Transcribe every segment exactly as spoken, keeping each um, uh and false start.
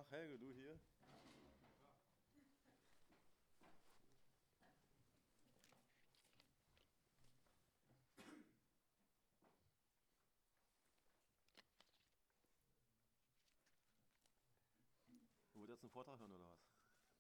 Ach Helge, du hier? Du wolltest jetzt einen Vortrag hören oder was?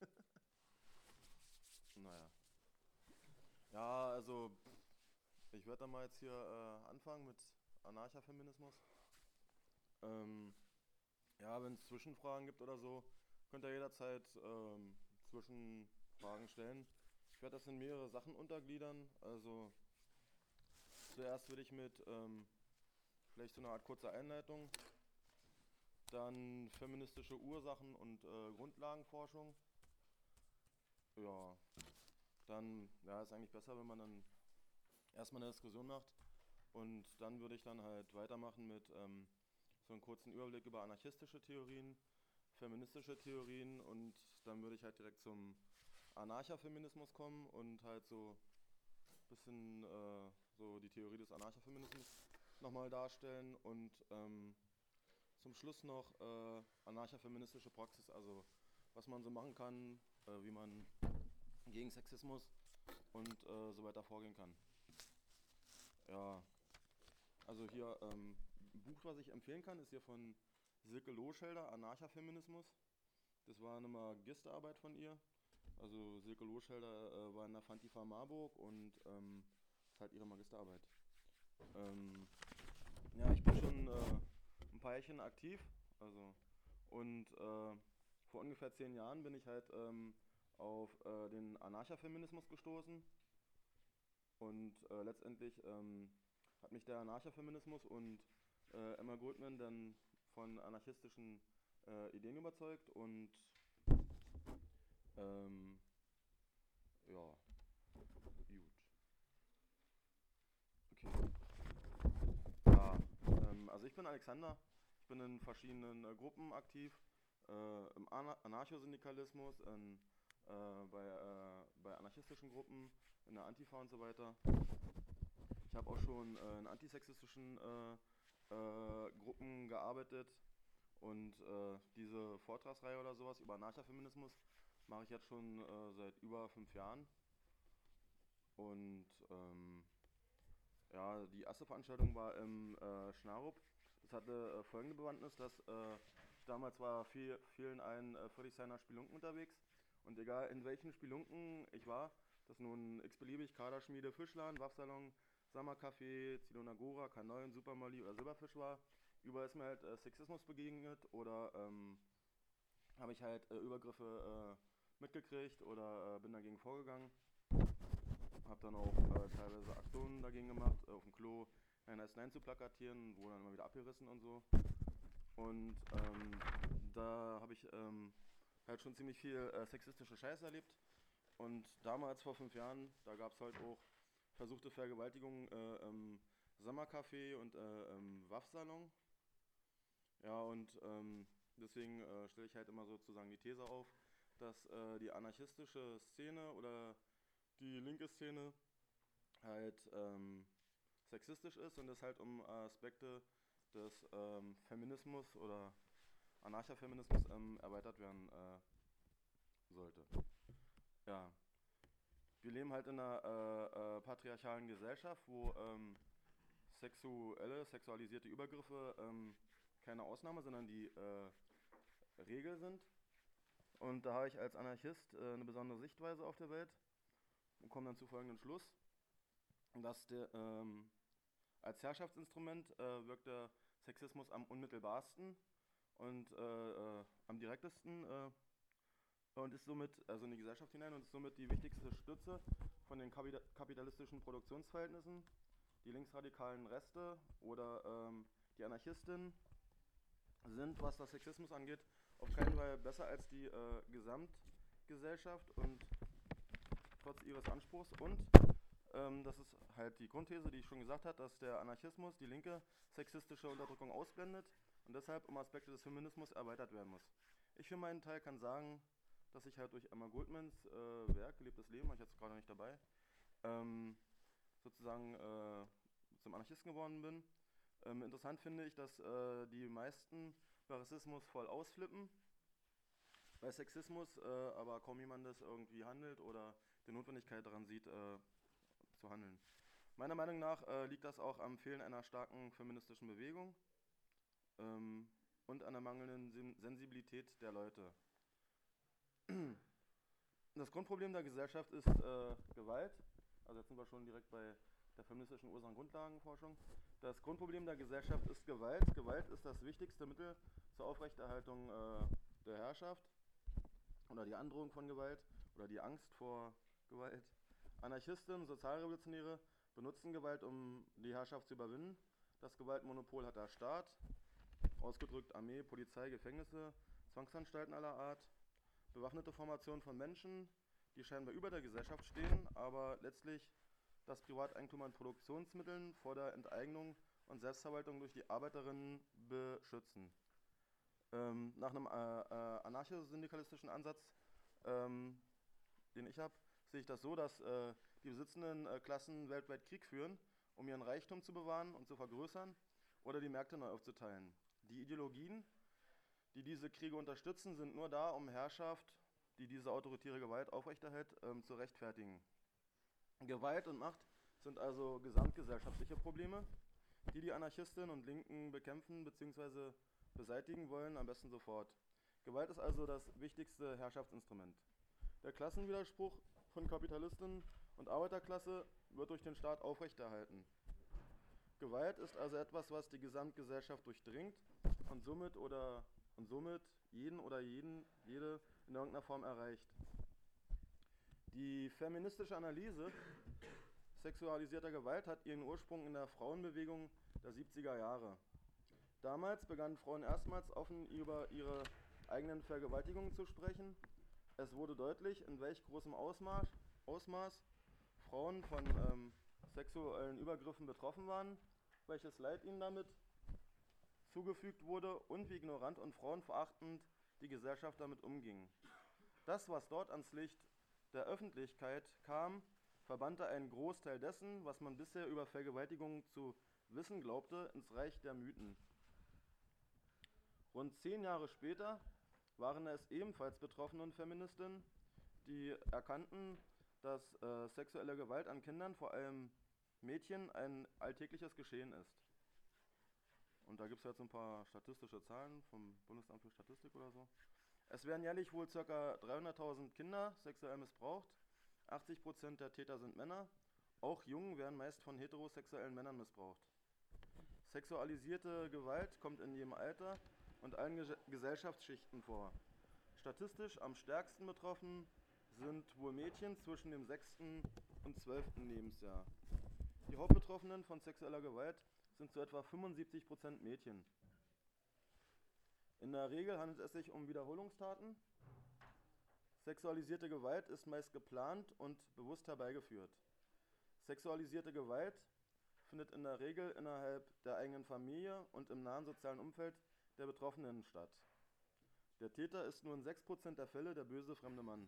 Naja. Ja, also ich werde dann mal jetzt hier äh, anfangen mit Anarchafeminismus. Ähm, ja, wenn es Zwischenfragen gibt oder so, könnt ihr jederzeit ähm, Zwischenfragen stellen. Ich werde das in mehrere Sachen untergliedern. Also zuerst würde ich mit ähm, vielleicht so eine Art kurzer Einleitung, dann feministische Ursachen und äh, Grundlagenforschung. Ja, dann ja, ist eigentlich besser, wenn man dann erstmal eine Diskussion macht und dann würde ich dann halt weitermachen mit ähm, so einem kurzen Überblick über anarchistische Theorien, feministische Theorien und dann würde ich halt direkt zum Anarchafeminismus kommen und halt so ein bisschen äh, so die Theorie des Anarchafeminismus nochmal darstellen und ähm, zum Schluss noch äh, anarchafeministische Praxis, also was man so machen kann, äh, wie man gegen Sexismus und äh, so weiter vorgehen kann. Ja, also hier ähm, ein Buch, was ich empfehlen kann, ist hier von Silke Loschelder, Anarchafeminismus. Das war eine Magisterarbeit von ihr. Also Silke Loschelder äh, war in der Fantifa Marburg und ähm, ist halt ihre Magisterarbeit. Ähm, ja, ich bin schon äh, ein paar Jährchen aktiv. Also und äh, vor ungefähr zehn Jahren bin ich halt ähm, auf äh, den Anarchafeminismus gestoßen. Und äh, letztendlich ähm, hat mich der Anarchafeminismus und äh, Emma Goldman dann von anarchistischen äh, Ideen überzeugt und ähm, ja, gut. Okay. Ja, ähm, also ich bin Alexander, ich bin in verschiedenen äh, Gruppen aktiv, äh, im Ana Anarchosyndikalismus, in, äh, bei, äh, bei anarchistischen Gruppen, in der Antifa und so weiter. Ich habe auch schon äh, in antisexistischen äh, äh, Gruppen gearbeitet und äh, diese Vortragsreihe oder sowas über Anarchafeminismus mache ich jetzt schon äh, seit über fünf Jahren. Und ähm, ja, die erste Veranstaltung war im äh, Schnarup. Das hatte äh, folgende Bewandtnis, dass äh, ich damals war viel, viel in allen äh, Friedrichshainer Spelunken unterwegs und egal in welchen Spelunken ich war, das nun x-beliebig, Kaderschmiede, Fischladen, Waffsalon, Sommercafé, Zilonagora, Kanoyen, Supermolly oder Silberfisch war, überall ist mir halt äh, Sexismus begegnet oder ähm, habe ich halt äh, Übergriffe äh, mitgekriegt oder äh, bin dagegen vorgegangen. Habe dann auch äh, teilweise Aktionen dagegen gemacht, äh, auf dem Klo Nein Heißt Nein zu plakatieren, wurde dann immer wieder abgerissen und so. Und ähm, da habe ich ähm, halt schon ziemlich viel äh, sexistische Scheiße erlebt. Und damals, vor fünf Jahren, da gab es halt auch versuchte Vergewaltigungen äh, im Sommercafé und äh, im Waffsalon. Ja, und ähm, deswegen äh, stelle ich halt immer sozusagen die These auf, dass äh, die anarchistische Szene oder die linke Szene halt ähm, sexistisch ist und es halt um Aspekte des ähm, Feminismus oder Anarchafeminismus ähm, erweitert werden äh, sollte. Ja, wir leben halt in einer äh, äh, patriarchalen Gesellschaft, wo ähm, sexuelle, sexualisierte Übergriffe ähm, keine Ausnahme, sondern die äh, Regel sind. Und da habe ich als Anarchist äh, eine besondere Sichtweise auf der Welt und komme dann zu folgendem Schluss, dass der, ähm, als Herrschaftsinstrument äh, wirkt der Sexismus am unmittelbarsten und äh, äh, am direktesten äh, und ist somit, also in die Gesellschaft hinein und ist somit die wichtigste Stütze von den kapita kapitalistischen Produktionsverhältnissen. Die linksradikalen Reste oder ähm, die Anarchistinnen sind, was das Sexismus angeht, auf keinen Fall besser als die äh, Gesamtgesellschaft und trotz ihres Anspruchs. Und ähm, das ist halt die Grundthese, die ich schon gesagt habe, dass der Anarchismus die linke sexistische Unterdrückung ausblendet und deshalb um Aspekte des Feminismus erweitert werden muss. Ich für meinen Teil kann sagen, dass ich halt durch Emma Goldmans äh, Werk Gelebtes Leben, habe ich jetzt gerade nicht dabei, ähm, sozusagen äh, zum Anarchisten geworden bin. Ähm, interessant finde ich, dass äh, die meisten bei Rassismus voll ausflippen bei Sexismus äh, aber kaum jemand das irgendwie handelt oder die Notwendigkeit daran sieht, äh, zu handeln. Meiner Meinung nach äh, liegt das auch am Fehlen einer starken feministischen Bewegung ähm, und an der mangelnden Sen Sensibilität der Leute. Das Grundproblem der Gesellschaft ist äh, Gewalt. Also jetzt sind wir schon direkt bei der feministischen Ursachen-Grundlagenforschung. Das Grundproblem der Gesellschaft ist Gewalt. Gewalt ist das wichtigste Mittel zur Aufrechterhaltung äh, der Herrschaft oder die Androhung von Gewalt oder die Angst vor Gewalt. Anarchisten, Sozialrevolutionäre benutzen Gewalt, um die Herrschaft zu überwinden. Das Gewaltmonopol hat der Staat, ausgedrückt Armee, Polizei, Gefängnisse, Zwangsanstalten aller Art, bewaffnete Formationen von Menschen, die scheinbar über der Gesellschaft stehen, aber letztlich das Privateigentum an Produktionsmitteln vor der Enteignung und Selbstverwaltung durch die Arbeiterinnen beschützen. Ähm, nach einem äh, äh, anarchosyndikalistischen Ansatz, ähm, den ich habe, sehe ich das so, dass äh, die besitzenden äh, Klassen weltweit Krieg führen, um ihren Reichtum zu bewahren und zu vergrößern oder die Märkte neu aufzuteilen. Die Ideologien, die diese Kriege unterstützen, sind nur da, um Herrschaft, die diese autoritäre Gewalt aufrechterhält, ähm, zu rechtfertigen. Gewalt und Macht sind also gesamtgesellschaftliche Probleme, die die Anarchisten und Linken bekämpfen bzw. beseitigen wollen, am besten sofort. Gewalt ist also das wichtigste Herrschaftsinstrument. Der Klassenwiderspruch von Kapitalisten und Arbeiterklasse wird durch den Staat aufrechterhalten. Gewalt ist also etwas, was die Gesamtgesellschaft durchdringt und somit oder und somit jeden oder jeden, jede in irgendeiner Form erreicht. Die feministische Analyse sexualisierter Gewalt hat ihren Ursprung in der Frauenbewegung der siebziger Jahre. Damals begannen Frauen erstmals offen über ihre eigenen Vergewaltigungen zu sprechen. Es wurde deutlich, in welch großem Ausmaß, Ausmaß Frauen von ähm, sexuellen Übergriffen betroffen waren, welches Leid ihnen damit zugefügt wurde und wie ignorant und frauenverachtend die Gesellschaft damit umging. Das, was dort ans Licht der Öffentlichkeit kam, verbannte einen Großteil dessen, was man bisher über Vergewaltigungen zu wissen glaubte, ins Reich der Mythen. Rund zehn Jahre später waren es ebenfalls Betroffene und Feministinnen, die erkannten, dass äh, sexuelle Gewalt an Kindern, vor allem Mädchen, ein alltägliches Geschehen ist. Und da gibt es jetzt ein paar statistische Zahlen vom Bundesamt für Statistik oder so. Es werden jährlich wohl ca. dreihunderttausend Kinder sexuell missbraucht. achtzig Prozent der Täter sind Männer. Auch Jungen werden meist von heterosexuellen Männern missbraucht. Sexualisierte Gewalt kommt in jedem Alter und allen Ge- Gesellschaftsschichten vor. Statistisch am stärksten betroffen sind wohl Mädchen zwischen dem sechsten und zwölften Lebensjahr. Die Hauptbetroffenen von sexueller Gewalt sind zu etwa fünfundsiebzig Prozent Mädchen. In der Regel handelt es sich um Wiederholungstaten. Sexualisierte Gewalt ist meist geplant und bewusst herbeigeführt. Sexualisierte Gewalt findet in der Regel innerhalb der eigenen Familie und im nahen sozialen Umfeld der Betroffenen statt. Der Täter ist nur in sechs Prozent der Fälle der böse fremde Mann.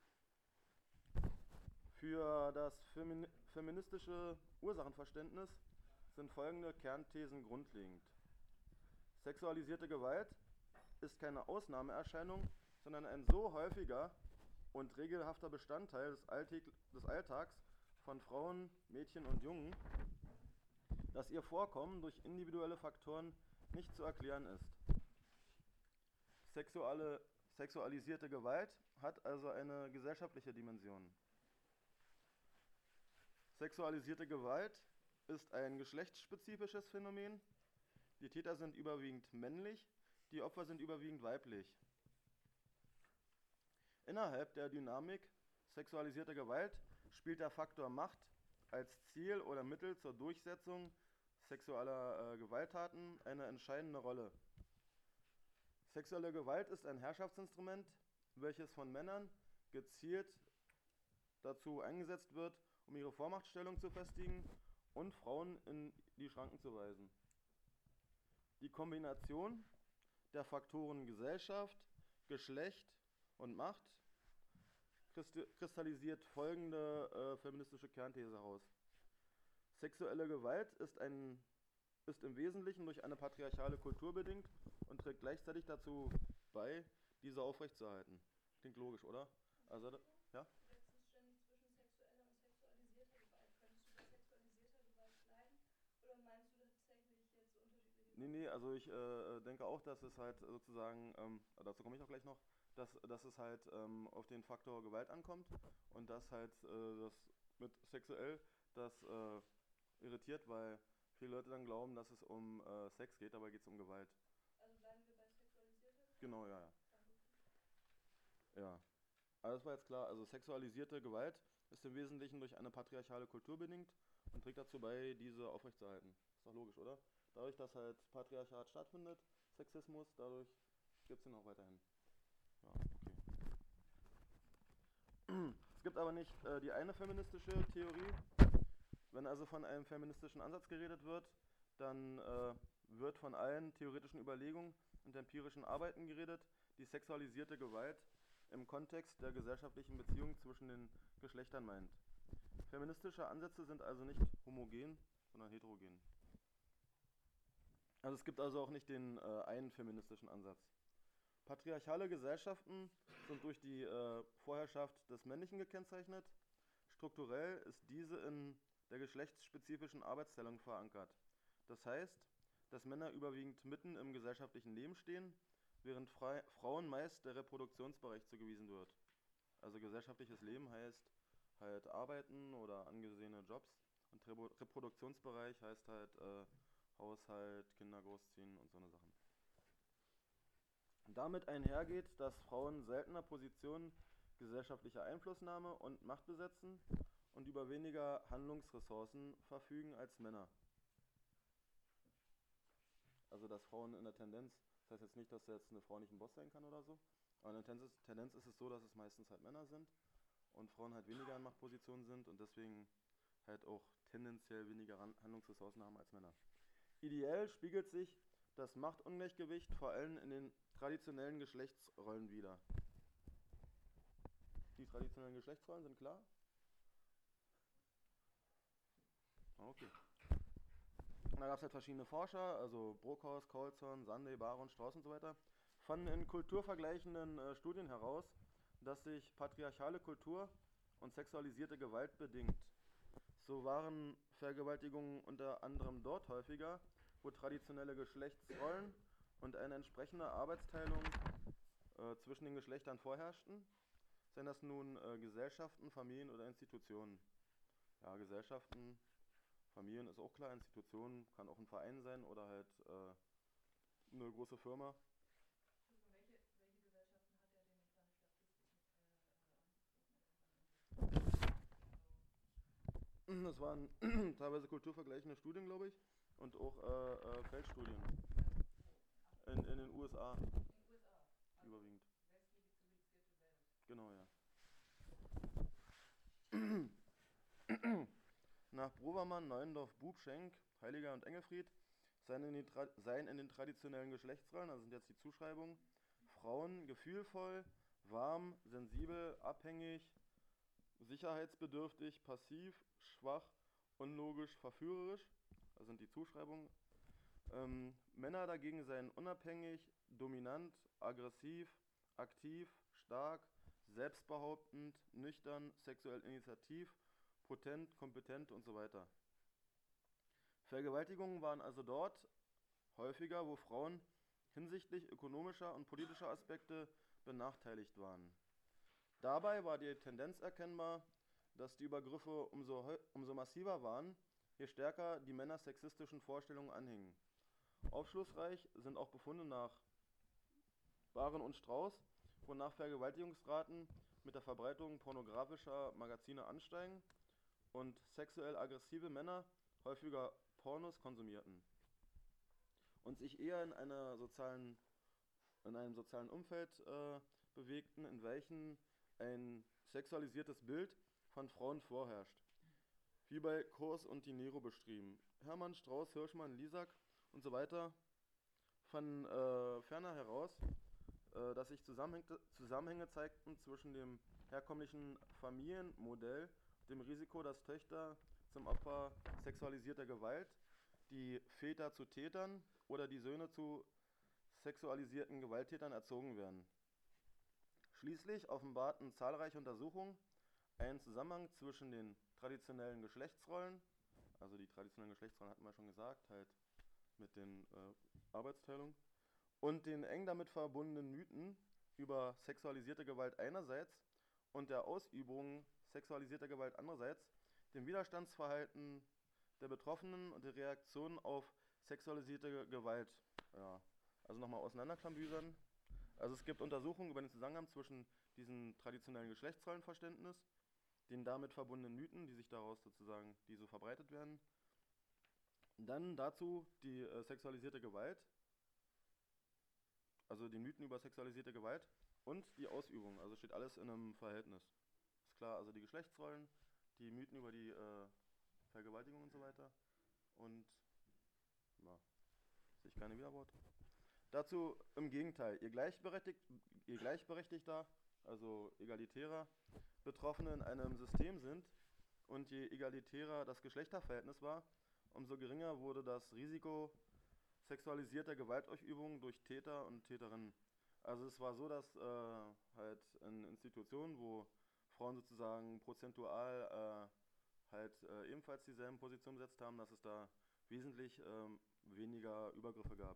Für das Femin- feministische Ursachenverständnis sind folgende Kernthesen grundlegend. Sexualisierte Gewalt ist keine Ausnahmeerscheinung, sondern ein so häufiger und regelhafter Bestandteil des, Alltäg- des Alltags von Frauen, Mädchen und Jungen, dass ihr Vorkommen durch individuelle Faktoren nicht zu erklären ist. Sexuelle, sexualisierte Gewalt hat also eine gesellschaftliche Dimension. Sexualisierte Gewalt ist ein geschlechtsspezifisches Phänomen. Die Täter sind überwiegend männlich, die Opfer sind überwiegend weiblich. Innerhalb der Dynamik sexualisierter Gewalt spielt der Faktor Macht als Ziel oder Mittel zur Durchsetzung sexueller äh, Gewalttaten eine entscheidende Rolle. Sexuelle Gewalt ist ein Herrschaftsinstrument, welches von Männern gezielt dazu eingesetzt wird, um ihre Vormachtstellung zu festigen und Frauen in die Schranken zu weisen. Die Kombination der Faktoren Gesellschaft, Geschlecht und Macht kristallisiert folgende äh, feministische Kernthese heraus. Sexuelle Gewalt ist, ein, ist im Wesentlichen durch eine patriarchale Kultur bedingt und trägt gleichzeitig dazu bei, diese aufrechtzuerhalten. Klingt logisch, oder? Also, da- Entschuldigung, ja? du wechselst ständig zwischen sexueller und sexualisierter Gewalt. Könntest du bei sexualisierter Gewalt bleiben? Oder meinst du tatsächlich jetzt so unterschiedliche Nee, nee, also Konzepte? ich äh, denke auch, dass es halt sozusagen, ähm, dazu komme ich auch gleich noch, dass, dass es halt ähm, auf den Faktor Gewalt ankommt und dass halt äh, das mit sexuell das äh, irritiert, weil viele Leute dann glauben, dass es um äh, Sex geht, dabei geht es um Gewalt. Also bleiben wir bei sexualisierter Gewalt? Genau, ja, ja. Danke. Ja, also das war jetzt klar. Also sexualisierte Gewalt ist im Wesentlichen durch eine patriarchale Kultur bedingt und trägt dazu bei, diese aufrechtzuerhalten. Ist doch logisch, oder? Dadurch, dass halt Patriarchat stattfindet, Sexismus, dadurch gibt es ihn auch weiterhin. Ja, okay. Es gibt aber nicht äh, die eine feministische Theorie. Wenn also von einem feministischen Ansatz geredet wird, dann äh, wird von allen theoretischen Überlegungen und empirischen Arbeiten geredet, die sexualisierte Gewalt im Kontext der gesellschaftlichen Beziehung zwischen den Geschlechtern meint. Feministische Ansätze sind also nicht homogen, sondern heterogen. Also es gibt also auch nicht den äh, einen feministischen Ansatz. Patriarchale Gesellschaften sind durch die äh, Vorherrschaft des Männlichen gekennzeichnet. Strukturell ist diese in der geschlechtsspezifischen Arbeitsteilung verankert. Das heißt, dass Männer überwiegend mitten im gesellschaftlichen Leben stehen, während Frei Frauen meist der Reproduktionsbereich zugewiesen wird. Also gesellschaftliches Leben heißt halt Arbeiten oder angesehene Jobs und Repo Reproduktionsbereich heißt halt äh, Haushalt, Kinder großziehen und so eine Sachen. Damit einhergeht, dass Frauen seltener Positionen gesellschaftlicher Einflussnahme und Macht besetzen und über weniger Handlungsressourcen verfügen als Männer. Also dass Frauen in der Tendenz, das heißt jetzt nicht, dass jetzt eine Frau nicht ein Boss sein kann oder so, aber in der Tendenz, Tendenz ist es so, dass es meistens halt Männer sind und Frauen halt weniger in Machtpositionen sind und deswegen halt auch tendenziell weniger Handlungsressourcen haben als Männer. Ideell spiegelt sich das Machtungleichgewicht vor allem in den traditionellen Geschlechtsrollen wider. Die traditionellen Geschlechtsrollen sind klar? Okay. Und da gab es halt verschiedene Forscher, also Brockhaus, Colson, Sunday, Baron, Strauß und so weiter, fanden in kulturvergleichenden äh, Studien heraus, dass sich patriarchale Kultur und sexualisierte Gewalt bedingt. So waren Vergewaltigungen unter anderem dort häufiger, wo traditionelle Geschlechtsrollen und eine entsprechende Arbeitsteilung äh, zwischen den Geschlechtern vorherrschten, seien das nun äh, Gesellschaften, Familien oder Institutionen. Ja, Gesellschaften, Familien ist auch klar, Institutionen kann auch ein Verein sein oder halt äh, eine große Firma. Entschuldigung, welche, welche Gesellschaften hat er denn jetzt seine Statistik mit äh, äh, angesprochen oder seine Untersuchungen? Das waren teilweise kulturvergleichende Studien, glaube ich, und auch äh, äh, Feldstudien Ja, wo? Ach, in, in den U S A in den U S A. Also überwiegend. westliche zivilisierte Welt. Genau, ja. Nach Brovermann, Neuendorf, Bub, Schenk, Heiliger und Engelfried seien in, den seien in den traditionellen Geschlechtsrollen, also sind jetzt die Zuschreibungen, Frauen gefühlvoll, warm, sensibel, abhängig, sicherheitsbedürftig, passiv, schwach, unlogisch, verführerisch. Das sind die Zuschreibungen. Ähm, Männer dagegen seien unabhängig, dominant, aggressiv, aktiv, stark, selbstbehauptend, nüchtern, sexuell initiativ, potent, kompetent und so weiter. Vergewaltigungen waren also dort häufiger, wo Frauen hinsichtlich ökonomischer und politischer Aspekte benachteiligt waren. Dabei war die Tendenz erkennbar, dass die Übergriffe umso, umso massiver waren, je stärker die Männer sexistischen Vorstellungen anhingen. Aufschlussreich sind auch Befunde nach Baron und Strauß, wonach Vergewaltigungsraten mit der Verbreitung pornografischer Magazine ansteigen und sexuell aggressive Männer häufiger Pornos konsumierten und sich eher in, einer sozialen, in einem sozialen Umfeld äh, bewegten, in welchem ein sexualisiertes Bild von Frauen vorherrscht, wie bei Kors und Di Niro beschrieben. Hermann, Strauß, Hirschmann, Liesack und so weiter fanden äh, ferner heraus, äh, dass sich Zusammenhänge zeigten zwischen dem herkömmlichen Familienmodell und dem Risiko, dass Töchter zum Opfer sexualisierter Gewalt, die Väter zu Tätern oder die Söhne zu sexualisierten Gewalttätern erzogen werden. Schließlich offenbarten zahlreiche Untersuchungen einen Zusammenhang zwischen den traditionellen Geschlechtsrollen, also die traditionellen Geschlechtsrollen hatten wir schon gesagt, halt mit den äh, Arbeitsteilungen, und den eng damit verbundenen Mythen über sexualisierte Gewalt einerseits und der Ausübung sexualisierter Gewalt andererseits, dem Widerstandsverhalten der Betroffenen und die Reaktionen auf sexualisierte Gewalt. Ja, also nochmal auseinanderklamüsern. Also es gibt Untersuchungen über den Zusammenhang zwischen diesem traditionellen Geschlechtsrollenverständnis, den damit verbundenen Mythen, die sich daraus sozusagen, die so verbreitet werden. Dann dazu die äh, sexualisierte Gewalt, also die Mythen über sexualisierte Gewalt und die Ausübung. Also steht alles in einem Verhältnis. Ist klar, also die Geschlechtsrollen, die Mythen über die äh, Vergewaltigung und so weiter. Und, na, sehe ich keine Widerworte. Dazu im Gegenteil, ihr, Gleichberechtigt, ihr Gleichberechtigter, also egalitärer, Betroffene in einem System sind und je egalitärer das Geschlechterverhältnis war, umso geringer wurde das Risiko sexualisierter Gewaltausübung durch Täter und Täterinnen. Also es war so, dass äh, halt in Institutionen, wo Frauen sozusagen prozentual äh, halt äh, ebenfalls dieselben Positionen besetzt haben, dass es da wesentlich äh, weniger Übergriffe gab.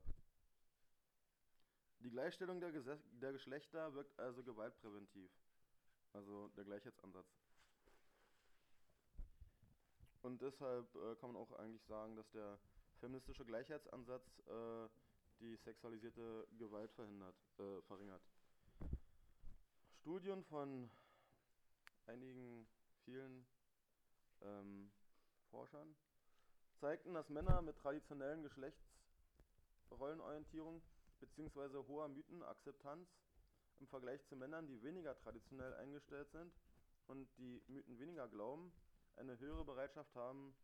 Die Gleichstellung der, Ges der Geschlechter wirkt also gewaltpräventiv, also der Gleichheitsansatz. Und deshalb äh, kann man auch eigentlich sagen, dass der feministische Gleichheitsansatz äh, die sexualisierte Gewalt verhindert, äh, verringert. Studien von einigen, vielen ähm, Forschern zeigten, dass Männer mit traditionellen Geschlechtsrollenorientierung bzw. hoher Mythenakzeptanz im Vergleich zu Männern, die weniger traditionell eingestellt sind und die Mythen weniger glauben, eine höhere Bereitschaft haben,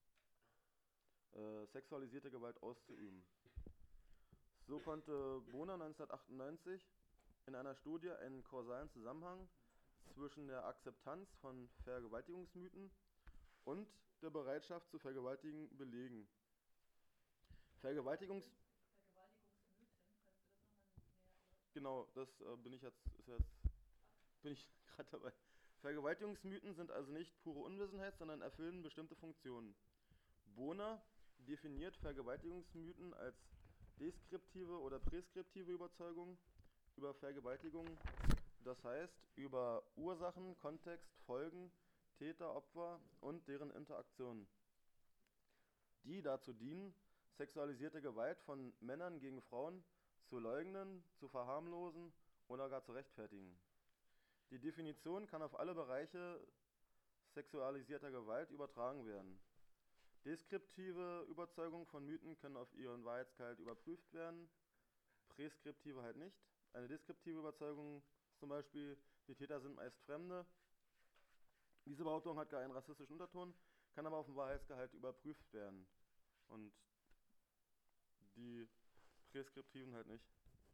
äh, sexualisierte Gewalt auszuüben. So konnte Bohner neunzehnhundertachtundneunzig in einer Studie einen kausalen Zusammenhang zwischen der Akzeptanz von Vergewaltigungsmythen und der Bereitschaft zu vergewaltigen belegen. Vergewaltigungs Vergewaltigungsmythen, kannst du das nochmal näher erläutern? Genau, das äh, bin ich jetzt, ist jetzt bin ich gerade dabei. Vergewaltigungsmythen sind also nicht pure Unwissenheit, sondern erfüllen bestimmte Funktionen. Bohner definiert Vergewaltigungsmythen als deskriptive oder präskriptive Überzeugung über Vergewaltigung, das heißt über Ursachen, Kontext, Folgen, Täter, Opfer und deren Interaktionen, die dazu dienen, sexualisierte Gewalt von Männern gegen Frauen zu leugnen, zu verharmlosen oder gar zu rechtfertigen. Die Definition kann auf alle Bereiche sexualisierter Gewalt übertragen werden. Deskriptive Überzeugungen von Mythen können auf ihren Wahrheitsgehalt überprüft werden, präskriptive halt nicht. Eine deskriptive Überzeugung ist zum Beispiel, die Täter sind meist Fremde. Diese Behauptung hat gar einen rassistischen Unterton, kann aber auf den Wahrheitsgehalt überprüft werden. Und die präskriptiven halt nicht.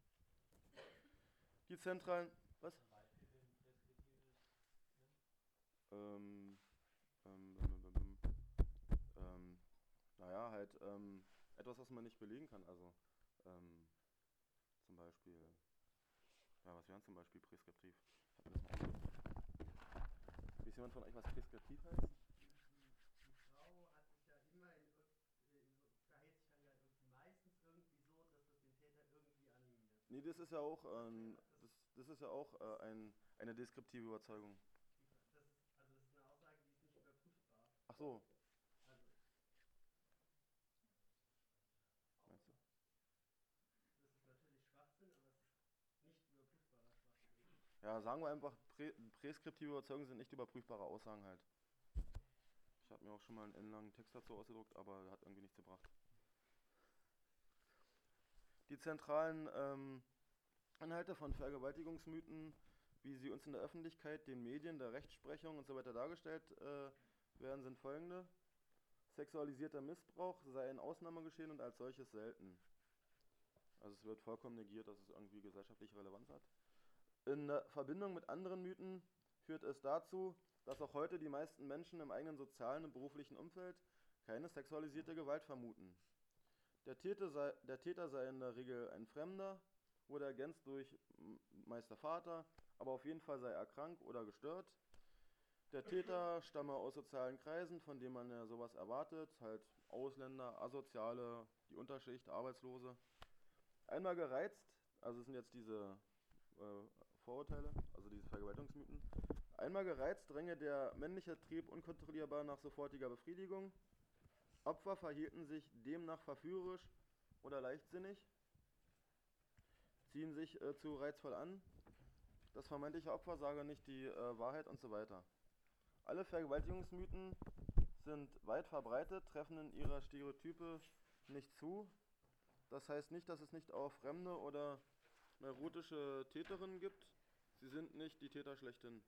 Die zentralen... Was? Ähm, ähm, ähm, ähm, ähm, naja, halt ähm, etwas, was man nicht belegen kann. Also ähm, zum Beispiel, ja, was wären zum Beispiel präskriptiv? Ich hab mir das mal aufgeschrieben. Weiß jemand von euch, was präskriptiv heißt? Die Frau hat sich ja immer in, äh, so, verhält sich dann ja irgendwie meistens irgendwie so, dass das den Täter irgendwie animiert. Nee, das ist ja auch, ähm, das, das ist ja auch äh, ein, eine deskriptive Überzeugung. Das ist, also das ist eine Aussage, die ist nicht überprüfbar. Ach so. Also, Meinst du? das ist natürlich Schwachsinn, aber es ist nicht überprüfbarer Schwachsinn. Ja, sagen wir einfach, prä, präskriptive Überzeugungen sind nicht überprüfbare Aussagen halt. Ich habe mir auch schon mal einen ellenlangen Text dazu ausgedruckt, aber hat irgendwie nichts gebracht. Die zentralen ähm, Inhalte von Vergewaltigungsmythen, wie sie uns in der Öffentlichkeit, den Medien, der Rechtsprechung und so weiter dargestellt äh, werden, sind folgende. Sexualisierter Missbrauch sei ein Ausnahmegeschehen und als solches selten. Also es wird vollkommen negiert, dass es irgendwie gesellschaftliche Relevanz hat. In Verbindung mit anderen Mythen führt es dazu, dass auch heute die meisten Menschen im eigenen sozialen und beruflichen Umfeld keine sexualisierte Gewalt vermuten. Der Täter sei, der Täter sei in der Regel ein Fremder, wurde ergänzt durch meist der Vater, aber auf jeden Fall sei er krank oder gestört. Der Täter stamme aus sozialen Kreisen, von denen man ja sowas erwartet, halt Ausländer, Asoziale, die Unterschicht, Arbeitslose. Einmal gereizt, also es sind jetzt diese äh, Vorurteile, also diese Vergewaltigungsmythen. Einmal gereizt dränge der männliche Trieb unkontrollierbar nach sofortiger Befriedigung. Opfer verhielten sich demnach verführerisch oder leichtsinnig, ziehen sich äh, zu reizvoll an. Das vermeintliche Opfer sage nicht die äh, Wahrheit und so weiter. Alle Vergewaltigungsmythen sind weit verbreitet, treffen in ihrer Stereotype nicht zu. Das heißt nicht, dass es nicht auch fremde oder neurotische Täterinnen gibt. Sie sind nicht die Täter schlechthin.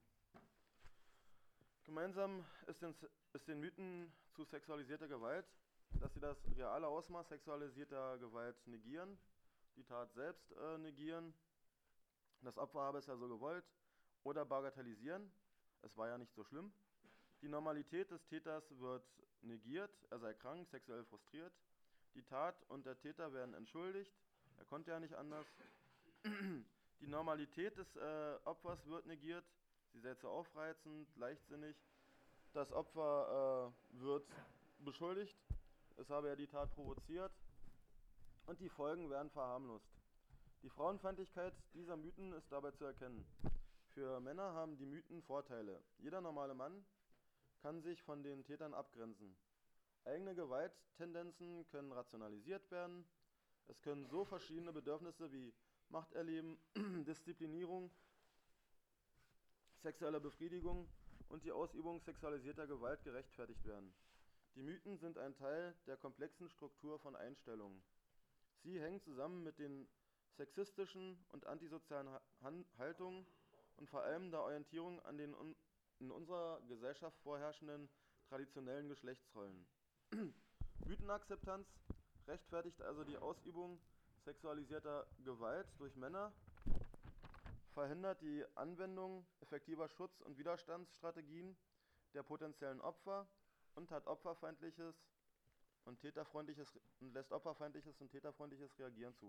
Gemeinsam ist den, ist den Mythen zu sexualisierter Gewalt, dass sie das reale Ausmaß sexualisierter Gewalt negieren, die Tat selbst äh, negieren, das Opfer habe es ja so gewollt, oder bagatellisieren, es war ja nicht so schlimm. Die Normalität des Täters wird negiert, er sei krank, sexuell frustriert. Die Tat und der Täter werden entschuldigt, er konnte ja nicht anders. Die Normalität des äh, Opfers wird negiert, sie sei zu aufreizend, leichtsinnig. Das Opfer äh, wird beschuldigt, es habe ja die Tat provoziert und die Folgen werden verharmlost. Die Frauenfeindlichkeit dieser Mythen ist dabei zu erkennen. Für Männer haben die Mythen Vorteile. Jeder normale Mann kann sich von den Tätern abgrenzen. Eigene Gewalttendenzen können rationalisiert werden. Es können so verschiedene Bedürfnisse wie Machterleben, Disziplinierung, sexuelle Befriedigung und die Ausübung sexualisierter Gewalt gerechtfertigt werden. Die Mythen sind ein Teil der komplexen Struktur von Einstellungen. Sie hängen zusammen mit den sexistischen und antisozialen Haltungen und vor allem der Orientierung an den in unserer Gesellschaft vorherrschenden traditionellen Geschlechtsrollen. Mythenakzeptanz rechtfertigt also die Ausübung sexualisierter Gewalt durch Männer, verhindert die Anwendung effektiver Schutz- und Widerstandsstrategien der potenziellen Opfer und hat opferfeindliches und täterfreundliches und lässt opferfeindliches und täterfreundliches Reagieren zu.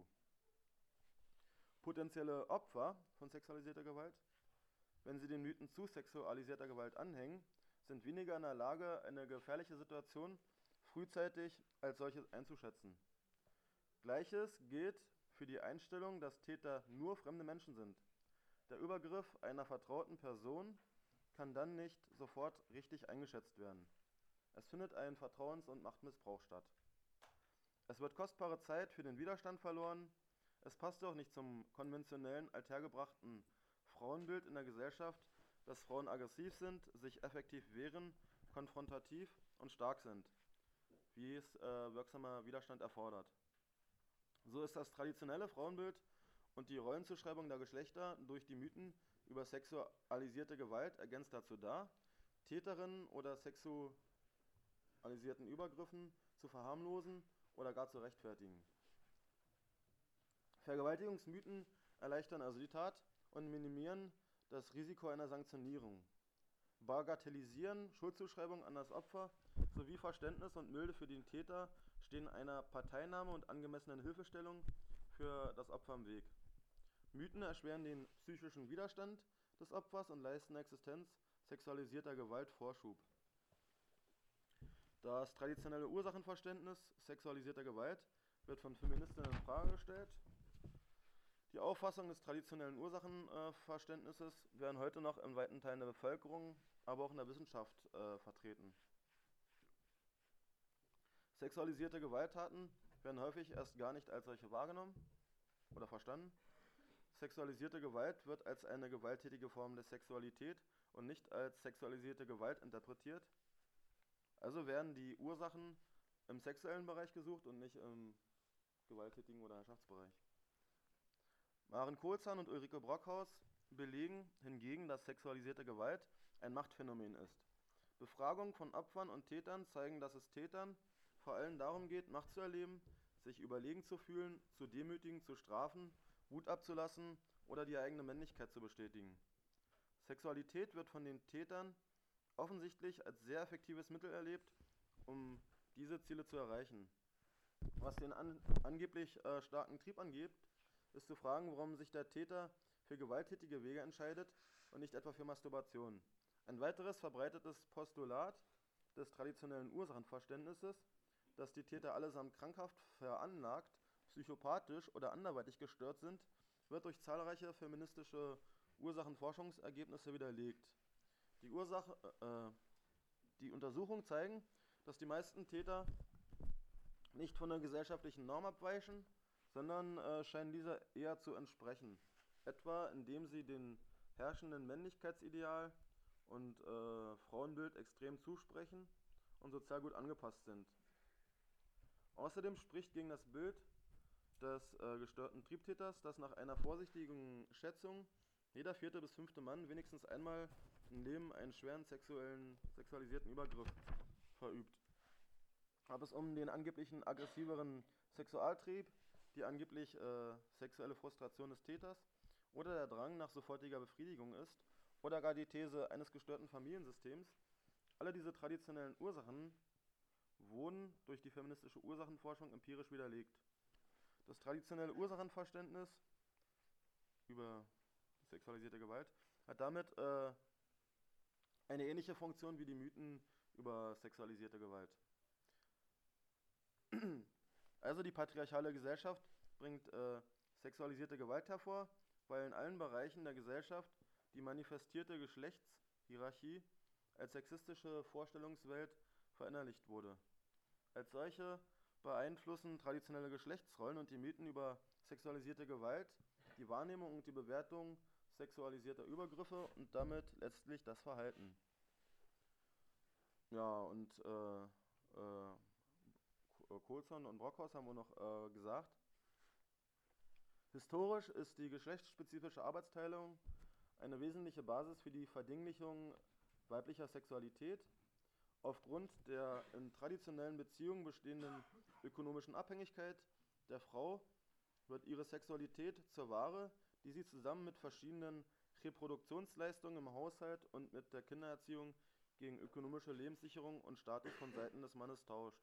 Potenzielle Opfer von sexualisierter Gewalt, wenn sie den Mythen zu sexualisierter Gewalt anhängen, sind weniger in der Lage, eine gefährliche Situation frühzeitig als solches einzuschätzen. Gleiches gilt für die Einstellung, dass Täter nur fremde Menschen sind. Der Übergriff einer vertrauten Person kann dann nicht sofort richtig eingeschätzt werden. Es findet ein Vertrauens- und Machtmissbrauch statt. Es wird kostbare Zeit für den Widerstand verloren. Es passt auch nicht zum konventionellen, althergebrachten Frauenbild in der Gesellschaft, dass Frauen aggressiv sind, sich effektiv wehren, konfrontativ und stark sind, wie es äh, wirksamer Widerstand erfordert. So ist das traditionelle Frauenbild und die Rollenzuschreibung der Geschlechter durch die Mythen über sexualisierte Gewalt ergänzt dazu da, Täterinnen oder sexualisierten Übergriffen zu verharmlosen oder gar zu rechtfertigen. Vergewaltigungsmythen erleichtern also die Tat und minimieren das Risiko einer Sanktionierung. Bagatellisieren, Schuldzuschreibung an das Opfer sowie Verständnis und Milde für den Täter stehen einer Parteinahme und angemessenen Hilfestellung für das Opfer im Weg. Mythen erschweren den psychischen Widerstand des Opfers und leisten der Existenz sexualisierter Gewalt Vorschub. Das traditionelle Ursachenverständnis sexualisierter Gewalt wird von Feministinnen in Frage gestellt. Die Auffassung des traditionellen Ursachenverständnisses werden heute noch in weiten Teilen der Bevölkerung, aber auch in der Wissenschaft äh, vertreten. Sexualisierte Gewalttaten werden häufig erst gar nicht als solche wahrgenommen oder verstanden. Sexualisierte Gewalt wird als eine gewalttätige Form der Sexualität und nicht als sexualisierte Gewalt interpretiert. Also werden die Ursachen im sexuellen Bereich gesucht und nicht im gewalttätigen oder Herrschaftsbereich. Maren Kohlzahn und Ulrike Brockhaus belegen hingegen, dass sexualisierte Gewalt ein Machtphänomen ist. Befragungen von Opfern und Tätern zeigen, dass es Tätern vor allem darum geht, Macht zu erleben, sich überlegen zu fühlen, zu demütigen, zu strafen, Wut abzulassen oder die eigene Männlichkeit zu bestätigen. Sexualität wird von den Tätern offensichtlich als sehr effektives Mittel erlebt, um diese Ziele zu erreichen. Was den an, angeblich äh, starken Trieb angeht, ist zu fragen, warum sich der Täter für gewalttätige Wege entscheidet und nicht etwa für Masturbation. Ein weiteres verbreitetes Postulat des traditionellen Ursachenverständnisses, dass die Täter allesamt krankhaft veranlagt, psychopathisch oder anderweitig gestört sind, wird durch zahlreiche feministische Ursachenforschungsergebnisse widerlegt. Die Ursache, äh, die Untersuchungen zeigen, dass die meisten Täter nicht von der gesellschaftlichen Norm abweichen, sondern äh, scheinen dieser eher zu entsprechen. Etwa indem sie dem herrschenden Männlichkeitsideal und äh, Frauenbild extrem zusprechen und sozial gut angepasst sind. Außerdem spricht gegen das Bild des äh, gestörten Triebtäters, dass nach einer vorsichtigen Schätzung jeder vierte bis fünfte Mann wenigstens einmal im Leben einen schweren sexuellen, sexualisierten Übergriff verübt. Ob es um den angeblichen aggressiveren Sexualtrieb, die angeblich äh, sexuelle Frustration des Täters oder der Drang nach sofortiger Befriedigung ist, oder gar die These eines gestörten Familiensystems, alle diese traditionellen Ursachen wurden durch die feministische Ursachenforschung empirisch widerlegt. Das traditionelle Ursachenverständnis über sexualisierte Gewalt hat damit äh, eine ähnliche Funktion wie die Mythen über sexualisierte Gewalt. Also die patriarchale Gesellschaft bringt äh, sexualisierte Gewalt hervor, weil in allen Bereichen der Gesellschaft die manifestierte Geschlechtshierarchie als sexistische Vorstellungswelt verinnerlicht wurde. Als solche beeinflussen traditionelle Geschlechtsrollen und die Mythen über sexualisierte Gewalt die Wahrnehmung und die Bewertung sexualisierter Übergriffe und damit letztlich das Verhalten. Ja, und äh, äh, Coulson und Brockhaus haben auch noch äh, gesagt, historisch ist die geschlechtsspezifische Arbeitsteilung eine wesentliche Basis für die Verdinglichung weiblicher Sexualität. Aufgrund der in traditionellen Beziehungen bestehenden ökonomischen Abhängigkeit der Frau wird ihre Sexualität zur Ware, die sie zusammen mit verschiedenen Reproduktionsleistungen im Haushalt und mit der Kindererziehung gegen ökonomische Lebenssicherung und Status von Seiten des Mannes tauscht.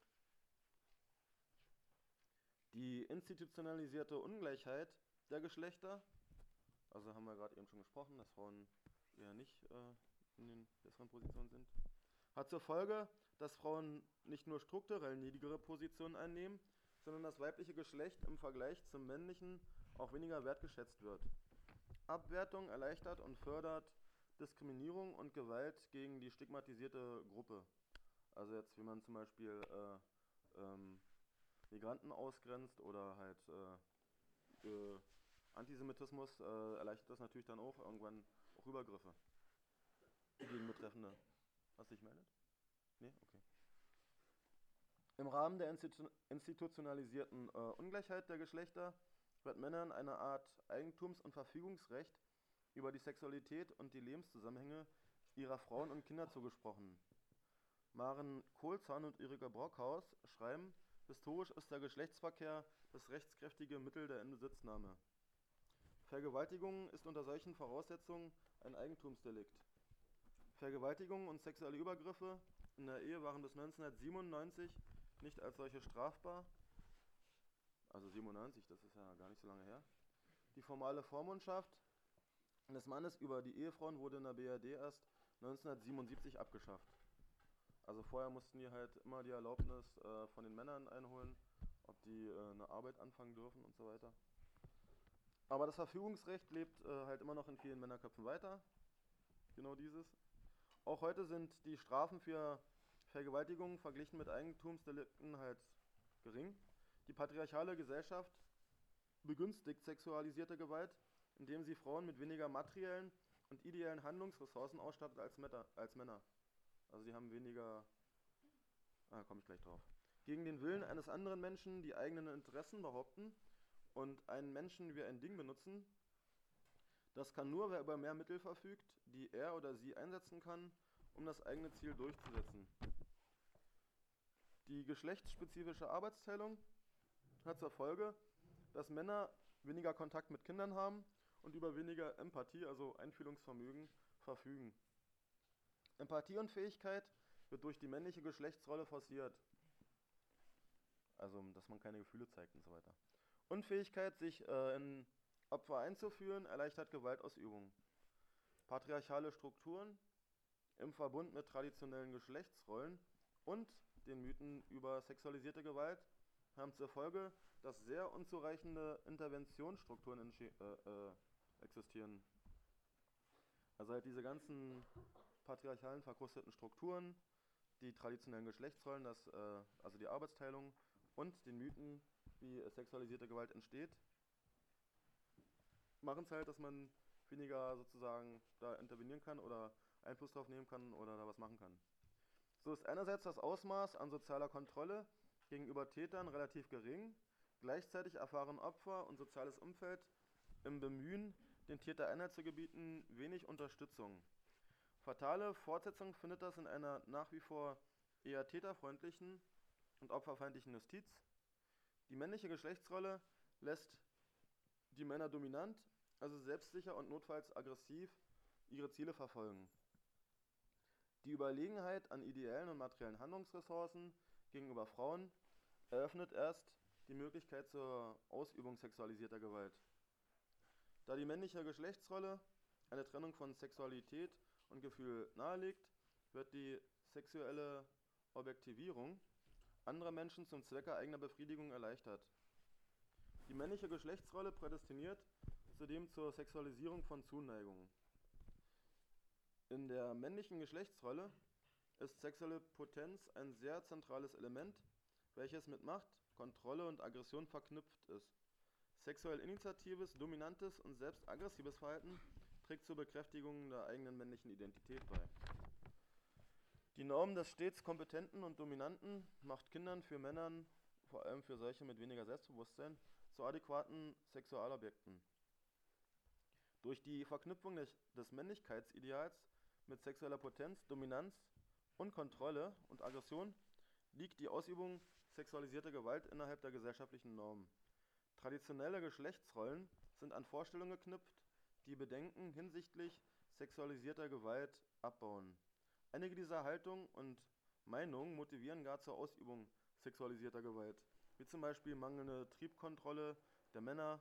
Die institutionalisierte Ungleichheit der Geschlechter, also haben wir gerade eben schon gesprochen, dass Frauen eher nicht äh, in den besseren Positionen sind, hat zur Folge, dass Frauen nicht nur strukturell niedrigere Positionen einnehmen, sondern das weibliche Geschlecht im Vergleich zum männlichen auch weniger wertgeschätzt wird. Abwertung erleichtert und fördert Diskriminierung und Gewalt gegen die stigmatisierte Gruppe. Also jetzt, wie man zum Beispiel äh, ähm, Migranten ausgrenzt oder halt äh, äh, Antisemitismus, äh, erleichtert das natürlich dann auch irgendwann auch Übergriffe gegen Betreffende. Hast du dich gemeldet? Nee? Okay. Im Rahmen der institu institutionalisierten äh, Ungleichheit der Geschlechter wird Männern eine Art Eigentums- und Verfügungsrecht über die Sexualität und die Lebenszusammenhänge ihrer Frauen und Kinder zugesprochen. Maren Coulson und Erika Brockhaus schreiben, historisch ist der Geschlechtsverkehr das rechtskräftige Mittel der Inbesitznahme. Vergewaltigung ist unter solchen Voraussetzungen ein Eigentumsdelikt. Vergewaltigungen und sexuelle Übergriffe in der Ehe waren bis neunzehnhundertsiebenundneunzig nicht als solche strafbar, also siebenundneunzig, das ist ja gar nicht so lange her. Die formale Vormundschaft des Mannes über die Ehefrauen wurde in der B R D erst neunzehnhundertsiebenundsiebzig abgeschafft. Also vorher mussten die halt immer die Erlaubnis äh, von den Männern einholen, ob die äh, eine Arbeit anfangen dürfen und so weiter. Aber das Verfügungsrecht lebt äh, halt immer noch in vielen Männerköpfen weiter. Genau dieses. Auch heute sind die Strafen für Vergewaltigungen verglichen mit Eigentumsdelikten halt gering. Die patriarchale Gesellschaft begünstigt sexualisierte Gewalt, indem sie Frauen mit weniger materiellen und ideellen Handlungsressourcen ausstattet als Männer. Als Männer. Also sie haben weniger, ah, komme ich gleich drauf. Gegen den Willen eines anderen Menschen die eigenen Interessen behaupten und einen Menschen wie ein Ding benutzen. Das kann nur, wer über mehr Mittel verfügt, die er oder sie einsetzen kann, um das eigene Ziel durchzusetzen. Die geschlechtsspezifische Arbeitsteilung hat zur Folge, dass Männer weniger Kontakt mit Kindern haben und über weniger Empathie, also Einfühlungsvermögen, verfügen. Empathieunfähigkeit wird durch die männliche Geschlechtsrolle forciert. Also, dass man keine Gefühle zeigt und so weiter. Unfähigkeit, sich äh, in Opfer einzuführen erleichtert Gewaltausübung. Patriarchale Strukturen im Verbund mit traditionellen Geschlechtsrollen und den Mythen über sexualisierte Gewalt haben zur Folge, dass sehr unzureichende Interventionsstrukturen entsche- äh, äh, existieren. Also halt diese ganzen patriarchalen, verkrusteten Strukturen, die traditionellen Geschlechtsrollen, das, äh, also die Arbeitsteilung und den Mythen, wie äh, sexualisierte Gewalt entsteht, machen es halt, dass man weniger sozusagen da intervenieren kann oder Einfluss drauf nehmen kann oder da was machen kann. So ist einerseits das Ausmaß an sozialer Kontrolle gegenüber Tätern relativ gering, gleichzeitig erfahren Opfer und soziales Umfeld im Bemühen, den Täter Einhalt zu gebieten, wenig Unterstützung. Fatale Fortsetzung findet das in einer nach wie vor eher täterfreundlichen und opferfeindlichen Justiz. Die männliche Geschlechtsrolle lässt die Männer dominant, also selbstsicher und notfalls aggressiv ihre Ziele verfolgen. Die Überlegenheit an ideellen und materiellen Handlungsressourcen gegenüber Frauen eröffnet erst die Möglichkeit zur Ausübung sexualisierter Gewalt. Da die männliche Geschlechtsrolle eine Trennung von Sexualität und Gefühl nahelegt, wird die sexuelle Objektivierung anderer Menschen zum Zwecke eigener Befriedigung erleichtert. Die männliche Geschlechtsrolle prädestiniert zudem zur Sexualisierung von Zuneigung. In der männlichen Geschlechtsrolle ist sexuelle Potenz ein sehr zentrales Element, welches mit Macht, Kontrolle und Aggression verknüpft ist. Sexuell initiatives, dominantes und selbst aggressives Verhalten trägt zur Bekräftigung der eigenen männlichen Identität bei. Die Norm des stets Kompetenten und Dominanten macht Kindern für Männern, vor allem für solche mit weniger Selbstbewusstsein, zu adäquaten Sexualobjekten. Durch die Verknüpfung des, des Männlichkeitsideals mit sexueller Potenz, Dominanz und Kontrolle und Aggression liegt die Ausübung sexualisierter Gewalt innerhalb der gesellschaftlichen Normen. Traditionelle Geschlechtsrollen sind an Vorstellungen geknüpft, die Bedenken hinsichtlich sexualisierter Gewalt abbauen. Einige dieser Haltungen und Meinungen motivieren gar zur Ausübung sexualisierter Gewalt, wie zum Beispiel mangelnde Triebkontrolle der Männer.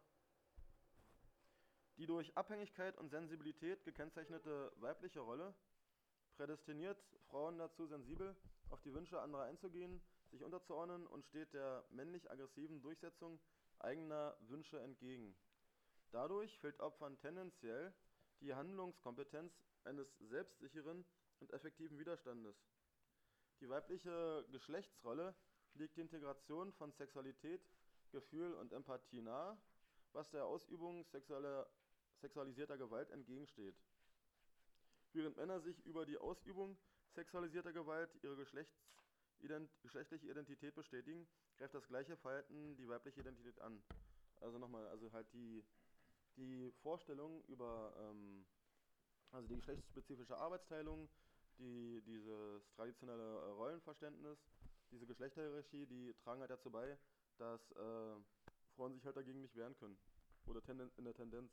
Die durch Abhängigkeit und Sensibilität gekennzeichnete weibliche Rolle prädestiniert Frauen dazu, sensibel auf die Wünsche anderer einzugehen, sich unterzuordnen und steht der männlich-aggressiven Durchsetzung eigener Wünsche entgegen. Dadurch fehlt Opfern tendenziell die Handlungskompetenz eines selbstsicheren und effektiven Widerstandes. Die weibliche Geschlechtsrolle liegt die Integration von Sexualität, Gefühl und Empathie nahe, was der Ausübung sexueller, sexualisierter Gewalt entgegensteht. Während Männer sich über die Ausübung sexualisierter Gewalt ihre Geschlechtsident, geschlechtliche Identität bestätigen, greift das gleiche Verhalten die weibliche Identität an. Also nochmal, also halt die, die Vorstellung über, ähm, also die geschlechtsspezifische Arbeitsteilung, die, dieses traditionelle äh, Rollenverständnis, diese Geschlechterhierarchie, die tragen halt dazu bei, dass äh, Frauen sich halt dagegen nicht wehren können. Oder tenden, in der Tendenz.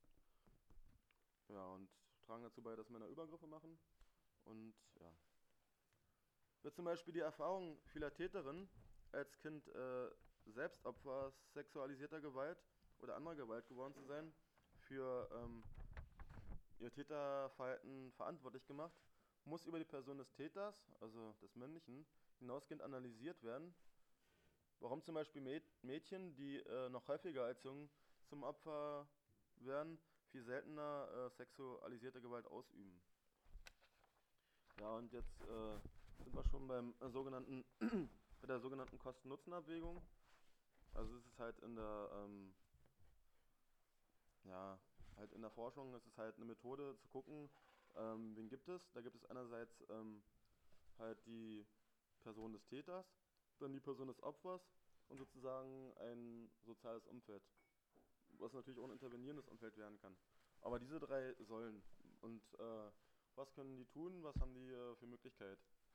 Ja, und tragen dazu bei, dass Männer Übergriffe machen. Und ja. Wird zum Beispiel die Erfahrung vieler Täterinnen als Kind äh, selbst Opfer sexualisierter Gewalt oder anderer Gewalt geworden zu sein, für ähm, ihr Täterverhalten verantwortlich gemacht, muss über die Person des Täters, also des Männlichen, hinausgehend analysiert werden, warum zum Beispiel Mädchen, die äh, noch häufiger als Jungen zum Opfer werden, viel seltener äh, sexualisierte Gewalt ausüben. Ja, und jetzt äh, sind wir schon beim äh, sogenannten, bei der sogenannten Kosten-Nutzen-Abwägung. Also es ist halt in der, ähm, ja, halt in der Forschung, es ist halt eine Methode zu gucken, ähm, wen gibt es. Da gibt es einerseits ähm, halt die Person des Täters, dann die Person des Opfers und sozusagen ein soziales Umfeld, was natürlich auch ein intervenierendes Umfeld werden kann. Aber diese drei Säulen. Und äh, was können die tun, was haben die äh, für Möglichkeit?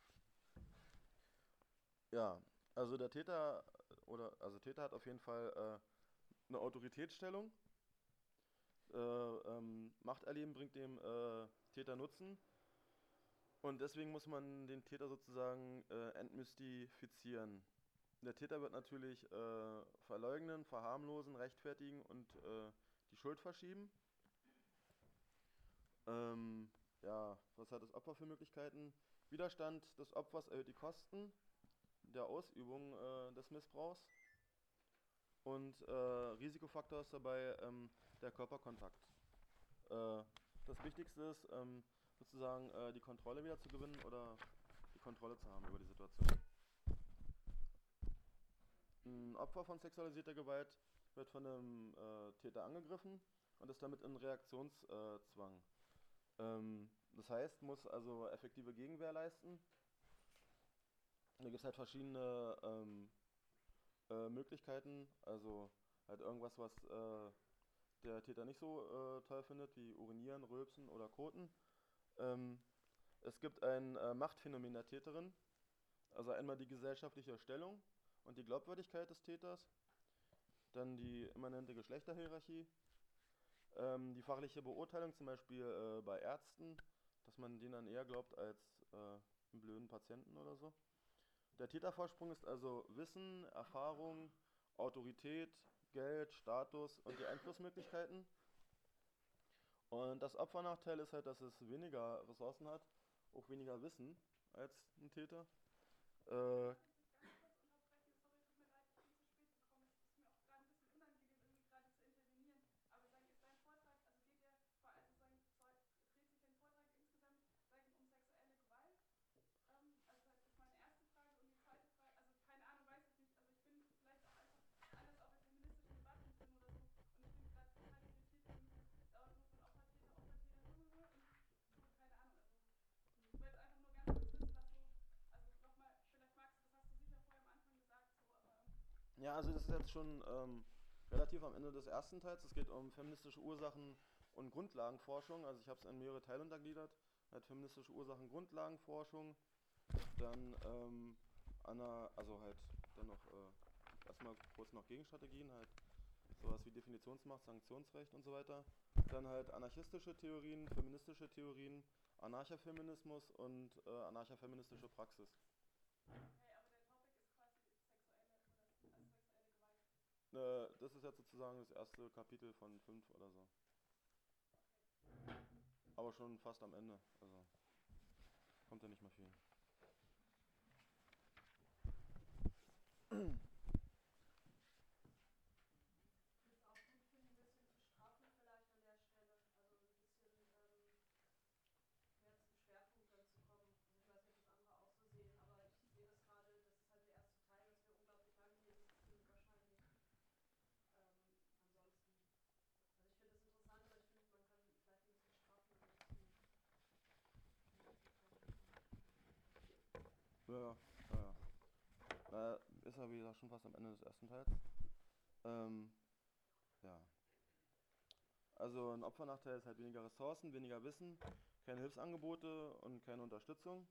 Ja, also der Täter oder also Täter hat auf jeden Fall äh, eine Autoritätsstellung. Äh, ähm, Machterleben bringt dem äh, Täter Nutzen. Und deswegen muss man den Täter sozusagen äh, entmystifizieren. Der Täter wird natürlich äh, verleugnen, verharmlosen, rechtfertigen und äh, die Schuld verschieben. Ähm, ja, was hat das Opfer für Möglichkeiten? Widerstand des Opfers erhöht die Kosten der Ausübung äh, des Missbrauchs. Und äh, Risikofaktor ist dabei ähm, der Körperkontakt. Äh, das Wichtigste ist, ähm, sozusagen äh, die Kontrolle wieder zu gewinnen oder die Kontrolle zu haben über die Situation. Ein Opfer von sexualisierter Gewalt wird von einem äh, Täter angegriffen und ist damit in Reaktionszwang. Ähm, das heißt, muss also effektive Gegenwehr leisten. Da gibt es halt verschiedene ähm, äh, Möglichkeiten, also halt irgendwas, was äh, der Täter nicht so äh, toll findet, wie Urinieren, Rülpsen oder Koten. Ähm, es gibt ein äh, Machtphänomen der Täterin, also einmal die gesellschaftliche Stellung und die Glaubwürdigkeit des Täters, dann die immanente Geschlechterhierarchie, ähm, die fachliche Beurteilung, zum Beispiel äh, bei Ärzten, dass man denen dann eher glaubt als äh, einen blöden Patienten oder so. Der Tätervorsprung ist also Wissen, Erfahrung, Autorität, Geld, Status und die Einflussmöglichkeiten. Und das Opfernachteil ist halt, dass es weniger Ressourcen hat, auch weniger Wissen als ein Täter. Äh, Ja, also das ist jetzt schon ähm, relativ am Ende des ersten Teils. Es geht um feministische Ursachen und Grundlagenforschung. Also ich habe es in mehrere Teile untergliedert. Halt feministische Ursachen, Grundlagenforschung. Dann ähm, Anna, also halt dann noch äh, erstmal kurz noch Gegenstrategien, halt sowas wie Definitionsmacht, Sanktionsrecht und so weiter. Dann halt anarchistische Theorien, feministische Theorien, Anarchafeminismus und äh, anarchafeministische Praxis. Äh, das ist jetzt sozusagen das erste Kapitel von fünf oder so. Aber schon fast am Ende. Also kommt ja nicht mehr viel. Ja, ja, ja. Na, ist ja wie gesagt schon fast am Ende des ersten Teils. Ähm, ja. Also ein Opfernachteil ist halt weniger Ressourcen, weniger Wissen, keine Hilfsangebote und keine Unterstützung.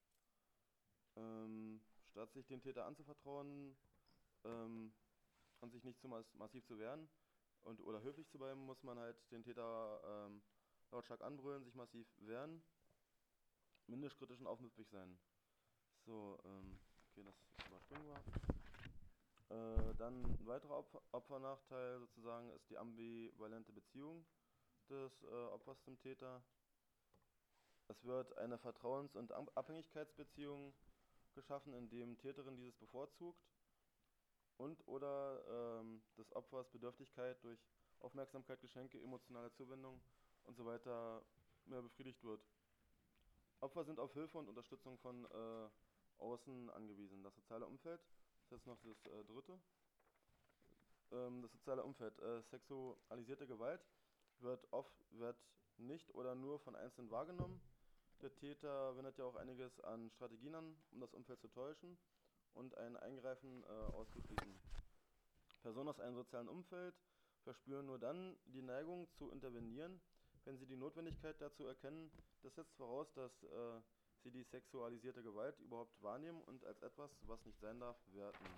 Ähm, statt sich den Täter anzuvertrauen ähm, und sich nicht zu mass massiv zu wehren und oder höflich zu bleiben, muss man halt den Täter ähm, lautstark anbrüllen, sich massiv wehren, mindestkritisch und aufmüpfig sein. So, ähm, okay, das überspringen wir. Äh, dann ein weiterer Opfer Opfernachteil sozusagen ist die ambivalente Beziehung des äh, Opfers zum Täter. Es wird eine Vertrauens- und Abhängigkeitsbeziehung geschaffen, in dem Täterin dieses bevorzugt und oder ähm, des Opfers Bedürftigkeit durch Aufmerksamkeit, Geschenke, emotionale Zuwendung und so weiter mehr befriedigt wird. Opfer sind auf Hilfe und Unterstützung von äh, außen angewiesen. Das soziale Umfeld ist jetzt noch das äh, dritte. Ähm, das soziale Umfeld. Äh, sexualisierte Gewalt wird oft wird nicht oder nur von Einzelnen wahrgenommen. Der Täter wendet ja auch einiges an Strategien an, um das Umfeld zu täuschen und ein Eingreifen äh, auszuschließen. Personen aus einem sozialen Umfeld verspüren nur dann die Neigung zu intervenieren, wenn sie die Notwendigkeit dazu erkennen. Das setzt voraus, dass äh, sie die sexualisierte Gewalt überhaupt wahrnehmen und als etwas, was nicht sein darf, werten.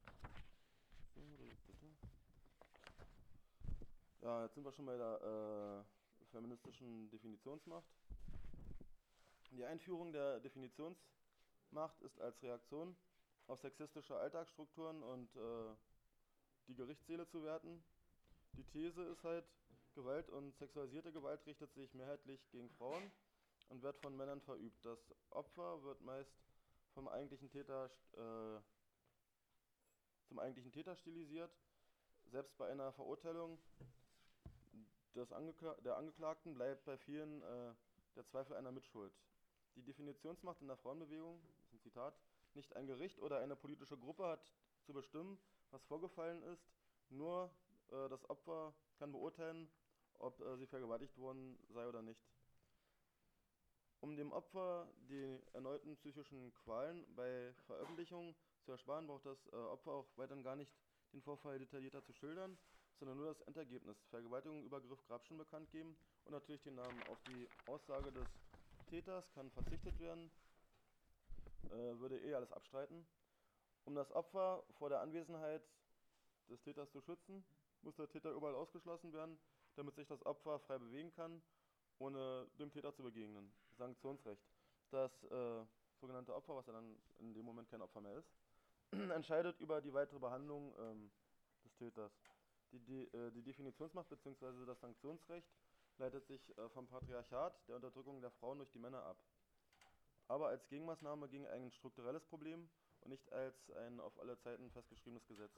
Ja, jetzt sind wir schon bei der äh, feministischen Definitionsmacht. Die Einführung der Definitionsmacht ist als Reaktion auf sexistische Alltagsstrukturen und äh, die Gerichtssäle zu werten. Die These ist halt, Gewalt und sexualisierte Gewalt richtet sich mehrheitlich gegen Frauen und wird von Männern verübt. Das Opfer wird meist vom eigentlichen Täter, äh, zum eigentlichen Täter stilisiert. Selbst bei einer Verurteilung des Angekla der Angeklagten bleibt bei vielen äh, der Zweifel einer Mitschuld. Die Definitionsmacht in der Frauenbewegung, das ist ein Zitat, nicht ein Gericht oder eine politische Gruppe hat zu bestimmen, was vorgefallen ist, nur äh, das Opfer kann beurteilen, ob äh, sie vergewaltigt worden sei oder nicht. Um dem Opfer die erneuten psychischen Qualen bei Veröffentlichung zu ersparen, braucht das äh, Opfer auch weiterhin gar nicht den Vorfall detaillierter zu schildern, sondern nur das Endergebnis, Vergewaltigung, Übergriff, Grabschen bekannt geben und natürlich den Namen. Auf die Aussage des Täters kann verzichtet werden, äh, würde eh alles abstreiten. Um das Opfer vor der Anwesenheit des Täters zu schützen, muss der Täter überall ausgeschlossen werden, damit sich das Opfer frei bewegen kann, ohne dem Täter zu begegnen. Sanktionsrecht. Das äh, sogenannte Opfer, was ja dann in dem Moment kein Opfer mehr ist, entscheidet über die weitere Behandlung ähm, des Täters. Die, die, äh, die Definitionsmacht bzw. das Sanktionsrecht leitet sich äh, vom Patriarchat, der Unterdrückung der Frauen durch die Männer ab. Aber als Gegenmaßnahme gegen ein strukturelles Problem und nicht als ein auf alle Zeiten festgeschriebenes Gesetz.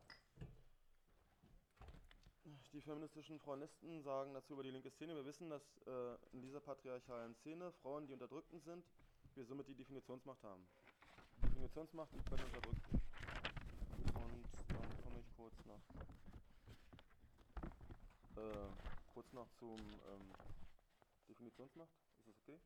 Die feministischen Frauenisten sagen dazu über die linke Szene: Wir wissen, dass äh, in dieser patriarchalen Szene Frauen die Unterdrückten sind, wir somit die Definitionsmacht haben. Die Definitionsmacht liegt bei den Unterdrückten. Und dann komme ich kurz noch, äh, kurz noch zum ähm, Definitionsmacht. Ist das okay?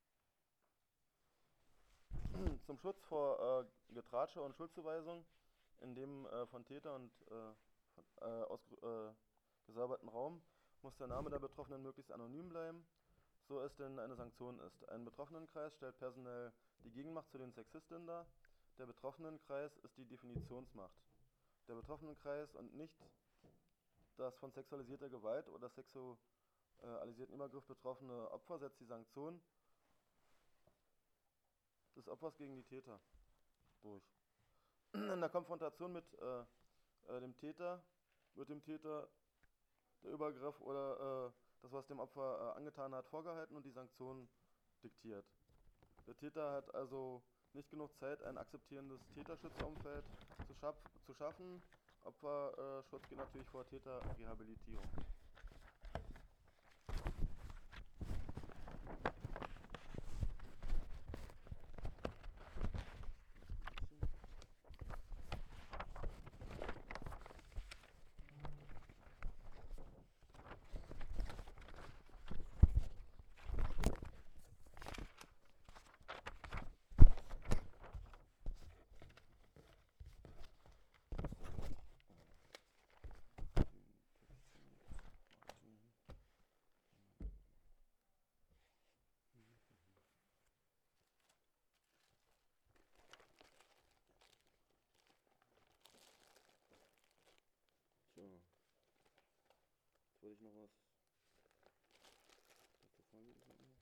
Zum Schutz vor äh, Getratsche und Schuldzuweisung, in dem äh, von Täter und äh, von, äh, aus äh, gesäuberten Raum, muss der Name der Betroffenen möglichst anonym bleiben, so es denn eine Sanktion ist. Ein Betroffenenkreis stellt personell die Gegenmacht zu den Sexistinnen dar. Der Betroffenenkreis ist die Definitionsmacht. Der Betroffenenkreis und nicht das von sexualisierter Gewalt oder sexualisierten Übergriff betroffene Opfer setzt die Sanktion des Opfers gegen die Täter durch. In der Konfrontation mit äh, äh, dem Täter wird dem Täter der Übergriff oder äh, das, was dem Opfer äh, angetan hat, vorgehalten und die Sanktion diktiert. Der Täter hat also nicht genug Zeit, ein akzeptierendes Täterschutzumfeld zu, schaff zu schaffen. Opferschutz äh, geht natürlich vor Täterrehabilitierung. So, jetzt wollte ich noch was dazu vorlesen.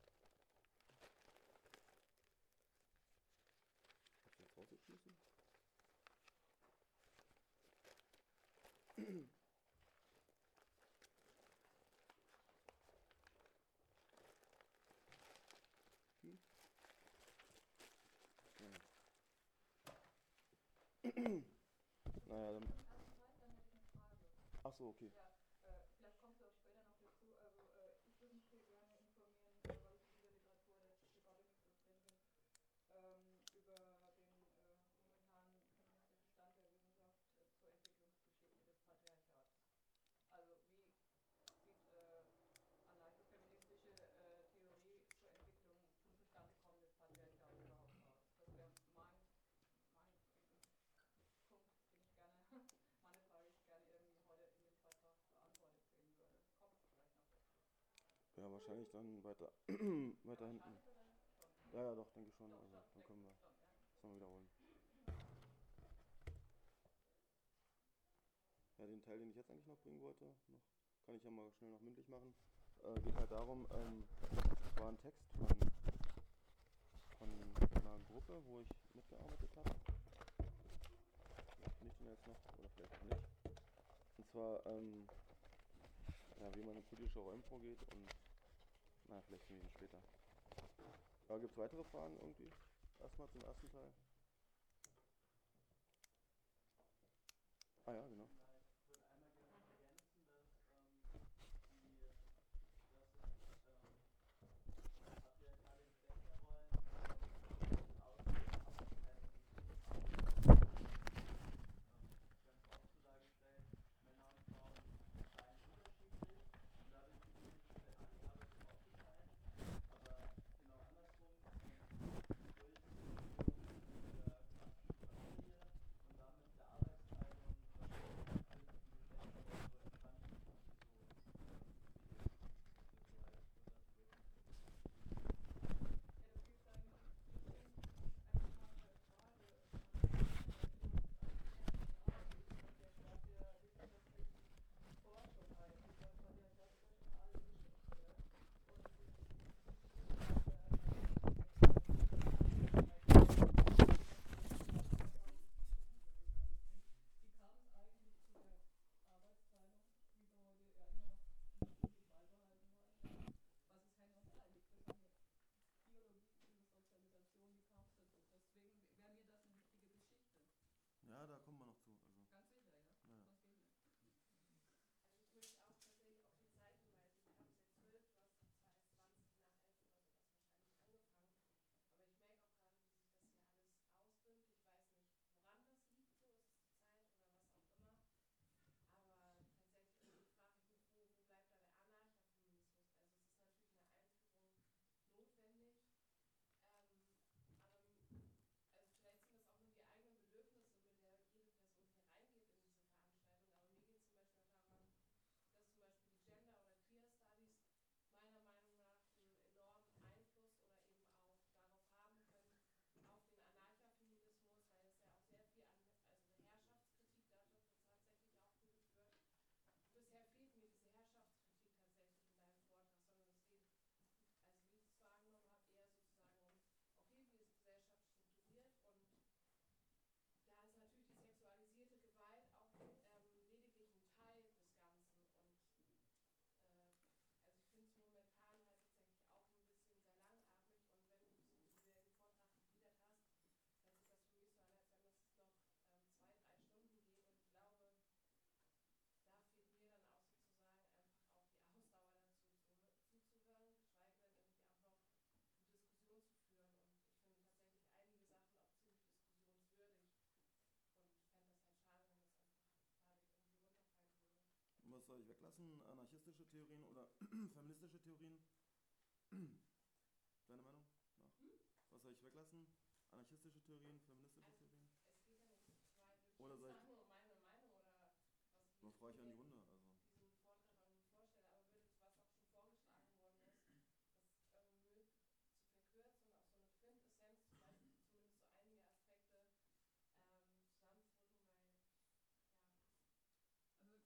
Hast du jetzt rausgeschmissen? Hm. Ja. Naja, dann. Ach so, okay. Ja, äh, vielleicht kommst du auch später noch dazu. Also äh, ich würde mich hier gerne informieren, äh, weil ich in dieser Literatur der Debatte nicht so drin bin, ähm, über den äh, momentanen feministischen Stand der Wissenschaft äh, zur Entwicklungsgeschichte des Patriarchats. Also wie sieht äh, anarcho-feministische äh, Theorie zur Entwicklung zum Zustandekommen des Patriarchats überhaupt aus? Das wäre mein, mein Punkt, den ich gerne, meine Frage, die ich gerne irgendwie heute in dem Vortrag beantwortet sehen würde. Kommst du vielleicht noch dazu? Ja, wahrscheinlich dann weiter, weiter hinten. Wahrscheinlich oder schon? Ja, ja, doch, denke ich schon. Doch, Also, schon, dann können wir schon, ja. das nochmal wiederholen. Ja, den Teil, den ich jetzt eigentlich noch bringen wollte, noch, kann ich ja mal schnell noch mündlich machen. Äh, geht halt darum, ähm, das war ein Text von, von einer Gruppe, wo ich mitgearbeitet habe. Finde ich den jetzt noch, oder vielleicht auch nicht. Und zwar, ähm, ja, wie man in politische Räume vorgeht und na, vielleicht ein bisschen später. Ja, gibt es weitere Fragen irgendwie? Erstmal zum ersten Teil. Ah ja, genau. Ja, ich würde einmal gerne noch ergänzen, dass ähm, die, dass es ähm, patriarchale Geschlechterrollen ähm, aus der Arbeitsteilung gegeben haben. Ähm, ganz oft so dargestellt, Männer und Frauen seien unterschiedlich und dadurch die Stelle, ah, die Arbeit wird aufgeteilt, aber genau andersrum, ähm, durch die Theorie der klassischen Familie und damit der Arbeitsteilung ähm, sind die Geschlechterrollen so entstanden, wie so es ähm, passiert ist. Das so als kurzer Zurückblick. Ja, das gibt es eigentlich richtig. Einfach mal eine Frage. Man kennt ja uns als N R W, das ist ja Staat der wissenschaftlichen Forschung eigentlich, weil Patriarchat ist ja schon eine alte Geschichte. Und die, die Frage an euch ist direkt, äh, wie kam es eigentlich zu der Arbeitsteilung, die wir heute ja immer noch maßgeblich beibehalten wollen? Was ist Henne und Ei? Liegt das an der Biologie, an der Sozialisation? Wie kam es dazu? Deswegen wäre mir das eine wichtige Geschichte. Ja, da kommen wir noch zu. Also, Ganz sicher, ja? naja. Sonst geht nicht. Also ich möchte auch tatsächlich auf die Zeit hinweisen. Wir haben es jetzt zwölf, du hast zwanzig nach elf oder sowas wahrscheinlich angefangen. Aber ich merke auch gerade, wie sich das hier alles ausdünnt. Ich weiß nicht, woran das liegt, so ist es die Zeit oder was auch immer. Aber tatsächlich irgendwie frage ich mich, wo, wo bleibt da der Anarcha-Feminismus? Also es ist natürlich eine Einführung notwendig. Ähm, aber also vielleicht sind das auch nur die eigenen Bedürfnisse, mit der jede Person hier reingeht in diese Veranstaltung. Aber mir geht zum Beispiel auch daran, dass zum Beispiel die Gender- oder Queer Studies meiner Meinung nach einen enormen Einfluss oder eben auch darauf haben können, auf den Anarcha-Feminismus, weil es ja auch sehr viel an, also eine Herrschaftskritik da tatsächlich auch geübt wird. Bisher fehlt mir diese Herrschaftskritik tatsächlich in deinem Vortrag, sondern es geht, also wie ich es wahrgenommen habe, eher sozusagen um, okay, wie ist Gesellschaft strukturiert und da ist natürlich die sexualisierte Gewalt auch ähm, lediglich ein Teil des Ganzen und äh, also ich finde es momentan halt tatsächlich auch ein bisschen sehr langatmig und wenn du so wie du den Vortrag gegliedert hast, hört sich das für mich so an, als wenn das noch ähm, zwei, drei Stunden geht und ich glaube, da fehlt mir dann auch sozusagen einfach auch die Ausdauer dazu zu, zuzuhören, geschweige denn irgendwie auch noch eine Diskussion zu führen und ich finde tatsächlich einige Sachen auch ziemlich diskussionswürdig und fände das halt schade, wenn das einfach dadurch irgendwie runterfallen würde. Was soll ich weglassen? Anarchistische Theorien oder feministische Theorien? Deine Meinung? Nach? Hm? Was soll ich weglassen? Anarchistische Theorien, feministische Also Theorien? es geht ja nicht weit durch Oder soll ich. sagen nur meine Meinung oder was wie Was ich frage ich an die mir Runde? Also. diesen Vortrag irgendwie vorstelle, aber würde, was auch schon vorgeschlagen worden ist, das irgendwie zu verkürzen und auf so eine Quintessenz zum Beispiel zumindest so einige Aspekte ähm, zusammenzurücken, weil ja. Also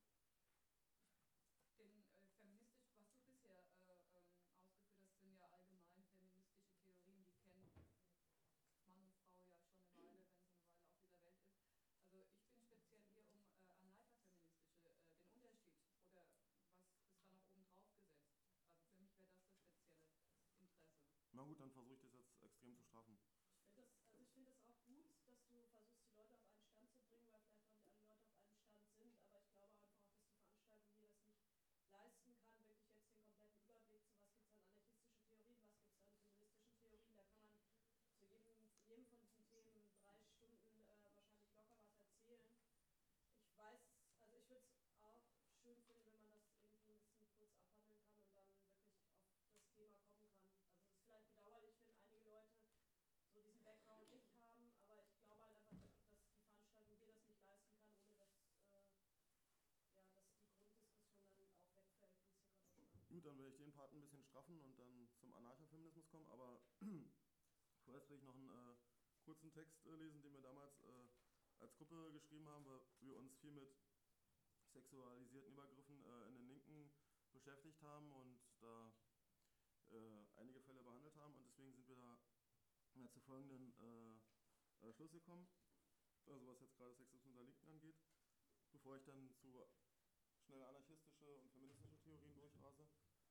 den äh, feministisch, was du bisher äh, ähm, ausgeführt hast, sind ja allgemein feministische Theorien, die kennen Mann und Frau ja schon eine Weile, wenn sie eine Weile auf dieser Welt ist. Also ich bin speziell hier um äh, anarcha-feministische, äh, den Unterschied oder was ist da noch oben drauf gesetzt. Also für mich wäre das das spezielle Interesse. Na gut, dann versuche ich das jetzt extrem zu straffen. Ich finde das, also ich finde es auch gut, dass du versuchst, die Leute auf einen Stand zu bringen, weil vielleicht auch nicht alle Leute auf einem Stand sind, aber ich glaube einfach auch, dass die Veranstaltung hier das nicht leisten kann, wirklich jetzt den kompletten Überblick zu, was gibt es an anarchistische Theorien, was gibt es an feministischen Theorien, da kann man zu jedem, jedem von diesen Themen drei Stunden äh, wahrscheinlich locker was erzählen. Ich weiß, also ich würde es auch schön finden, wenn man das irgendwie ein bisschen kurz abhandeln kann und dann wirklich auf das Thema kommen kann. Also es ist vielleicht bedauerlich, wenn einige Leute so diesen Background nicht haben, aber ich glaube halt einfach, dass die Veranstaltung hier das nicht leisten kann, ohne dass, äh, ja, dass die Grunddiskussion dann auch wegfällt, wie es hier gerade auch stand. Gut, dann werde ich den Part ein bisschen straffen und dann zum Anarcha-Feminismus kommen, aber vorerst will ich noch einen äh, kurzen Text äh, lesen, den wir damals äh, als Gruppe geschrieben haben, weil wir uns viel mit sexualisierten Übergriffen äh, in den Linken beschäftigt haben und da äh, einige Fälle behandelt haben und deswegen sind wir da ja, zu folgenden äh, äh, Schluss gekommen, also was jetzt gerade Sexismus unter Linken angeht, bevor ich dann zu schnell anarchistische und feministische Theorien durchrase.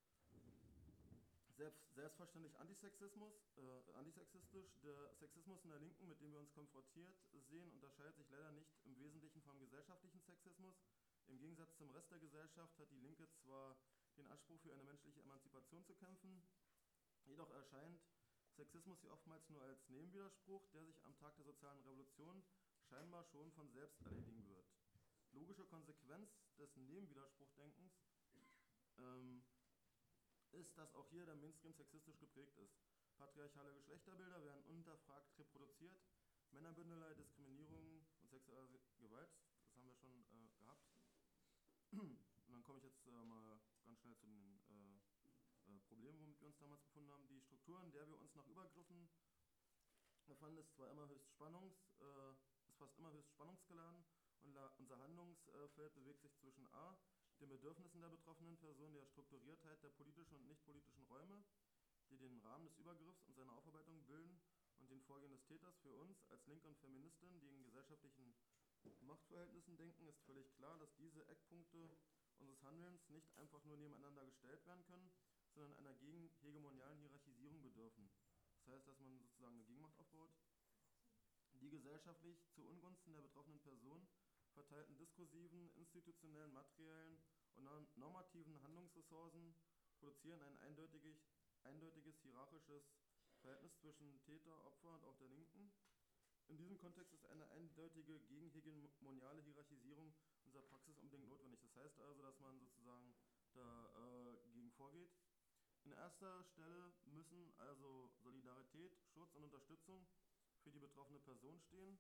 Selbst, selbstverständlich Antisexismus, äh, antisexistisch. Der Sexismus in der Linken, mit dem wir uns konfrontiert sehen, unterscheidet sich leider nicht im Wesentlichen vom gesellschaftlichen Sexismus. Im Gegensatz zum Rest der Gesellschaft hat die Linke zwar den Anspruch, für eine menschliche Emanzipation zu kämpfen, jedoch erscheint Sexismus hier oftmals nur als Nebenwiderspruch, der sich am Tag der sozialen Revolution scheinbar schon von selbst erledigen wird. Logische Konsequenz des Nebenwiderspruchdenkens ähm, ist, dass auch hier der Mainstream sexistisch geprägt ist. Patriarchale Geschlechterbilder werden unhinterfragt reproduziert, Männerbündelei, Diskriminierung und sexuelle Gewalt, das haben wir schon äh, gehabt. Und dann komme ich jetzt äh, mal ganz schnell zu den äh, äh, Problemen, womit wir uns damals befunden haben. Die Strukturen, in der wir uns nach Übergriffen befanden, ist zwar immer höchst spannungs, äh, ist fast immer höchst spannungsgeladen und la- unser Handlungsfeld bewegt sich zwischen a, den Bedürfnissen der betroffenen Person, der Strukturiertheit der politischen und nicht politischen Räume, die den Rahmen des Übergriffs und seiner Aufarbeitung bilden, und den Vorgehen des Täters. Für uns als Linke und Feministin, die in gesellschaftlichen Machtverhältnissen denken, ist völlig klar, dass diese Eckpunkte unseres Handelns nicht einfach nur nebeneinander gestellt werden können, sondern einer gegenhegemonialen Hierarchisierung bedürfen. Das heißt, dass man sozusagen eine Gegenmacht aufbaut, die gesellschaftlich zu Ungunsten der betroffenen Person verteilten diskursiven, institutionellen, materiellen und normativen Handlungsressourcen produzieren ein eindeutiges, eindeutiges hierarchisches Verhältnis zwischen Täter, Opfer und auch der Linken. In diesem Kontext ist eine eindeutige gegenhegemoniale Hierarchisierung unserer Praxis unbedingt notwendig. Das heißt also, dass man sozusagen dagegen äh, vorgeht. In erster Stelle müssen also Solidarität, Schutz und Unterstützung für die betroffene Person stehen.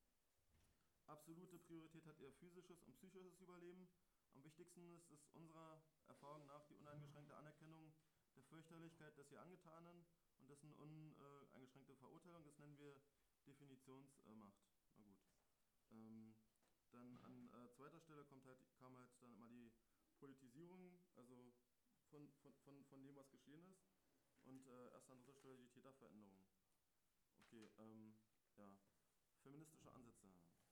Absolute Priorität hat ihr physisches und psychisches Überleben. Am wichtigsten ist es unserer Erfahrung nach die uneingeschränkte Anerkennung der Fürchterlichkeit des ihr Angetanen und dessen uneingeschränkte Verurteilung. Das nennen wir Definitionsmacht. Na gut. Ähm, dann an äh, zweiter Stelle kommt halt, kam halt dann immer die Politisierung, also von, von, von, von dem, was geschehen ist. Und äh, erst an dritter Stelle die Täterveränderung. Okay, ähm, ja. Feministische Ansätze.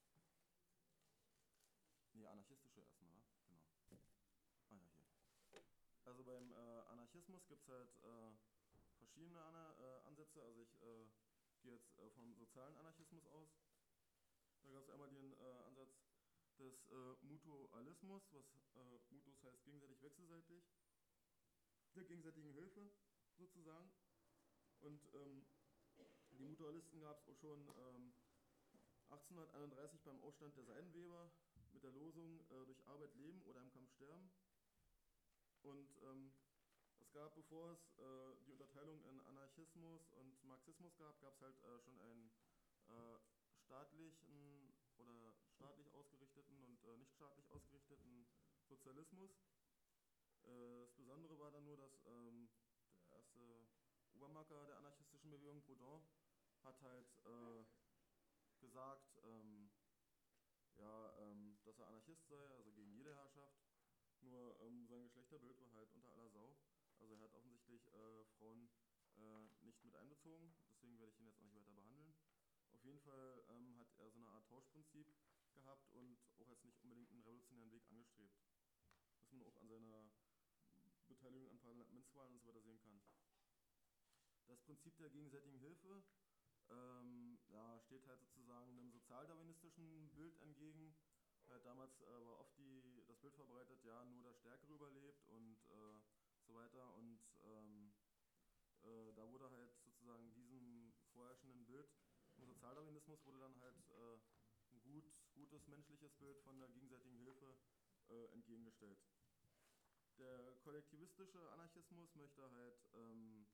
Nee, anarchistische erstmal, ne? Genau. Ah ja, hier. Also beim äh, Anarchismus gibt es halt äh, verschiedene Ana äh, Ansätze. Also ich äh, gehe jetzt äh, vom sozialen Anarchismus aus. Da gab es einmal den äh, Ansatz des äh, Mutualismus, was äh, Mutus heißt gegenseitig wechselseitig, der gegenseitigen Hilfe sozusagen. Und ähm, die Mutualisten gab es auch schon ähm, achtzehnhunderteinunddreißig beim Aufstand der Seidenweber mit der Losung äh, durch Arbeit leben oder im Kampf sterben. Und ähm, es gab, bevor es äh, die Unterteilung in Anarchismus und Marxismus gab, gab es halt äh, schon einen äh, staatlichen oder staatlich ausgerichteten und äh, nicht staatlich ausgerichteten Sozialismus. Äh, das Besondere war dann nur, dass ähm, der erste Obermacker der anarchistischen Bewegung, Proudhon, hat halt äh, gesagt, ähm, ja, ähm, dass er Anarchist sei, also gegen jede Herrschaft. Nur ähm, sein Geschlechterbild war halt unter aller Sau. Also er hat offensichtlich äh, Frauen äh, nicht mit einbezogen, deswegen werde ich ihn jetzt auch nicht weiter behandeln. Auf jeden Fall ähm, hat er so eine Art Tauschprinzip gehabt und auch jetzt nicht unbedingt einen revolutionären Weg angestrebt. Was man auch an seiner Beteiligung an Parlamentswahlen und so weiter sehen kann. Das Prinzip der gegenseitigen Hilfe ähm, ja, steht halt sozusagen einem sozialdarwinistischen Bild entgegen. Halt damals äh, war oft die, das Bild verbreitet, ja, nur der Stärkere überlebt und äh, so weiter. Und ähm, äh, da wurde halt sozusagen diesem vorherrschenden Bild im Sozialdarwinismus wurde dann halt äh, ein gut, gutes menschliches Bild von der gegenseitigen Hilfe äh, entgegengestellt. Der kollektivistische Anarchismus möchte halt ähm,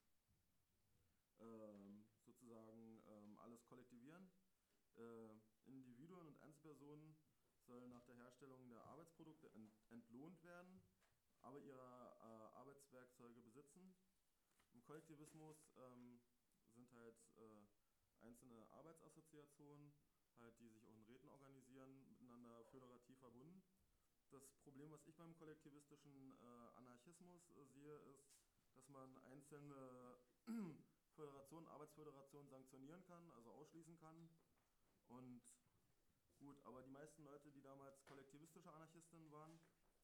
ähm, sozusagen ähm, alles kollektivieren. Äh, Individuen und Einzelpersonen sollen nach der Herstellung der Arbeitsprodukte ent entlohnt werden, aber ihre äh, Arbeitswerkzeuge besitzen. Im Kollektivismus ähm, sind halt äh, einzelne Arbeitsassoziationen, halt, die sich auch in Räten organisieren, miteinander föderativ verbunden. Das Problem, was ich beim kollektivistischen äh, Anarchismus äh, sehe, ist, dass man einzelne Föderationen, Arbeitsföderationen sanktionieren kann, also ausschließen kann. Und gut, aber die meisten Leute, die damals kollektivistische Anarchisten waren, die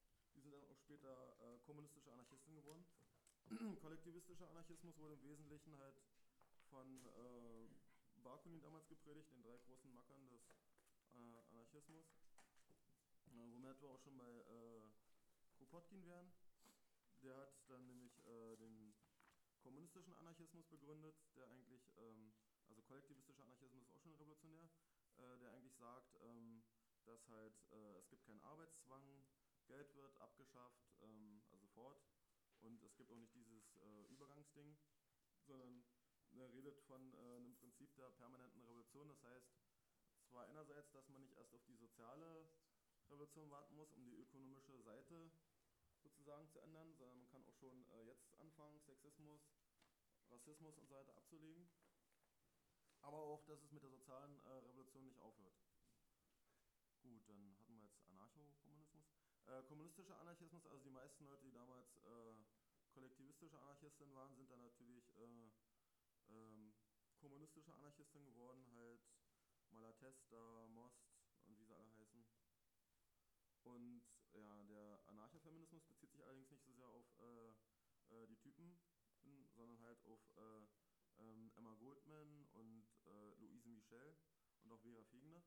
sind dann auch später äh, kommunistische Anarchisten geworden. Kollektivistischer Anarchismus wurde im Wesentlichen halt von äh, Bakunin damals gepredigt, den drei großen Mackern des äh, Anarchismus. Äh, womit wir auch schon bei äh, Kropotkin wären. Der hat dann nämlich äh, den kommunistischen Anarchismus begründet, der eigentlich, ähm, also kollektivistischer Anarchismus ist auch schon revolutionär, äh, der eigentlich sagt, ähm, dass halt äh, es gibt keinen Arbeitszwang, Geld wird abgeschafft, ähm, also sofort, und es gibt auch nicht dieses äh, Übergangsding, sondern er redet von äh, einem Prinzip der permanenten Revolution. Das heißt, zwar einerseits, dass man nicht erst auf die soziale Revolution warten muss, um die ökonomische Seite sozusagen zu ändern, sondern man kann auch schon äh, jetzt anfangen, Sexismus, Rassismus und so weiter abzulegen. Aber auch, dass es mit der sozialen äh, Revolution nicht aufhört. Gut, dann hatten wir jetzt Anarcho-Kommunismus. Äh, kommunistischer Anarchismus, also die meisten Leute, die damals äh, kollektivistische Anarchisten waren, sind dann natürlich äh, ähm, kommunistische Anarchisten geworden, halt Malatesta, Most und wie sie alle heißen. Und ja, der Anarchofeminismus bezieht sich allerdings nicht so sehr auf äh, äh, die Typen, sondern halt auf äh, ähm, Emma Goldman und äh, Louise Michel und auch Vera Fegner.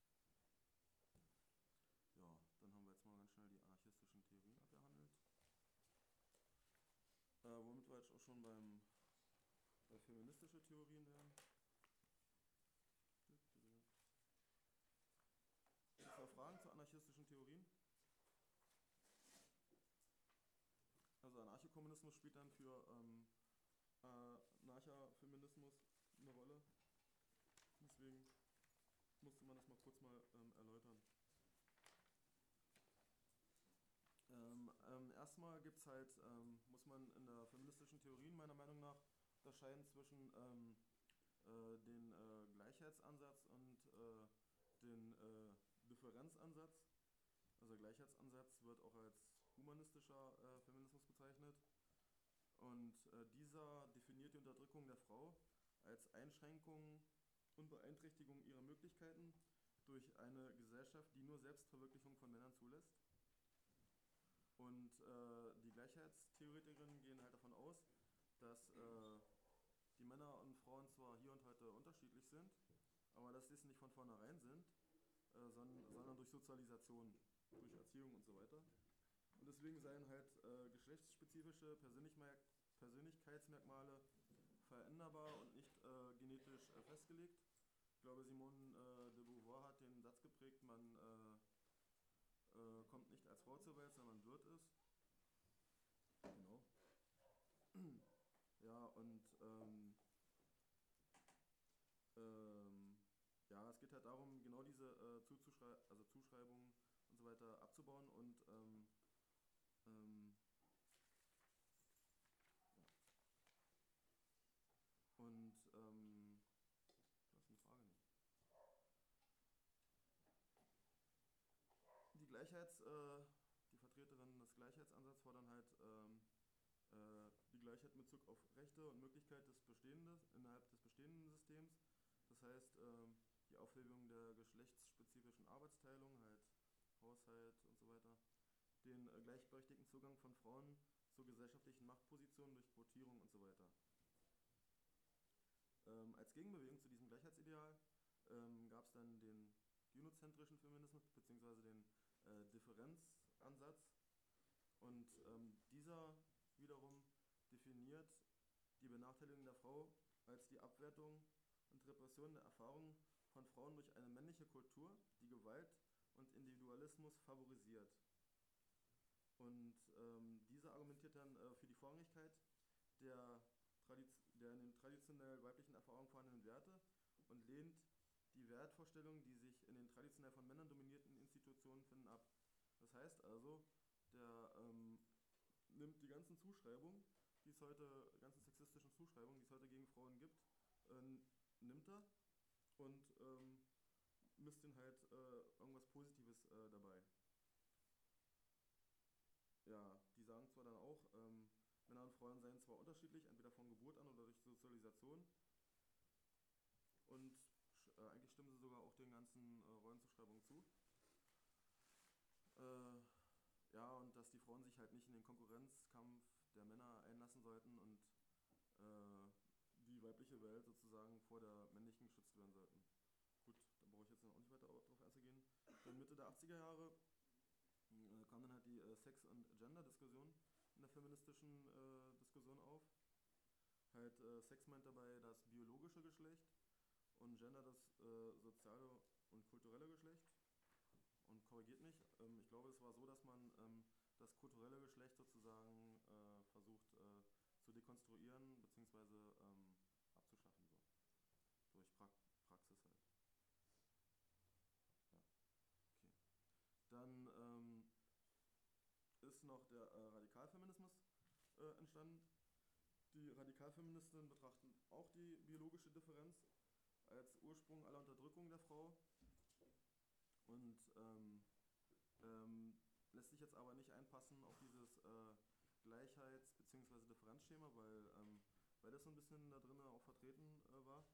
Ja, dann haben wir jetzt mal ganz schnell die anarchistischen Theorien abgehandelt. Äh, womit wir jetzt auch schon beim bei feministische Theorien wären. Gibt es noch Fragen zu anarchistischen Theorien? Also Anarchokommunismus spielt dann für ähm, Anarchofeminismus eine Rolle. Deswegen musste man das mal kurz mal ähm, erläutern. Ähm, ähm, erstmal gibt's halt, ähm, muss man in der feministischen Theorien meiner Meinung nach unterscheiden zwischen ähm, äh, den äh, Gleichheitsansatz und äh, den äh, Differenzansatz. Also der Gleichheitsansatz wird auch als humanistischer äh, Feminismus bezeichnet. Und äh, dieser definiert die Unterdrückung der Frau als Einschränkung und Beeinträchtigung ihrer Möglichkeiten durch eine Gesellschaft, die nur Selbstverwirklichung von Männern zulässt. Und äh, die Gleichheitstheoretikerinnen gehen halt davon aus, dass äh, die Männer und Frauen zwar hier und heute unterschiedlich sind, aber dass dies nicht von vornherein sind, äh, sondern, sondern durch Sozialisation, durch Erziehung und so weiter. Und deswegen seien halt äh, geschlechtsspezifische Persönlichme- Persönlichkeitsmerkmale veränderbar und nicht äh, genetisch äh, festgelegt. Ich glaube, Simone äh, de Beauvoir hat den Satz geprägt, man äh, äh, kommt nicht als Frau zur Welt, sondern man wird es. Genau. Ja, und ähm, ähm, ja, es geht halt darum, genau diese äh, Zuzuschrei- also Zuschreibungen und so weiter abzubauen und ähm, ähm, ja. Und ähm, das ist eine Frage nicht. Die Gleichheits, äh, die Vertreterinnen des Gleichheitsansatzes fordern halt ähm, äh, die Gleichheit mit Bezug auf Rechte und Möglichkeit des Bestehenden, innerhalb des bestehenden Systems. Das heißt, ähm, die Aufhebung der geschlechtsspezifischen Arbeitsteilung, halt Haushalt und so weiter. Den äh, gleichberechtigten Zugang von Frauen zur gesellschaftlichen Machtposition durch Quotierung und so weiter. Ähm, als Gegenbewegung zu diesem Gleichheitsideal ähm, gab es dann den gynozentrischen Feminismus bzw. den äh, Differenzansatz. Und ähm, dieser wiederum definiert die Benachteiligung der Frau als die Abwertung und Repression der Erfahrungen von Frauen durch eine männliche Kultur, die Gewalt und Individualismus favorisiert. Und ähm, dieser argumentiert dann äh, für die Vorrangigkeit der, Tradiz- der in den traditionell weiblichen Erfahrungen vorhandenen Werte und lehnt die Wertvorstellungen, die sich in den traditionell von Männern dominierten Institutionen finden, ab. Das heißt also, der ähm, nimmt die ganzen Zuschreibungen, die es heute, ganzen sexistischen Zuschreibungen, die es heute gegen Frauen gibt, äh, nimmt er und ähm, misst ihnen halt äh, irgendwas Positives äh, dabei. Ja, die sagen zwar dann auch, ähm, Männer und Frauen seien zwar unterschiedlich, entweder von Geburt an oder durch Sozialisation, und äh, eigentlich stimmen sie sogar auch den ganzen äh, Rollenzuschreibungen zu. Äh, ja, und dass die Frauen sich halt nicht in den Konkurrenzkampf der Männer einlassen sollten und äh, die weibliche Welt sozusagen vor der männlichen geschützt werden sollten. Gut, da brauche ich jetzt noch nicht weiter drauf einzugehen. Dann Mitte der achtziger Jahre äh, kam dann halt die äh, Sex- und Gender-Diskussion in der feministischen äh, Diskussion auf. Halt äh, Sex meint dabei das biologische Geschlecht und Gender das äh, soziale und kulturelle Geschlecht. Und korrigiert mich, ähm, ich glaube, es war so, dass man ähm, das kulturelle Geschlecht sozusagen äh, versucht äh, zu dekonstruieren bzw. Ähm, abzuschaffen, so. Durch pra Praxis halt. Ja, okay. Dann ähm, ist noch der äh, Radikalfeminismus äh, entstanden. Die Radikalfeministinnen betrachten auch die biologische Differenz als Ursprung aller Unterdrückung der Frau und ähm, ähm, lässt sich jetzt aber nicht einpassen auf dieses äh, Gleichheits- bzw. Differenzschema, weil, ähm, weil das so ein bisschen da drin auch vertreten äh, war.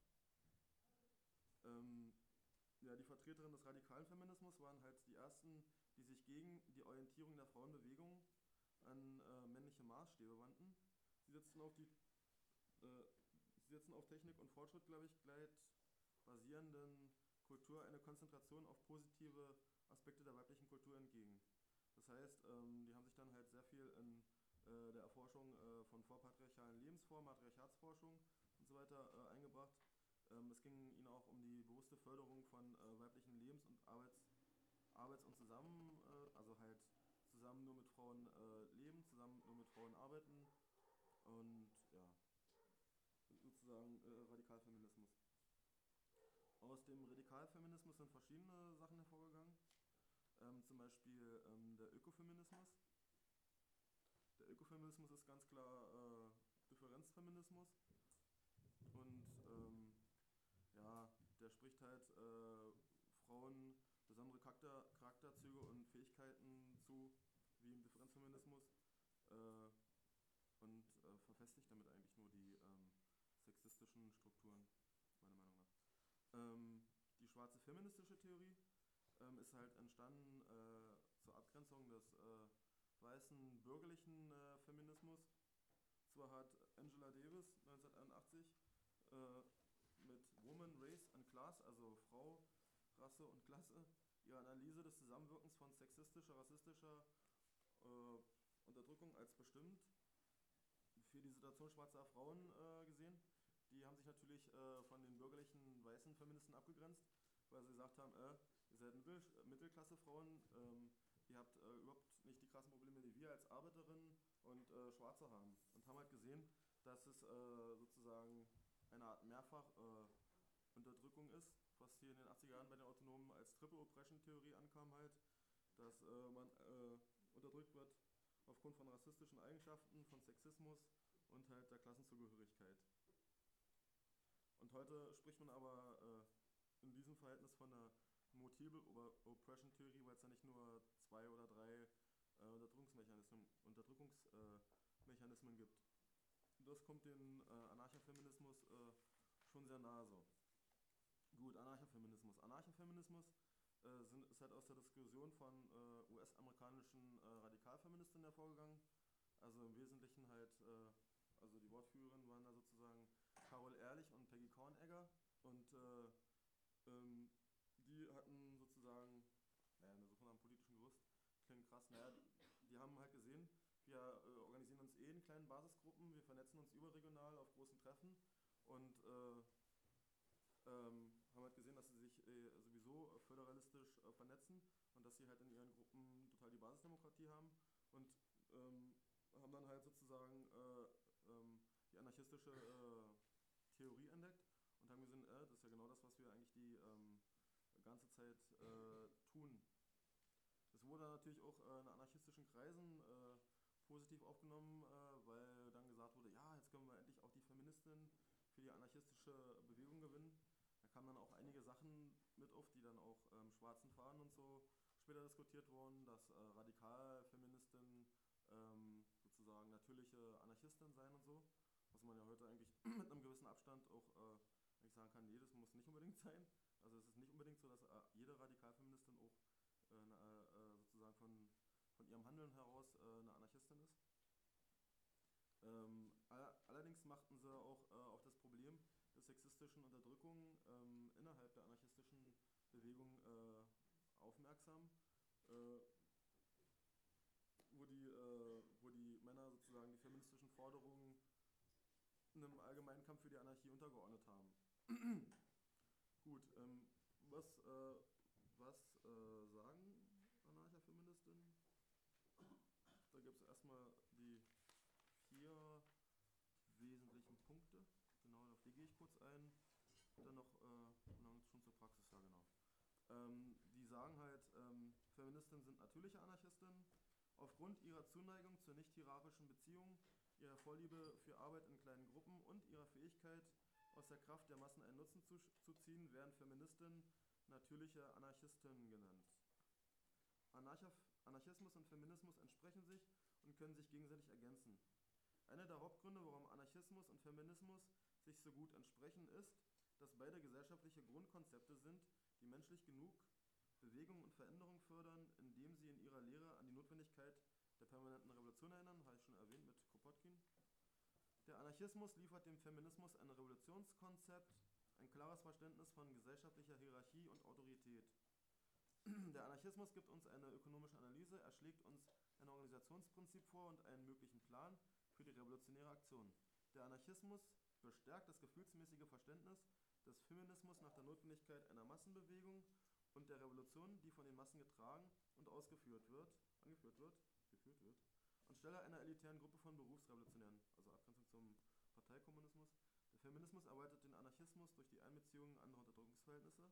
Ähm, ja, die Vertreterinnen des radikalen Feminismus waren halt die ersten, die sich gegen die Orientierung der Frauenbewegung an äh, männliche Maßstäbe wandten. Sie setzten auf die äh, sie setzen auf Technik und Fortschritt, glaube ich, gleich basierenden Kultur eine Konzentration auf positive Aspekte der weiblichen Kultur entgegen. Das heißt, ähm, die haben sich dann halt sehr viel in äh, der Erforschung äh, von vorpatriarchalen Lebensformen, Matriarchatsforschung und so weiter äh, eingebracht. Ähm, es ging ihnen auch um die bewusste Förderung von äh, weiblichen Lebens- und Arbeits-, Arbeits und zusammen, äh, also halt zusammen nur mit Frauen äh, leben, zusammen nur mit Frauen arbeiten und ja, sozusagen äh, Radikalfeminismus. Aus dem Radikalfeminismus sind verschiedene Sachen hervorgegangen. Ähm, zum Beispiel ähm, der Ökofeminismus. Der Ökofeminismus ist ganz klar äh, Differenzfeminismus und ähm, ja, der spricht halt äh, Frauen besondere Charakter, Charakterzüge und Fähigkeiten zu, wie im Differenzfeminismus äh, und äh, verfestigt damit eigentlich nur die ähm, sexistischen Strukturen, meiner Meinung nach. Ähm, die schwarze feministische Theorie ähm, ist halt entstanden äh, zur Abgrenzung des äh, weißen bürgerlichen äh, Feminismus. Zwar hat Angela Davis neunzehnhunderteinundachtzig äh, mit Woman, Race and Class, also Frau, Rasse und Klasse, ihre Analyse des Zusammenwirkens von sexistischer, rassistischer äh, Unterdrückung als bestimmt für die Situation schwarzer Frauen äh, gesehen. Die haben sich natürlich äh, von den bürgerlichen weißen Feministen abgegrenzt, weil sie gesagt haben, äh, ihr seid Mittel Mittelklasse-Frauen, ähm, ihr habt äh, überhaupt nicht die krassen Probleme, die wir als Arbeiterinnen und äh, Schwarze haben. Und haben halt gesehen, dass es äh, sozusagen eine Art Mehrfach-Unterdrückung äh, ist, was hier in den achtziger Jahren bei den Autonomen als Triple-Oppression-Theorie ankam halt, dass äh, man äh, unterdrückt wird aufgrund von rassistischen Eigenschaften, von Sexismus und halt der Klassenzugehörigkeit. Und heute spricht man aber äh, in diesem Verhältnis von einer Multiple Oppression Theorie, weil es ja nicht nur zwei oder drei äh, Unterdrückungsmechanismen, Unterdrückungsmechanismen äh, gibt. Und das kommt dem äh, Anarchofeminismus äh, schon sehr nahe so. Gut, Anarchofeminismus. Anarchofeminismus äh, sind, ist halt aus der Diskussion von äh, U S-amerikanischen äh, Radikalfeministinnen hervorgegangen. Also im Wesentlichen halt, äh, also die Wortführerinnen waren da sozusagen Carol Ehrlich und Peggy Kornegger und äh, ähm, die hatten sozusagen, naja, eine Suche nach einem politischen Gerüst, klingt krass, naja, die haben halt gesehen, wir äh, organisieren uns eh in kleinen Basisgruppen, wir vernetzen uns überregional auf großen Treffen und äh, ähm, haben halt gesehen, dass sie sich äh, sowieso föderalistisch äh, vernetzen und dass sie halt in ihren Gruppen total die Basisdemokratie haben und ähm, haben dann halt sozusagen äh, ähm, die anarchistische äh, Theorie entdeckt und haben gesehen, äh, das ist ja genau das, was wir eigentlich die ähm, ganze Zeit äh, tun. Das wurde natürlich auch äh, in anarchistischen Kreisen äh, positiv aufgenommen, äh, weil dann gesagt wurde, ja, jetzt können wir endlich auch die Feministinnen für die anarchistische Bewegung gewinnen. Da kamen dann auch einige Sachen mit auf, die dann auch ähm, schwarzen Fahnen und so später diskutiert wurden, dass äh, Radikalfeministinnen ähm, sozusagen natürliche Anarchistinnen seien und so. Was man ja heute eigentlich mit einem gewissen Abstand auch äh, eigentlich sagen kann, nee, das muss nicht unbedingt sein. Also es ist nicht unbedingt so, dass äh, jede Radikalfeministin auch äh, äh, sozusagen von, von ihrem Handeln heraus äh, eine Anarchistin ist. Ähm, all, allerdings machten sie auch äh, auf das Problem der sexistischen Unterdrückung ähm, innerhalb der anarchistischen Bewegung äh, aufmerksam, äh, wo, die, äh, wo die Männer sozusagen die feministischen Forderungen einem allgemeinen Kampf für die Anarchie untergeordnet haben. Gut, ähm, was, äh, was äh, sagen Anarcha-Feministinnen? Da gibt es erstmal die vier wesentlichen Punkte. Genau, auf die gehe ich kurz ein. Dann noch, äh, und dann schon zur Praxis, ja genau. Ähm, die sagen halt, ähm, Feministinnen sind natürliche Anarchistinnen. Aufgrund ihrer Zuneigung zur nicht-hierarchischen Beziehung, ihrer Vorliebe für Arbeit in kleinen Gruppen und ihrer Fähigkeit, aus der Kraft der Massen einen Nutzen zu, zu ziehen, werden Feministinnen natürliche Anarchistinnen genannt. Anarcha, Anarchismus und Feminismus entsprechen sich und können sich gegenseitig ergänzen. Einer der Hauptgründe, warum Anarchismus und Feminismus sich so gut entsprechen, ist, dass beide gesellschaftliche Grundkonzepte sind, die menschlich genug Bewegung und Veränderung fördern, indem sie in ihrer Lehre an die Notwendigkeit der permanenten Revolution erinnern, habe ich schon erwähnt mit Kropotkin. Der Anarchismus liefert dem Feminismus ein Revolutionskonzept, ein klares Verständnis von gesellschaftlicher Hierarchie und Autorität. Der Anarchismus gibt uns eine ökonomische Analyse, er schlägt uns ein Organisationsprinzip vor und einen möglichen Plan für die revolutionäre Aktion. Der Anarchismus bestärkt das gefühlsmäßige Verständnis des Feminismus nach der Notwendigkeit einer Massenbewegung und der Revolution, die von den Massen getragen und ausgeführt wird, angeführt wird, geführt wird, anstelle einer elitären Gruppe von Berufsrevolutionären, also Abgrenzung zum Parteikommunismus. Der Feminismus erweitert den Anarchismus durch die Einbeziehung anderer Unterdrückungsverhältnisse.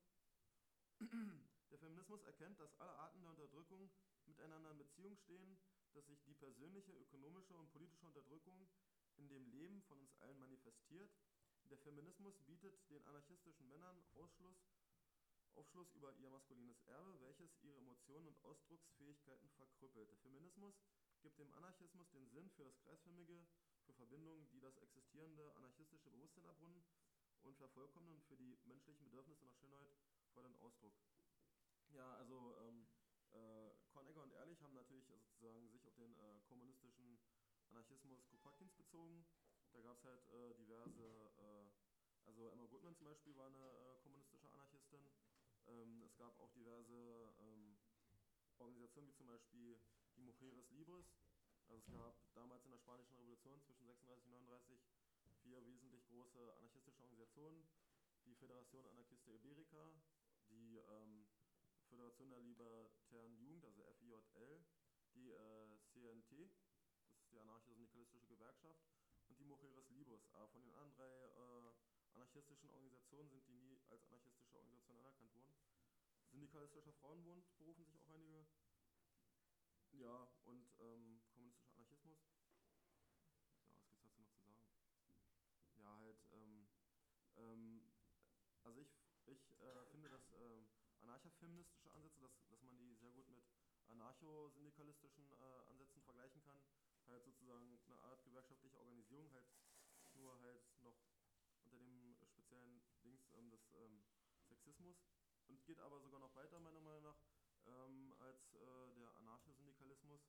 Der Feminismus erkennt, dass alle Arten der Unterdrückung miteinander in Beziehung stehen, dass sich die persönliche, ökonomische und politische Unterdrückung in dem Leben von uns allen manifestiert. Der Feminismus bietet den anarchistischen Männern Ausschluss, Aufschluss über ihr maskulines Erbe, welches ihre Emotionen und Ausdrucksfähigkeiten verkrüppelt. Der Feminismus gibt dem Anarchismus den Sinn für das Kreisförmige, für Verbindungen, die das existierende anarchistische Bewusstsein abrunden und vervollkommnen und für die menschlichen Bedürfnisse nach Schönheit fordern Ausdruck. Ja, also ähm, äh, Kornegger und Ehrlich haben natürlich sozusagen sich auf den äh, kommunistischen Anarchismus Kropotkins bezogen. Da gab es halt äh, diverse, äh, also Emma Goodman zum Beispiel war eine äh, kommunistische Anarchistin. Ähm, es gab auch diverse ähm, Organisationen wie zum Beispiel die Mujeres Libres. Also es gab damals in der Spanischen Revolution zwischen sechsunddreißig und neununddreißig vier wesentlich große anarchistische Organisationen. Die Federación Anarquista Ibérica, die ähm, Föderation der Libertären Jugend, also F I J L, die äh, C N T, das ist die anarcho-syndikalistische Gewerkschaft, und die Mujeres Libres. Aber von den anderen drei äh, anarchistischen Organisationen sind die nie als anarchistische Organisation anerkannt worden. Syndikalistischer Frauenbund berufen sich auch einige. Ja, und ähm, kommunistischer Anarchismus. Ja, was gibt es dazu noch zu sagen? Ja, halt, ähm, ähm, also ich, ich äh, finde, dass ähm, anarcho-feministische Ansätze, dass, dass man die sehr gut mit anarcho-syndikalistischen äh, Ansätzen vergleichen kann. Halt sozusagen eine Art gewerkschaftliche Organisierung, halt nur halt noch unter dem speziellen Dings ähm, des ähm, Sexismus. Und geht aber sogar noch weiter, meiner Meinung nach, ähm, als äh, der Anarcho-Syndikalismus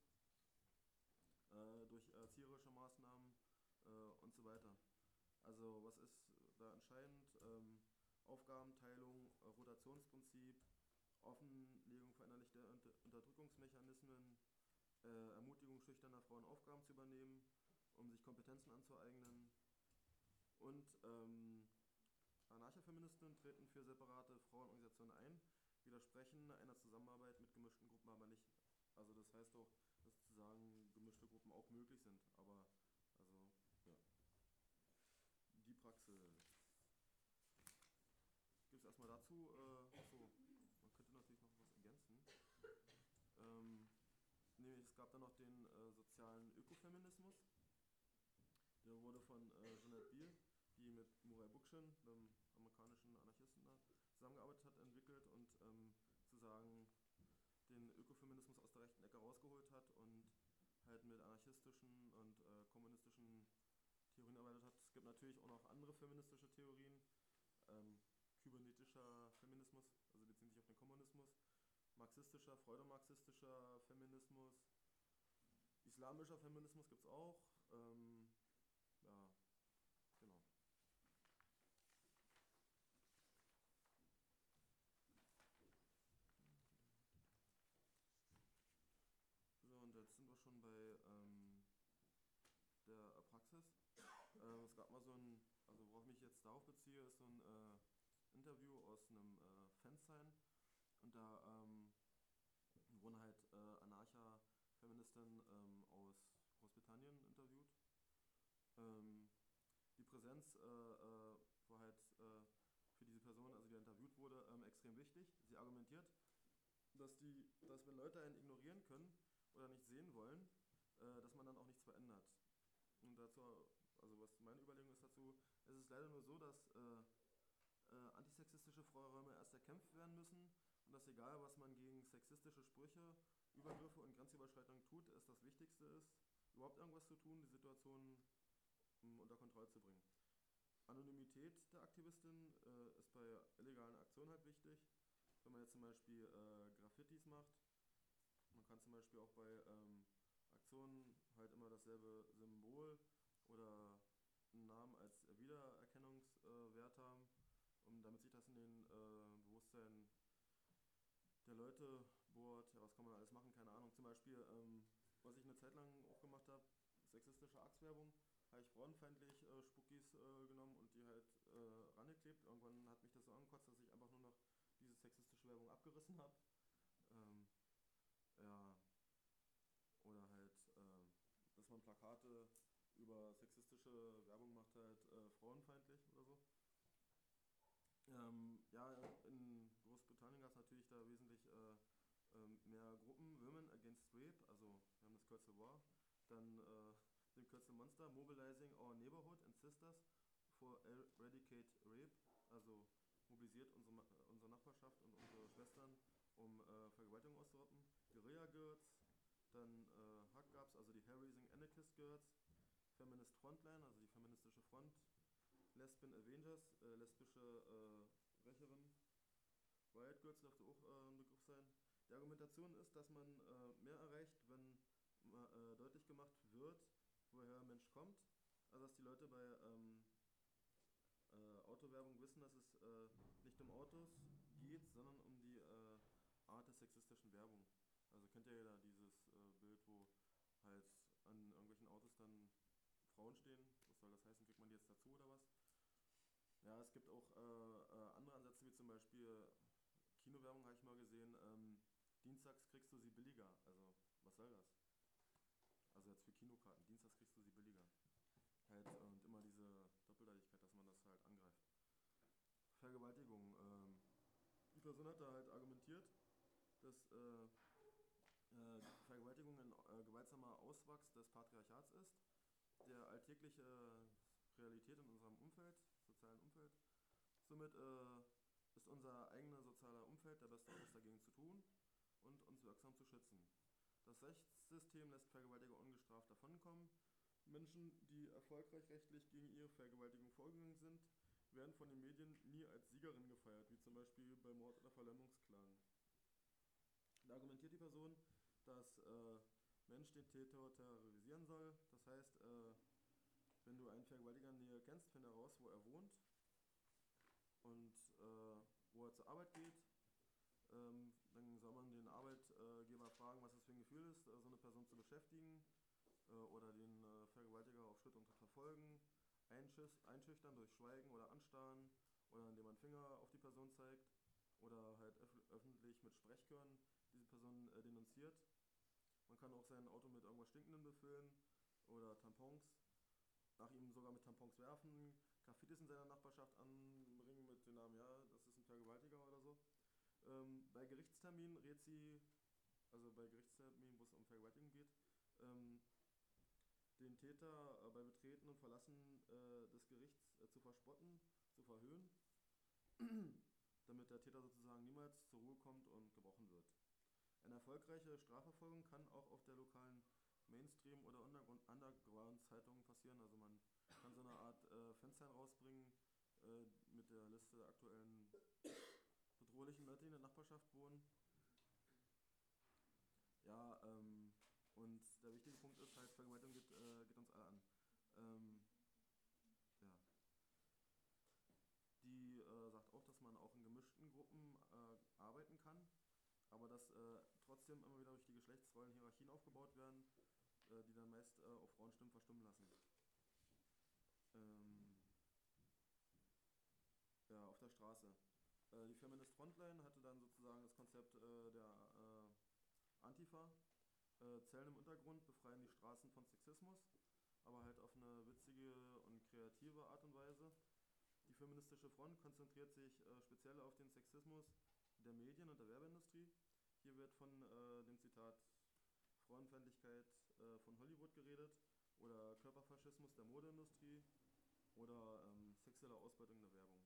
äh, durch erzieherische Maßnahmen äh, und so weiter. Also was ist da entscheidend? Ähm, Aufgabenteilung, äh, Rotationsprinzip, Offenlegung verinnerlichter Unter Unterdrückungsmechanismen, äh, Ermutigung schüchterner Frauen Aufgaben zu übernehmen, um sich Kompetenzen anzueignen. Und ähm, Anarcho-Feministinnen treten für separate Frauenorganisationen ein, widersprechen einer Zusammenarbeit mit gemischten Gruppen aber nicht. Also das heißt auch, dass sozusagen gemischte Gruppen auch möglich sind, aber also ja. Die Praxis. Gibt es erstmal dazu, äh, achso, man könnte natürlich noch was ergänzen. Ähm, nämlich es gab dann noch den äh, sozialen Ökofeminismus. Der wurde von äh, Jeanette Beal, die mit Murray Bookchin, einem amerikanischen Anarchisten, da zusammengearbeitet hat, entwickelt und ähm, sozusagen den Ökofeminismus aus der rechten Ecke rausgeholt hat und halt mit anarchistischen und äh, kommunistischen Theorien arbeitet hat. Es gibt natürlich auch noch andere feministische Theorien. Ähm, kybernetischer Feminismus, also beziehen sich auf den Kommunismus. Marxistischer, freudomarxistischer Feminismus. Islamischer Feminismus gibt es auch. Ähm, ja, genau. So, und jetzt sind wir schon bei ähm, der äh, Praxis. Äh, es gab mal so ein, also worauf ich mich jetzt darauf beziehe, ist so ein äh, Interview aus einem äh, Fansign. Und da ähm, wurden halt äh, Anarcha-Feministinnen ähm, aus Großbritannien interviewt. Ähm, die Präsenz äh, äh, war halt äh, für diese Person, also die interviewt wurde, ähm, extrem wichtig. Sie argumentiert, dass, die, dass wenn Leute einen ignorieren können oder nicht sehen wollen, äh, dass man dann auch nichts verändert. Und dazu, also was meine Überlegung ist dazu, es ist leider nur so, dass äh, äh, antisexistische Freiräume erst erkämpft werden müssen und dass egal, was man gegen sexistische Sprüche, Übergriffe und Grenzüberschreitungen tut, es das Wichtigste ist, überhaupt irgendwas zu tun, die Situation mh, unter Kontrolle zu bringen. Anonymität der Aktivistin äh, ist bei illegalen Aktionen halt wichtig. Wenn man jetzt zum Beispiel äh, Graffitis macht, man kann zum Beispiel auch bei ähm, Aktionen halt immer dasselbe Symbol oder einen Namen als Wiedererkennungswert äh, haben, um, damit sich das in den äh, Bewusstsein der Leute bohrt. Ja, was kann man alles machen? Keine Ahnung. Zum Beispiel, ähm, was ich eine Zeit lang auch gemacht habe, sexistische Axtwerbung, habe ich frauenfeindlich äh, Spuckis äh, genommen und die halt äh, rangeklebt. Irgendwann hat mich das so angekotzt, dass ich einfach nur noch diese sexistische Werbung abgerissen habe. Ähm, ja, oder halt, äh, dass man Plakate über sexistische Werbung macht, halt äh, frauenfeindlich oder so. Ähm, ja, in Großbritannien gab es natürlich da wesentlich äh, ähm, mehr Gruppen, Women Against Rape, also wir haben das Kürzel War, dann äh, den Kürzel Monster, Mobilizing Our Neighborhood and Sisters for Eradicate Rape, also mobilisiert unsere, äh, unsere Nachbarschaft und unsere Schwestern, um äh, Vergewaltigung auszurotten, Guerilla Girls, dann äh, Hack gab's, also die Hair-Raising Anarchist Girls, Feminist Frontline, also die feministische Front, Lesbian Avengers, äh, lesbische äh, Rächerinnen. Riot Girls dürfte auch äh, ein Begriff sein. Die Argumentation ist, dass man äh, mehr erreicht, wenn äh, deutlich gemacht wird, woher ein Mensch kommt. Also dass die Leute bei ähm, äh, Autowerbung wissen, dass es äh, nicht um Autos geht, sondern um die äh, Art der sexistischen Werbung. Also kennt ihr ja da dieses äh, Bild, wo halt an irgendwelchen Autos dann Frauen stehen. Was soll das heißen? Kriegt man die jetzt dazu oder was? Ja, es gibt auch äh, äh, andere Ansätze, wie zum Beispiel Kinowerbung habe ich mal gesehen. Ähm, Dienstags kriegst du sie billiger. Also, was soll das? Also jetzt für Kinokarten. Dienstags kriegst du sie billiger. Halt, und immer diese Doppeldeutigkeit, dass man das halt angreift. Vergewaltigung. Ähm, die Person hat da halt argumentiert, dass äh, äh, Vergewaltigung ein äh, gewaltsamer Auswachs des Patriarchats ist, der alltägliche Realität in unserem Umfeld, sozialen Umfeld. Somit äh, ist unser eigenes sozialer Umfeld der beste Ort, dagegen zu tun und uns wirksam zu schützen. Das Rechtssystem lässt Vergewaltiger ungestraft davonkommen. Menschen, die erfolgreich rechtlich gegen ihre Vergewaltigung vorgegangen sind, werden von den Medien nie als Siegerin gefeiert, wie zum Beispiel bei Mord- oder Verleumdungsklagen. Da argumentiert die Person, dass äh, Mensch den Täter terrorisieren soll. Das heißt, äh, wenn du einen Vergewaltiger näher kennst, finde heraus, wo er wohnt und äh, wo er zur Arbeit geht. Ähm, dann soll man den Arbeitgeber fragen, was das für ein Gefühl ist, so eine Person zu beschäftigen äh, oder den äh, Vergewaltiger auf Schritt und Tritt verfolgen, einschüchtern durch Schweigen oder Anstarren oder indem man Finger auf die Person zeigt oder halt öf öffentlich mit Sprechchören diese Person äh, denunziert. Man kann auch sein Auto mit irgendwas Stinkendem befüllen oder Tampons, nach ihm sogar mit Tampons werfen, Graffitis in seiner Nachbarschaft anbringen mit dem Namen, ja, das ist ein Vergewaltiger oder so. Ähm, bei Gerichtsterminen rät sie, also bei Gerichtsterminen, wo es um Vergewaltigung geht, ähm, den Täter äh, bei Betreten und Verlassen äh, des Gerichts äh, zu verspotten, zu verhöhnen, damit der Täter sozusagen niemals zur Ruhe kommt und gebrochen wird. Eine erfolgreiche Strafverfolgung kann auch auf der lokalen Mainstream- oder Underground-Zeitung passieren. Also man kann so eine Art äh, Fenster rausbringen äh, mit der Liste der aktuellen bedrohlichen Leute, die in der Nachbarschaft wohnen. Ja, ähm, und der wichtige Punkt ist halt, Vergewaltigung geht, äh, geht uns alle an. Ähm, ja. Die äh, sagt auch, dass man auch in gemischten Gruppen äh, arbeiten kann, aber dass äh, trotzdem immer wieder durch die Geschlechtsrollen Hierarchien aufgebaut werden, äh, die dann meist äh, auf Frauenstimmen verstummen lassen. Ähm, ja, auf der Straße. Äh, die Feminist Frontline hatte dann sozusagen das Konzept äh, der äh, Antifa. Äh, Zellen im Untergrund befreien die Straßen von Sexismus, aber halt auf eine witzige und kreative Art und Weise. Die feministische Front konzentriert sich äh, speziell auf den Sexismus der Medien und der Werbeindustrie. Hier wird von äh, dem Zitat Frauenfeindlichkeit äh, von Hollywood geredet oder Körperfaschismus der Modeindustrie oder ähm, sexuelle Ausbeutung in der Werbung.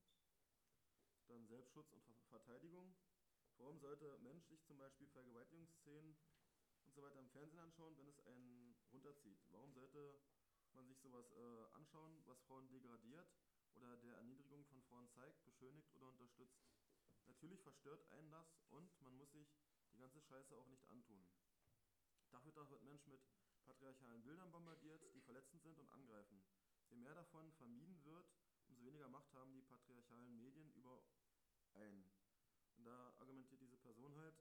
Dann Selbstschutz und Ver Verteidigung. Warum sollte Mensch sich zum Beispiel Vergewaltigungsszenen und so weiter im Fernsehen anschauen, wenn es einen runterzieht? Warum sollte man sich sowas äh, anschauen, was Frauen degradiert oder der Erniedrigung von Frauen zeigt, beschönigt oder unterstützt? Natürlich verstört einen das und man muss sich die ganze Scheiße auch nicht antun. Dafür wird Mensch mit patriarchalen Bildern bombardiert, die verletzend sind und angreifen. Je mehr davon vermieden wird, umso weniger Macht haben die patriarchalen Medien über einen. Und da argumentiert diese Person halt,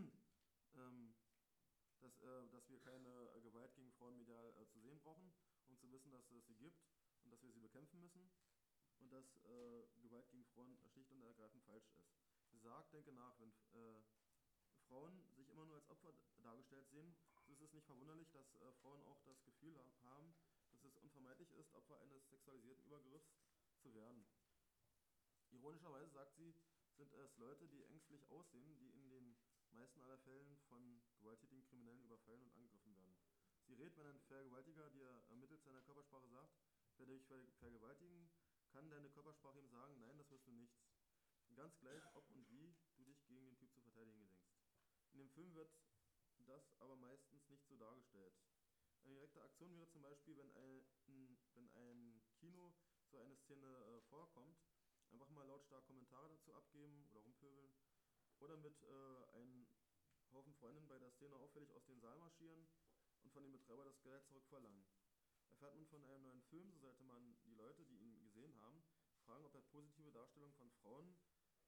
ähm, dass, äh, dass wir keine äh, Gewalt gegen Frauen medial äh, zu sehen brauchen, um zu wissen, dass es sie gibt und dass wir sie bekämpfen müssen und dass äh, Gewalt gegen Frauen schlicht und ergreifend falsch ist. Sie sagt, denke nach, wenn äh, Frauen sich immer nur als Opfer dargestellt sehen, so ist es nicht verwunderlich, dass äh, Frauen auch das Gefühl haben, dass es unvermeidlich ist, Opfer eines sexualisierten Übergriffs zu werden. Ironischerweise, sagt sie, sind es Leute, die ängstlich aussehen, die in den meisten aller Fällen von gewalttätigen Kriminellen überfallen und angegriffen werden. Sie rät, wenn ein Vergewaltiger dir mittels seiner Körpersprache sagt, ich werde dich vergewaltigen, kann deine Körpersprache ihm sagen, nein, das wirst du nicht. Ganz gleich, ob und wie du dich gegen den Typ zu verteidigen gedenkst. In dem Film wird das aber meistens nicht so dargestellt. Eine direkte Aktion wäre zum Beispiel, wenn ein, wenn ein Kino so eine Szene äh, vorkommt, einfach mal lautstark Kommentare dazu abgeben oder rumpöbeln oder mit äh, einem Haufen Freundinnen bei der Szene auffällig aus dem Saal marschieren und von dem Betreiber das Geld zurückverlangen. Erfährt man von einem neuen Film, so sollte man die Leute, die ihn gesehen haben, fragen, ob er positive Darstellungen von Frauen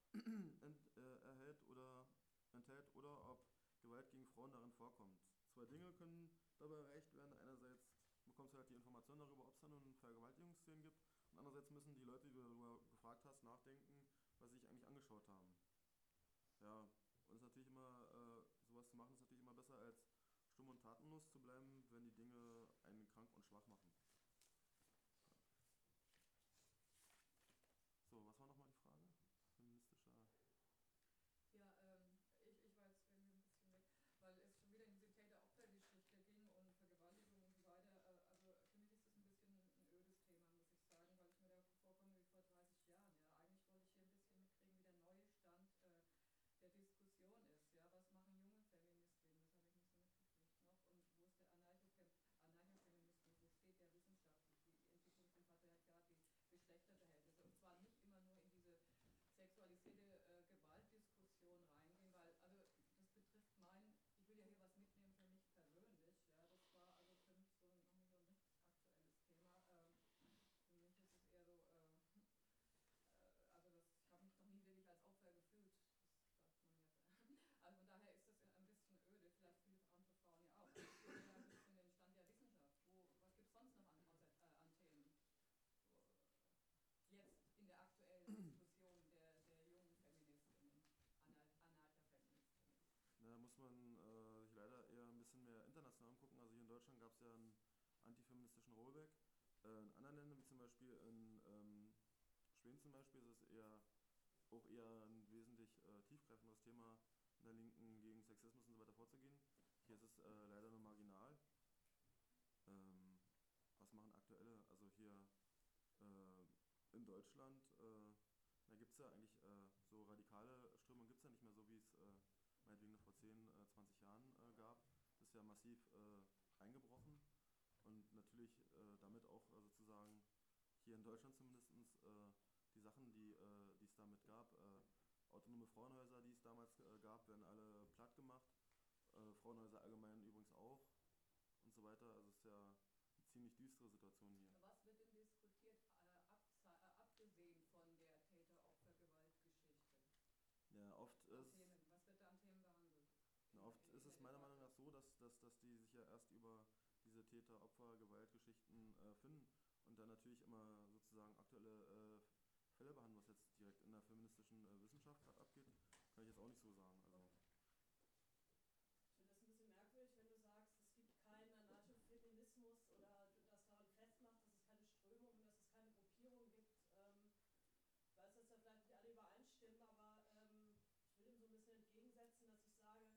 ent, äh, erhält oder enthält oder ob Gewalt gegen Frauen darin vorkommt. Zwei Dinge können dabei erreicht werden. Einerseits bekommst du halt die Information darüber, ob es da nun Vergewaltigungsszenen gibt und andererseits müssen die Leute, die du darüber gefragt hast, nachdenken, was sie sich eigentlich angeschaut haben. Ja, und es ist natürlich immer, äh, sowas zu machen, ist natürlich immer besser als stumm und tatenlos zu bleiben, wenn die Dinge einen krank und schwach machen. So, was war nochmal die Frage? Feministischer... Ja, ähm, ich, ich war jetzt irgendwie ein bisschen weg, weil es schon wieder in diese Täter-Opfer-Geschichte ging und Vergewaltigung und so weiter. Äh, also für mich ist das ein bisschen ein ödes Thema, muss ich sagen, weil ich mir da vorkomme wie vor dreißig Jahren. Ja, eigentlich wollte ich hier ein bisschen mitkriegen, wie der neue Stand äh, der Diskussion ist. Ja, was machen junge Feministinnen? Das habe ich nicht so mitgekriegt noch. Und wo ist der Anarchofem Anarchofeminismus? Wo steht der wissenschaftlich? Die Entwicklung vom Patriarchat, die Geschlechterverhältnisse. Und zwar nicht immer nur in diese sexualisierte äh, Gewaltdiskussion reingehen, weil also das betrifft mein, ich will ja hier was mitnehmen für mich persönlich, ja, das war also für mich so noch nicht so ein richtig aktuelles Thema. Ähm, für mich ist es eher so, äh, äh, also das, ich habe mich noch nie wirklich als Opfer gefühlt, das sagt man jetzt. Also von daher ist das ein bisschen öde, vielleicht viele andere Frauen ja auch. Ich will ja ein bisschen den Stand der Wissenschaft. Wo, was gibt es sonst noch an, äh, an Themen? Jetzt in der aktuellen Diskussion der, der jungen Feministinnen, Anarcha-Feministinnen. Da muss man äh, sich leider eher ein bisschen mehr international angucken. Also hier in Deutschland gab es ja einen antifeministischen Rollback. Äh, in anderen Ländern, wie zum Beispiel in ähm, Schweden zum Beispiel, ist es eher auch eher ein wesentlich äh, tiefgreifenderes Thema in der Linken gegen Sexismus und so weiter vorzugehen. Hier ist es äh, leider nur marginal. Ähm, was machen aktuelle, also hier äh, in Deutschland, äh, da gibt es ja eigentlich äh, so radikale Strömungen, gibt es ja nicht mehr so, wie es äh, meinetwegen noch vor zehn, zwanzig Jahren äh, gab. Das ist ja massiv äh, eingebrochen und natürlich äh, damit auch äh, sozusagen hier in Deutschland zumindest äh, die Sachen, die äh, die es damit gab, äh, autonome Frauenhäuser, die es damals äh, gab, werden alle platt gemacht. Äh, Frauenhäuser allgemein übrigens auch und so so weiter. Also es ist ja eine ziemlich düstere Situation hier. Was wird denn diskutiert, äh, abse- äh, abgesehen von der Täter-Opfer-Gewalt-Geschichte? Ja, oft An ist, Themen. Was wird da an Themen behandelt? na, In, oft in, ist in es der meiner Debatte? Meinung nach so, dass, dass, dass die sich ja erst über diese Täter-Opfer-Gewaltgeschichten äh, finden und dann natürlich immer sozusagen aktuelle äh, Fälle behandeln, was jetzt direkt in der feministischen äh, Wissenschaft gerade abgeht, kann ich jetzt auch nicht so sagen. Also, Ich finde das ein bisschen merkwürdig, wenn du sagst, es gibt keinen Anarchofeminismus oder du das daran festmachst, dass es keine Strömung und dass es keine Gruppierung gibt. Ähm, ich weiß, dass da vielleicht nicht alle übereinstimmen, aber ähm, ich will dem so ein bisschen entgegensetzen, dass ich sage,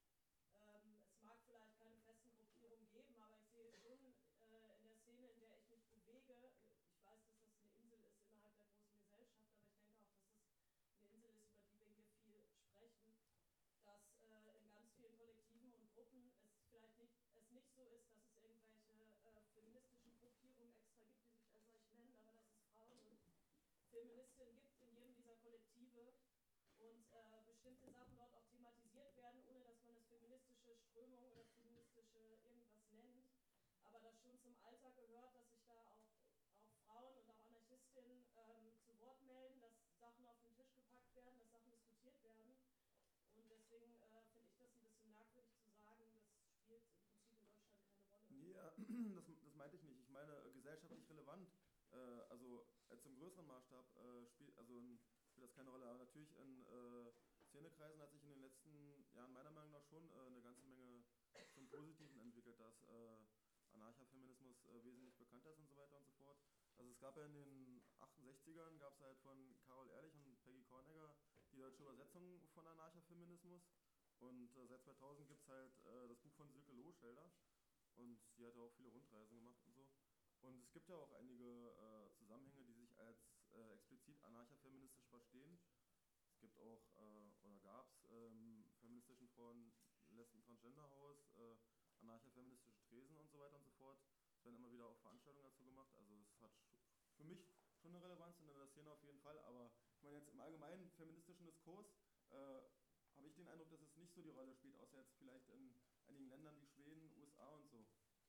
ähm, es mag vielleicht keine festen Gruppierungen geben, aber ich sehe schon äh, in der Szene, in der ich mich bewege, ich weiß, dass das eine Insel ist innerhalb der großen Gesellschaft, aber ich denke auch, dass es eine Insel ist, über die wir hier viel sprechen, dass äh, in ganz vielen Kollektiven und Gruppen es vielleicht nicht, es nicht so ist, dass es irgendwelche äh, feministischen Gruppierungen extra gibt, die sich als solch nennen, aber dass es Frauen und Feministinnen gibt in jedem dieser Kollektive und äh, bestimmte Sachen dort auch thematisiert werden, ohne dass man es feministische Strömung oder feministische irgendwas nennt, aber das schon zum Alltag gehört, dass sich da auch, auch Frauen und auch Anarchistinnen ähm, zu Wort melden, dass Sachen auf den Tisch gepackt werden, dass Sachen diskutiert werden. Und deswegen äh, finde ich das ein bisschen merkwürdig zu sagen, das spielt im Prinzip in Deutschland keine Rolle. nee, äh, das, das meinte ich nicht. Ich meine äh, gesellschaftlich relevant. Äh, also jetzt im größeren Maßstab äh, spielt, also in, spielt das keine Rolle. Aber natürlich in äh, Szenekreisen hat sich in den letzten Jahren meiner Meinung nach schon äh, eine ganze Menge zum Positiven entwickelt, dass äh, Anarchafeminismus äh, wesentlich bekannter ist und so weiter und so fort. Also es gab ja in den achtundsechzigern, gab es halt von Carol Ehrlich und Peggy Kornegger die deutsche Übersetzung von Anarchafeminismus. Und äh, seit zweitausend gibt es halt äh, das Buch von Silke Lohschelder. Und die hat ja auch viele Rundreisen gemacht und so. Und es gibt ja auch einige äh, Zusammenhänge, die sich als äh, explizit anarchafeministisch verstehen. Es gibt auch, äh, oder gab es, ähm, feministischen Frauen, Lesben, Transgenderhaus, äh, anarchafeministische Tresen und so weiter und so fort. Es werden immer wieder auch Veranstaltungen dazu gemacht. Also es hat sch- für mich schon eine Relevanz in der Szene auf jeden Fall. Aber ich meine jetzt im allgemeinen feministischen Diskurs äh, habe ich den Eindruck, dass es nicht so die Rolle spielt, außer jetzt vielleicht in einigen Ländern wie Schweden, U S A und so.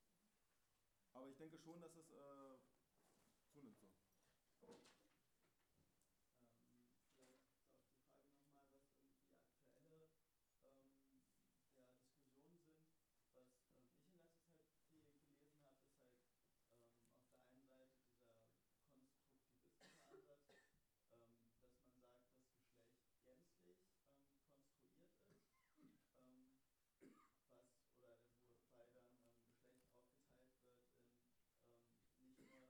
Aber ich denke schon, dass es äh, zunimmt so. Ähm, vielleicht auf die Frage nochmal, was irgendwie aktuelle ähm, ja, Diskussionen sind. Was ähm, ich in letzter Zeit viel gelesen habe, ist halt ähm, auf der einen Seite dieser konstruktivistische Ansatz, ähm, dass man sagt, dass Geschlecht gänzlich ähm, konstruiert ist, ähm, was oder wobei dann ähm, Geschlecht aufgeteilt wird in ähm, nicht nur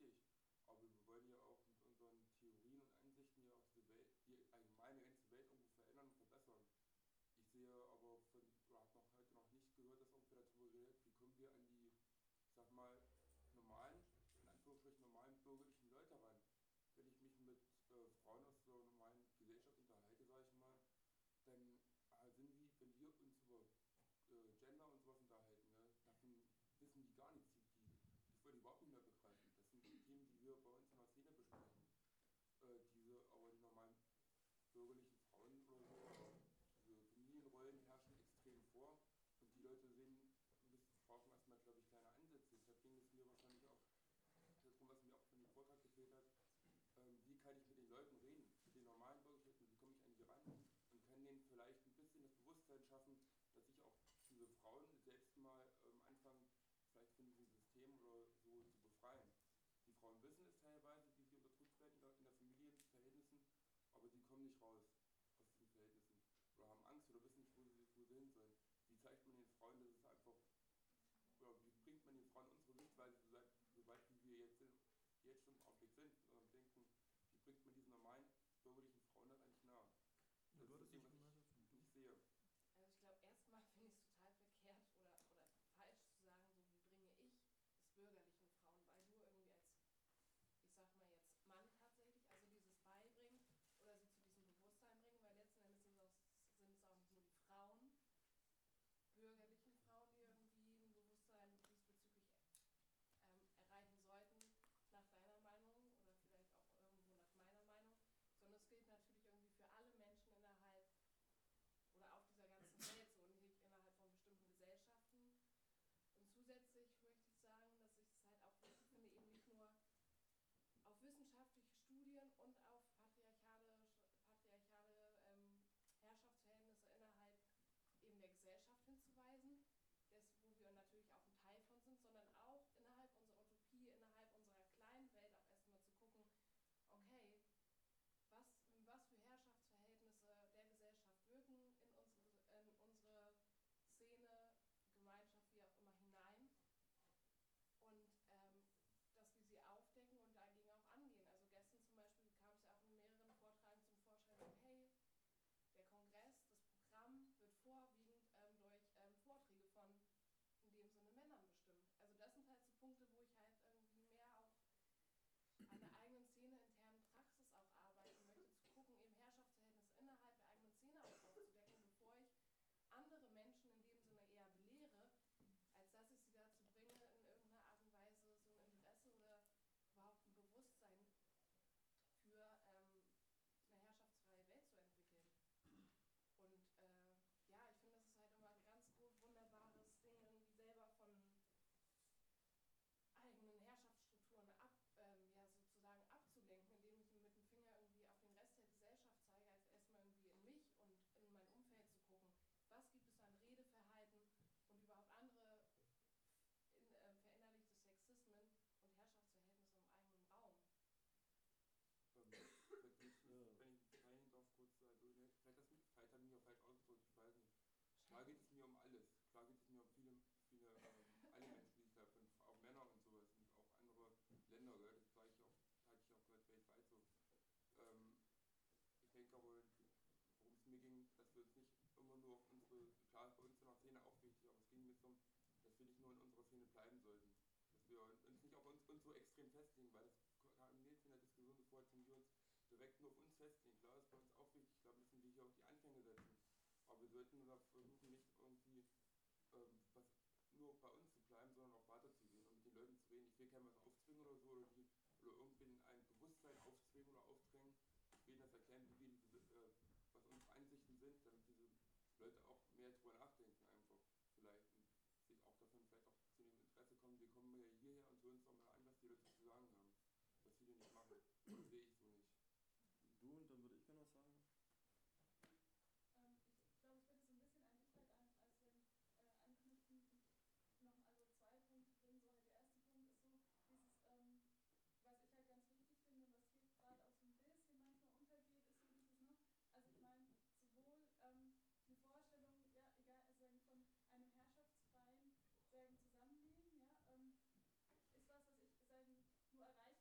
wichtig. Aber wir wollen ja auch mit unseren Theorien und Ansichten ja auch diese Welt, die allgemeine ganze Welt irgendwo verändern und verbessern. Ich sehe aber von, oder habe noch heute noch nicht gehört, dass irgendwer darüber redet, wie kommen wir an die, ich sag mal, normalen, in Anführungsstrichen normalen bürgerlichen Leute ran. Wenn ich mich mit äh, Frauen aus der normalen Gesellschaft unterhalte, sage ich mal, dann äh, sind wie, wenn wir uns über äh, Gender und sowas unterhalten, ne, davon wissen die gar nichts, die, die, das wollen die überhaupt nicht mehr begreifen. Das sind die Themen, die wir bei uns in der Szene besprechen. Äh, diese, aber die normalen bürgerlichen Frauen oder so, oder diese Familienrollen herrschen extrem vor und die Leute sehen, müssen, brauchen erstmal, glaube ich, kleine Ansätze. Deshalb ging es mir wahrscheinlich auch darum, was mir auch von dem Vortrag gefehlt hat, ähm, wie kann ich mit den Leuten reden, mit den normalen Bürgerlichen, wie komme ich an die ran und kann denen vielleicht ein bisschen das Bewusstsein schaffen, dass sich auch diese Frauen selbst mal ähm, anfangen, vielleicht von diesem System oder so zu befreien. Die Frauen wissen es teilweise, wie sie unterdrückt werden in der, in der Familienverhältnissen, aber die kommen nicht raus aus diesen Verhältnissen oder haben Angst oder wissen nicht, wo sie, wo sie hin sollen. Wie zeigt man den Frauen, dass es einfach, oder wie bringt man den Frauen unsere Sichtweise so weit, so weit wie wir jetzt, sind, jetzt schon im Augenblick sind, mit unserem Denken, wie bringt man diesen normalen bürgerlichen Frauen das eigentlich nahe? Das Ja, ist das Ding, was ich nicht sehe. Also ich glaube, erstmal finde ich es total verkehrt oder, oder falsch zu sagen, so wie bringe ich es bürgerlichen Frauen bei, nur irgendwie als, ich sag mal jetzt, Mann tatsächlich, also dieses Beibringen oder sie zu diesem Bewusstsein bringen, weil letzten Endes sind es auch, sind es auch nicht nur die Frauen, bürgerlichen Frauen, die irgendwie ein Bewusstsein diesbezüglich ähm, erreichen sollten, nach deiner Meinung oder vielleicht auch irgendwo nach meiner Meinung, sondern es gilt natürlich irgendwie für alle Menschen innerhalb oder auf dieser ganzen Welt, so nicht innerhalb von bestimmten Gesellschaften. Und zusätzlich möchte ich sagen, dass ich es halt auch wichtig finde, eben nicht nur auf wissenschaftliche Studien und auf patriarchale, patriarchale ähm, Herrschaftsverhältnisse innerhalb eben der Gesellschaft hinzuweisen, das, wo wir natürlich auch ein Teil von sind, sondern auch innerhalb unserer Utopie, innerhalb unserer kleinen Welt auch erstmal zu gucken, okay, was, was für Herrschaftsverhältnisse der Gesellschaft wirken in unsere, in unsere Szene, Gemeinschaft, wie auch immer hinein und ähm, dass wir sie aufdecken und dagegen auch angehen. Also gestern zum Beispiel kam es ja auch in mehreren Vorträgen zum Vorschein, so, hey, der Kongress, das Programm wird vorwiegend ähm, durch ähm, Vorträge von in dem Sinne Männern bestimmt. Also das sind halt so Punkte, wo ich halt irgendwie mehr auch an der eigenen Szene internen Praxis auch arbeiten möchte, zu gucken, eben Herrschaftsverhältnisse innerhalb der eigenen Szene auch aufzudecken, bevor ich andere Menschen in dem Sinne eher belehre, als dass ich sie dazu bringe, in irgendeiner Art und Weise so ein Interesse oder überhaupt ein Bewusstsein für ähm, eine herrschaftsfreie Welt zu entwickeln. Und äh, ja, ich finde, das ist halt immer ein ganz wunderbares Ding, irgendwie selber von eigenen Herrschaftsstrukturen ab, ähm, ja, sozusagen abzulenken, indem ich mit dem Finger irgendwie auf den Rest der Gesellschaft zeige, als erstmal irgendwie in mich und in mein Umfeld zu gucken, was gibt es an Redeverhalten und überhaupt andere in, äh, verinnerlichte Sexismen und Herrschaftsverhältnisse im eigenen Raum. Ähm, wenn ich, wenn ich rein darf, kurz, also ne, vielleicht, das, vielleicht habe ich mich auch falsch ausgedrückt, ich weiß nicht. Klar geht es mir um alles. Klar geht es mir um viele, viele, ähm, alle Menschen, die sich davon, auch Männer und sowas und auch andere Länder, gell? Das sage ich auch, hatte ich auch gehört, weltweit so. Ähm, ich denke aber, worum es mir ging, dass wir uns nicht immer nur auf unsere, klar, bei uns in der Szene auch wichtig, aber es ging mir darum, dass wir nicht nur in unserer Szene bleiben sollten. Dass wir uns nicht auf uns, uns so extrem festlegen, weil das kam jetzt in der Diskussion so vor, als wenn wir uns direkt nur auf uns festlegen. Klar, ist bei uns auch wichtig, ich glaube, müssen wir hier auch die Anfänge setzen. Aber wir sollten versuchen, nicht irgendwie ähm, was nur bei uns zu bleiben, sondern auch weiterzugehen und mit den Leuten zu reden. Ich will keinem was aufzwingen oder so, oder, die, oder irgendwen ein Bewusstsein aufzwingen oder aufdrängen. Ich will das erklären, wie wir diese, äh, was unsere Ansichten sind, damit diese Leute auch mehr drüber nachdenken einfach vielleicht und sich auch davon vielleicht auch zu dem Interesse kommen, wir kommen ja hierher und hören uns doch mal an, was die Leute zu sagen haben. Was viele nicht machen. Das sehe ich so nicht. Du, und dann würde ich gerne was sagen. Ähm, ich glaube, ich würde so ein bisschen an dich halt an, also äh, anknüpfen, noch also zwei Punkte drin. So halt der erste Punkt ist so, dieses, ähm, was ich halt ganz wichtig finde und was hier gerade auch so ein bisschen manchmal untergeht, ist so dieses, ne, also ich meine, sowohl ähm, eine Vorstellung, ja, egal, also sagen, von einem herrschaftsfreien sagen, Zusammenleben, ja, ähm, ist was, was ich sagen, nur erreichen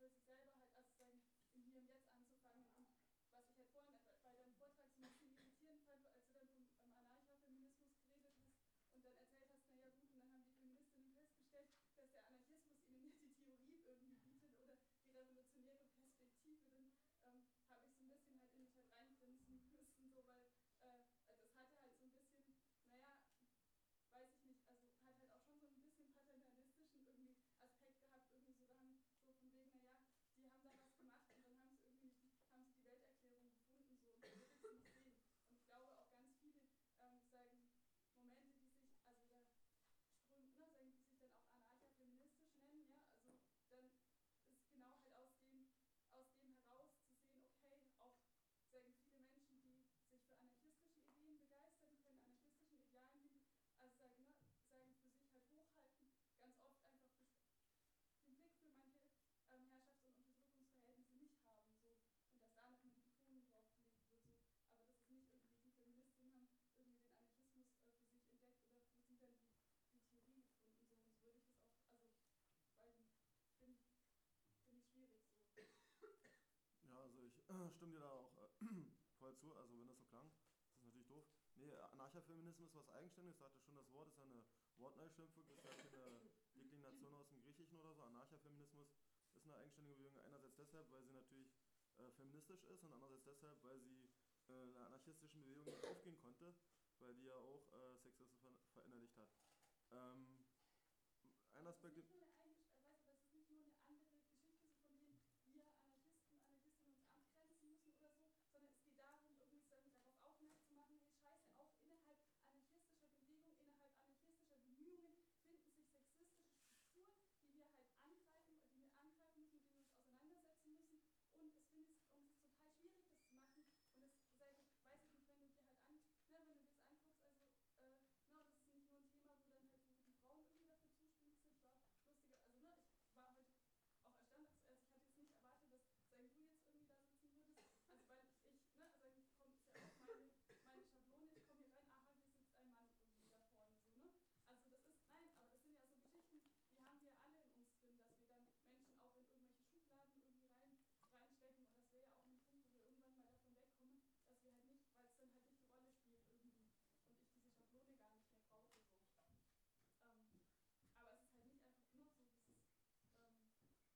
für sich selber halt, also sagen, im Hier und Jetzt anzufangen. Und was ich halt vorhin bei deinem Vortrag so ein bisschen irritierend fand, als du dann vom ähm, Anarchafeminismus geredet hast und dann erzählt hast, naja gut, und dann haben die Feministinnen festgestellt, dass der Anarchismus ihnen ja die Theorie irgendwie bietet oder die revolutionäre Perspektive, dann ähm, habe ich so ein bisschen halt in mich halt reingrinsen müssen, so, weil äh, das hatte halt so ein bisschen, naja, weiß ich nicht, also hat halt auch schon so ein bisschen paternalistischen irgendwie Aspekt gehabt, irgendwie so, da haben so von wegen, naja, die haben da was gemacht und dann haben sie irgendwie nicht, haben sie die Welterklärung gefunden, so, und so will ich es nicht sehen. Und ich glaube auch ganz viele, ähm, sagen, Momente, die sich, also da strömen, ne, sagen, die sich dann auch anarcha-feministisch nennen, ja, also dann ist genau halt aus dem, aus dem heraus zu sehen, okay, auch, sagen viele Menschen, die sich für anarchistische Ideen begeistern können, anarchistischen Idealen hin, also sagen, ne, sagen für sich halt hochhalten, ganz oft einfach den Blick für manche ähm, Herrschafts- und Unterdrückungsverhältnisse nicht haben, so, und dass da nochmal die Betonung drauf gelegt wird, so, aber das ist nicht irgendwie, die Feministinnen haben irgendwie den Anarchismus äh, für sich entdeckt oder für sie dann die, die Theorie gefunden, so, und so würde ich das auch, also, weiß nicht, finde find ich schwierig, so. Ja, also ich äh, stimme dir da auch äh, voll zu, also wenn das so klang, das ist natürlich doof. Nee, Anarchafeminismus ist was Eigenständiges, sagte schon das Wort, ist ja eine Wortneuschimpfung, ist ja keine Deklination aus dem Griechischen oder so. Anarchafeminismus ist eine eigenständige Bewegung, einerseits deshalb, weil sie natürlich äh, feministisch ist und andererseits deshalb, weil sie äh, einer anarchistischen Bewegung nicht aufgehen konnte, weil die ja auch äh, Sexismus ver verinnerlicht hat. Ähm, ein Aspekt... Das ist nicht nur eine, Eigen äh, weißt du, das ist nicht nur eine andere Geschichte, so von denen wir Anarchisten, Anarchistinnen uns abgrenzen müssen oder so, sondern es geht darum, irgendwie so darauf aufmerksam zu machen, hey Scheiße, auch innerhalb anarchistischer Bewegung, innerhalb anarchistischer Bemühungen finden sich sexistische Strukturen, die wir halt angreifen, die wir angreifen müssen, mit denen wir uns auseinandersetzen müssen. Und es, find, und es ist total schwierig, das zu machen. Und es weiß ich nicht, wenn du dir halt an, ne, wenn du dir das anguckst, also äh, no, das ist nicht nur ein Thema, wo dann halt wo die Frauen irgendwie dafür zuständig sind. Ich war lustiger, also ne, ich war heute auch erstaunt, also ich hatte jetzt nicht erwartet, dass sagen du jetzt irgendwie da sitzen würdest. Also weil ich, ne, also ich komme, ist ja auch meine, meine Schablone, ich komme hier rein, aha, hier sitzt ein Mann irgendwie da vorne so, ne? Also das ist, nein, aber das sind ja so Geschichten, die haben wir alle in uns drin, dass wir dann Menschen auch in irgendwelche Schubladen irgendwie rein, reinstecken, und das wäre ja auch ein Punkt, wo wir irgendwann mal davon wegkommen, dass wir halt nicht, weil es dann halt nicht die Rolle spielt irgendwie und ich diese Schablone gar nicht mehr brauche, so. Ähm, aber es ist halt nicht einfach nur so dieses, ähm,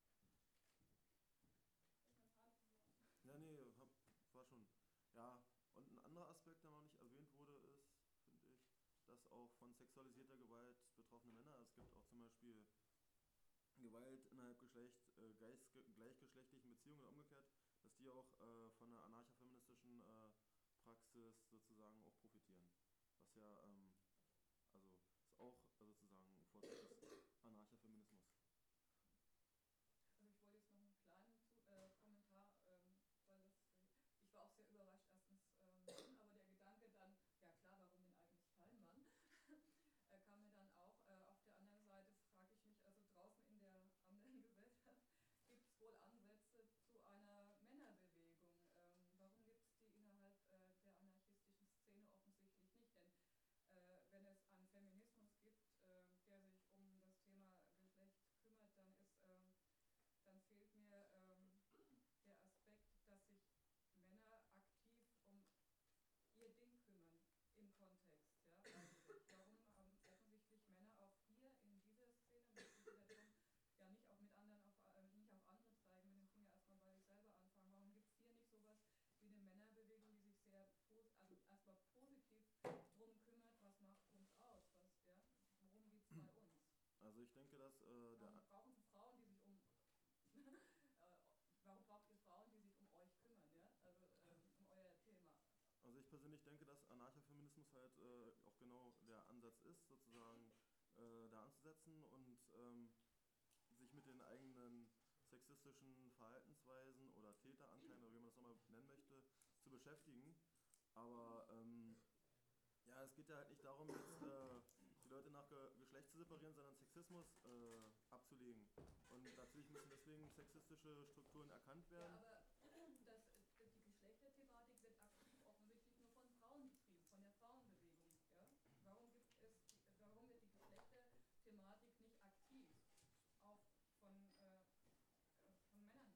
ich mein Faden verloren. Ja, nee, hab, war schon. Ja, und ein anderer Aspekt, der noch nicht erwähnt wurde, ist, finde ich, dass auch von sexualisierter Gewalt betroffene Männer, also es gibt auch zum Beispiel Gewalt innerhalb Geschlecht, äh, geist, gleichgeschlechtlichen Beziehungen oder umgekehrt, dass die auch äh, von einer anarchafeministischen äh, Praxis sozusagen auch profitieren. Was ja, ähm, also ist auch sozusagen ein Vorzug des Anarchafeminismus. Also ich wollte jetzt noch einen kleinen äh, Kommentar, ähm, weil das, ich war auch sehr überrascht erstens, ähm, aber der Gedanke dann, ja klar, warum denn eigentlich kein Mann, äh, kam mir dann auch. Äh, auf der anderen Seite frage ich mich, also draußen in der anderen Gesellschaft gibt es wohl Ansätze zu einer Männerbewegung. Ähm, warum gibt es die innerhalb äh, der anarchistischen Szene offensichtlich nicht? Denn äh, wenn es einen Feminismus gibt, äh, der sich um das Thema Geschlecht kümmert, dann ist ähm, dann fehlt mir ähm, der Aspekt, dass sich Männer aktiv um ihr Ding kümmern im Kontext. Ja? Eigentlich. Warum haben offensichtlich Männer auch hier in dieser Szene, darum, ja nicht auch mit anderen auf, äh, nicht auf andere zeigen, mit dem Finger erstmal bei sich selber anfangen. Warum gibt es hier nicht sowas wie eine Männerbewegung, die sich sehr also erstmal positiv drum kümmert, was macht uns aus, was, ja? Worum geht es bei uns? Also ich denke, dass äh, Warum der brauchen Sie Frauen, die sich um warum braucht ihr Frauen, die sich um euch kümmern, ja? Also ähm, um euer Thema? Also ich persönlich denke, dass Anarchafeminismus halt äh, auch genau der Ansatz ist, sozusagen äh, da anzusetzen und ähm, sich mit den eigenen sexistischen Verhaltensweisen oder Täteranteilen oder wie man das nochmal nennen möchte, zu beschäftigen. Aber ähm, ja, es geht ja halt nicht darum, jetzt äh, die Leute nach Ge Geschlecht zu separieren, sondern Sexismus äh, abzulegen. Und natürlich müssen deswegen sexistische Strukturen erkannt werden. Ja, aber das, die Geschlechterthematik wird aktiv offensichtlich nur von Frauen betrieben, von der Frauenbewegung. Ja? Warum, gibt es, warum wird die Geschlechterthematik nicht aktiv auch von, äh, von Männern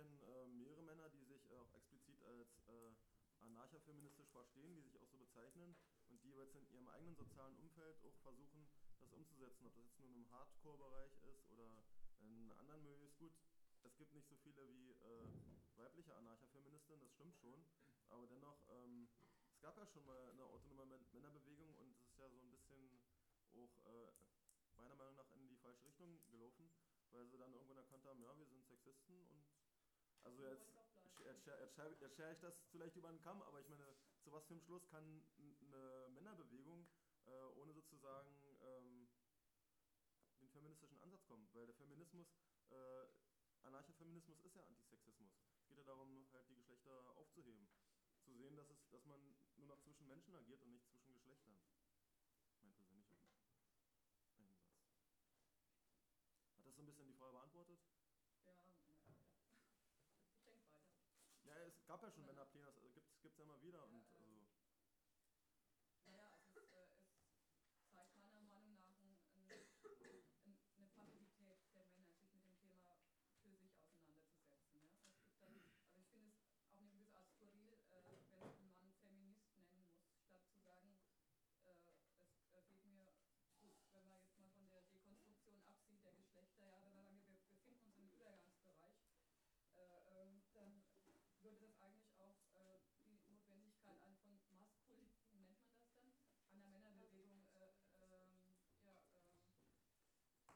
kenne äh, mehrere Männer, die sich äh, auch explizit als äh, anarchafeministisch verstehen, die sich auch so bezeichnen und die jetzt in ihrem eigenen sozialen Umfeld auch versuchen, das umzusetzen, ob das jetzt nur im Hardcore-Bereich ist oder in anderen Milieus. Gut, es gibt nicht so viele wie äh, weibliche Anarchafeministinnen, das stimmt schon, aber dennoch, ähm, es gab ja schon mal eine autonome Männerbewegung und es ist ja so ein bisschen auch äh, meiner Meinung nach in die falsche Richtung gelaufen, weil sie dann irgendwann erkannt haben, ja, wir sind Sexisten und also jetzt, jetzt, jetzt, jetzt schere ich das vielleicht über den Kamm, aber ich meine, zu was für einem Schluss kann eine Männerbewegung äh, ohne sozusagen ähm, den feministischen Ansatz kommen? Weil der Feminismus, äh, Anarchofeminismus ist ja Antisexismus. Es geht ja darum, halt die Geschlechter aufzuheben. Zu sehen, dass, es, dass man nur noch zwischen Menschen agiert und nicht zwischen Geschlechtern. Mein persönlicher Einsatz. Hat das so ein bisschen die Frage beantwortet? Ja, ja, ja. Ich denke weiter. Ja, es gab ja schon Männerpläne, das gibt es ja immer wieder. Ja, und äh, also Naja, es, ist, äh, es zeigt meiner Meinung nach ein, ein, ein, eine Passivität der Männer, sich mit dem Thema für sich auseinanderzusetzen. Ja? Es gibt dann, also ich finde es auch eine gewisse Art skurril, äh, wenn ich einen Mann Feminist nennen muss, statt zu sagen, äh, es äh, geht mir gut, wenn man jetzt mal von der Dekonstruktion absieht, der Geschlechter, ja, wenn man sagen, wir befinden uns im Übergangsbereich, äh, ähm, dann würde das eigentlich auch äh, die Notwendigkeit an von maskulin, wie nennt man das dann, an der Männerbewegung, äh, ähm, ja, äh,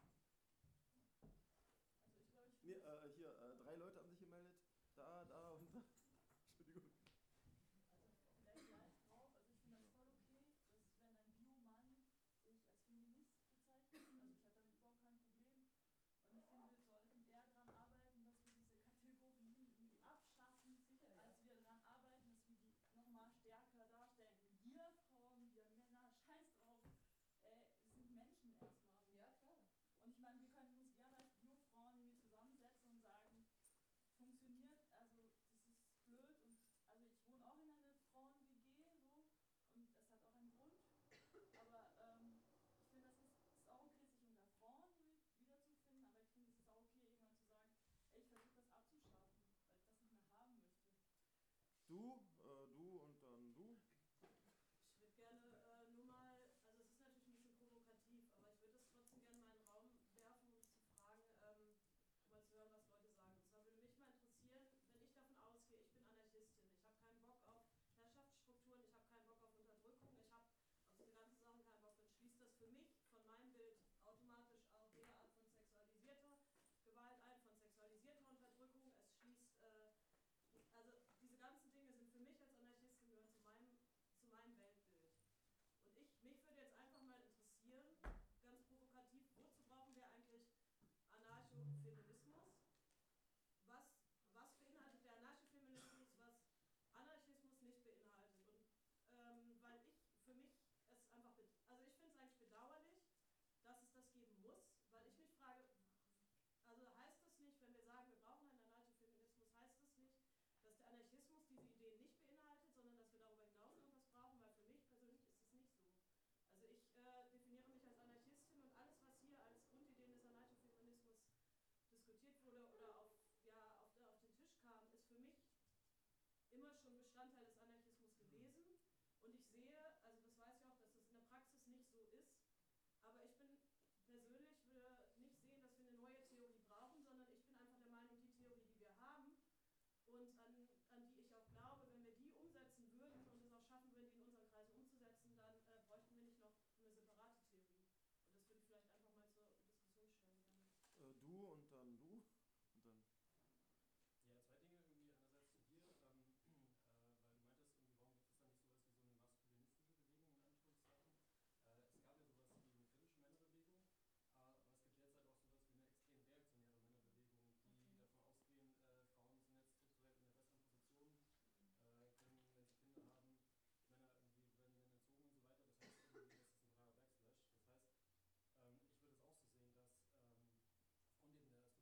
Also ich glaube, ich nee, äh, hier, äh, drei Leute haben sich gemeldet. Da, da und da. Entschuldigung. Also vielleicht gleich drauf, also ich finde das voll okay, dass wenn ein Biomann sich als Feminist bezeichnet, also ich habe damit überhaupt kein Problem. Und ich finde, wir sollten eher daran arbeiten, dass wir diese Kategorien irgendwie abschaffen, sicher, ja. als wir daran arbeiten, dass wir die nochmal stärker darstellen. Wir Frauen, wir Männer, scheiß drauf, äh, wir sind Menschen erstmal. So. Ja, klar. Und ich meine, wir können uns gerne als Biofrauen irgendwie zusammensetzen und sagen, funktioniert, also das ist blöd und also ich wohne auch in einer Frauen-W G so und das hat auch einen Grund, aber ähm, ich finde, das ist, ist auch okay, sich unter Frauen wiederzufinden, aber ich finde, es ist auch okay, irgendwann zu sagen, ey, ich versuche das abzuschaffen, weil ich das nicht mehr haben möchte. Du, äh, du und dann du. Ich würde gerne äh, nur mal, also es ist natürlich ein bisschen provokativ, aber ich würde es trotzdem gerne mal in den Raum werfen, um zu fragen, ähm, um mal zu hören, was Leute sagen. Und zwar würde mich mal interessieren, wenn ich davon ausgehe, ich bin Anarchistin, ich habe keinen Bock auf Herrschaftsstrukturen, ich habe keinen Bock auf Unterdrückung, ich habe auf diese ganzen Sachen keinen Bock, dann schließt das für mich von meinem Bild automatisch auch jede Art von sexualisierter Gewalt ein, von sexualisierter Unterdrückung. Es schließt, äh, also diese ganzen Dinge sind für mich als Anarchistin gehören zu meinem, zu meinem Weltbild. Und ich, mich würde jetzt einfach mal interessieren, ganz provokativ, wozu brauchen wir eigentlich Anarchofeminismus? Was, was beinhaltet der Anarchofeminismus, was Anarchismus nicht beinhaltet? Und ähm, weil ich für mich es einfach, also ich finde es eigentlich bedauerlich, dass es das geben muss, weil ich mich frage, also heißt das nicht, wenn wir sagen, wir brauchen einen Anarchofeminismus, heißt das nicht, dass der Anarchismus diese Ideen nicht beinhaltet, sondern dass wir darüber hinaus irgendwas brauchen, weil für mich persönlich ist es nicht so. Also ich äh, definiere mich als Anarchistin und alles, was hier als Grundideen des Anarchofeminismus diskutiert wurde oder auf, ja, auf, auf den Tisch kam, ist für mich immer schon Bestandteil des Anarchismus gewesen. Und ich sehe, also das weiß ich auch, dass das in der Praxis nicht so ist, aber ich bin persönlich würde nicht sehen, dass wir eine neue Theorie brauchen, sondern ich bin einfach der Meinung, die Theorie, die wir haben und an, an die ich auch glaube, wenn wir die umsetzen würden und es auch schaffen würden, die in unseren Kreisen umzusetzen, dann äh, bräuchten wir nicht noch eine separate Theorie. Und das würde ich vielleicht einfach mal zur Diskussion stellen. Äh, du und dann du und dann. Ja, zwei Dinge irgendwie. Einerseits zu dir, ähm, äh, weil du meintest, irgendwie, warum gibt es da nicht sowas wie so eine maskulinistische Bewegung in Anführungszeichen? Äh, es gab ja sowas wie eine kritische Männerbewegung, äh, aber es gibt derzeit auch sowas wie eine extrem reaktionäre Männerbewegung, die okay. davon ausgehen, äh, Frauen sind jetzt strukturell in einer besseren Position, äh, können, wenn sie Kinder haben, Männer irgendwie werden ihnen entzogen und so weiter. Das heißt irgendwie, das ist ein totaler Backslash. Das heißt, ähm, ich würde es auch so sehen, dass ähm, aufgrund eben der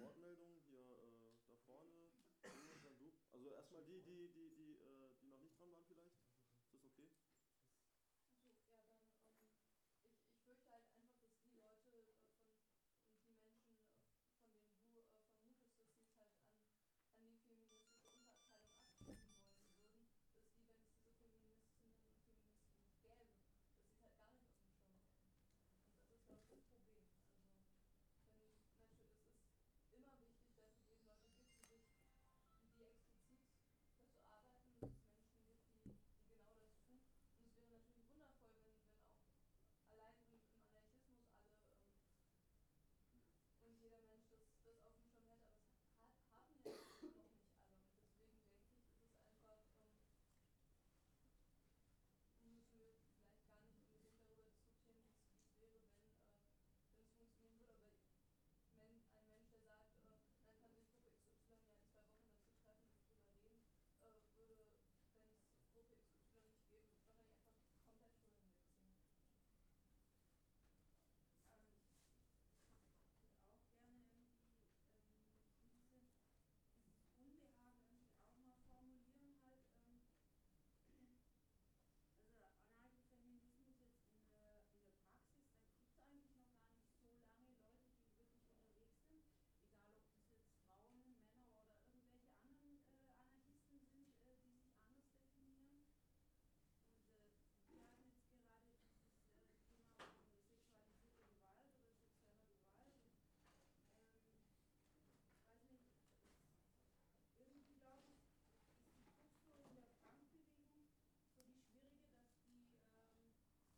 Wortmeldungen hier äh, da vorne. Du und dann du. Also erstmal die, die, die, die, äh, die noch nicht dran waren vielleicht. Ist das okay? Achso, ja, dann, ähm, ich, ich fürchte halt einfach, dass die Leute äh, von und die Menschen, äh, von denen du äh, vermutest, dass sie es halt an, an die feministische Unterabteilung abgeben wollen würden, dass die, wenn es diese Feministinnen und Feministen nicht gäbe, dass sie es halt gar nicht auf dem Schirm hätten. Und das ist, glaube ich, das Problem. Also, wenn natürlich, es ist immer wichtig, dass es eben Leute gibt, die sich, die explizit dazu arbeiten, dass es Menschen gibt, die, die genau das tun. Und es wäre natürlich wundervoll, wenn, wenn auch allein im, im Anarchismus alle ähm, und jeder Mensch das, das auf dem Schirm hätte, aber es hat, haben ja noch nicht alle. Und deswegen denke ich, ist es einfach, ähm, müssen wir vielleicht gar nicht unbedingt darüber diskutieren, wie es wäre, wenn, äh, wenn es funktionieren würde. Aber wenn ein Mensch, der sagt, äh, dann kann sich Gruppe X Y ja in zwei Wochen dazu treffen und drüber reden, äh, würde, wenn es Gruppe X Y nicht gäbe, wahrscheinlich einfach komplett Schulen wechseln. Ähm, ich würde auch gerne irgendwie ähm, diese, dieses Unbehagen irgendwie auch mal formulieren halt. Ähm, also Anarchofeminismus jetzt in der, in der Praxis, da gibt es eigentlich noch gar nicht so lange Leute, die wirklich unterwegs sind. Egal ob das jetzt Frauen, Männer oder irgendwelche anderen äh, Anarchisten sind, äh, die sich anders definieren. Und äh, wir hatten jetzt gerade dieses äh, Thema von sexualisierter Gewalt oder sexueller Gewalt. Und, ähm, ich weiß nicht, es, irgendwie glaube ich, ist die Struktur in der Punkbewegung so die schwierige, dass die ähm,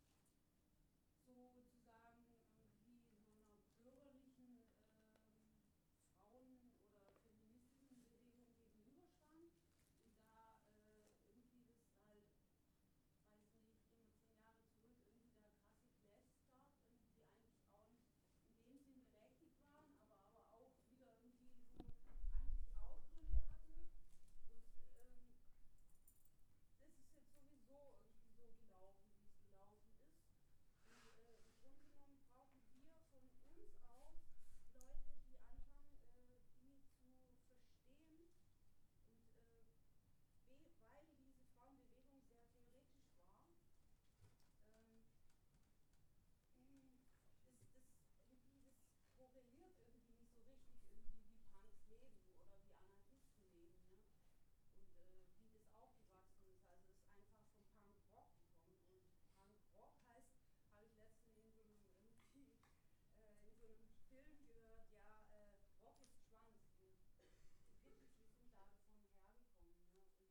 sozusagen irgendwie so einer bürgerlichen ähm, Frauen- oder feministischen Bewegung gegenüberstand und da äh, irgendwie das halt, weiß nicht, gehen wir zehn Jahre zurück, irgendwie da krasse Clashes gab, irgendwie die eigentlich auch nicht in dem Sinn berechtigt waren, aber, aber auch wieder irgendwie so eigentlich auch Gründe hatten. Und ähm, das ist jetzt sowieso irgendwie so gelaufen, wie es gelaufen ist. Und äh, im Grunde genommen brauchen wir von uns aus Leute, die anfangen, äh, Dinge zu verstehen. Und äh, weil diese Frauenbewegung sehr theoretisch war, ähm, das, das, irgendwie, das korreliert irgendwie nicht so richtig irgendwie wie Punks leben oder wie Anarchisten leben. Ne? Und äh, wie das aufgewachsen ist. Also es ist einfach vom Punk Rock gekommen. Und Punk Rock heißt, habe ich letztens in so einem irgendwie äh, in so einem Film gehört, ja, äh, Rock ist Schwanz. Und wirklich, wir sind davon hergekommen. Ne? Und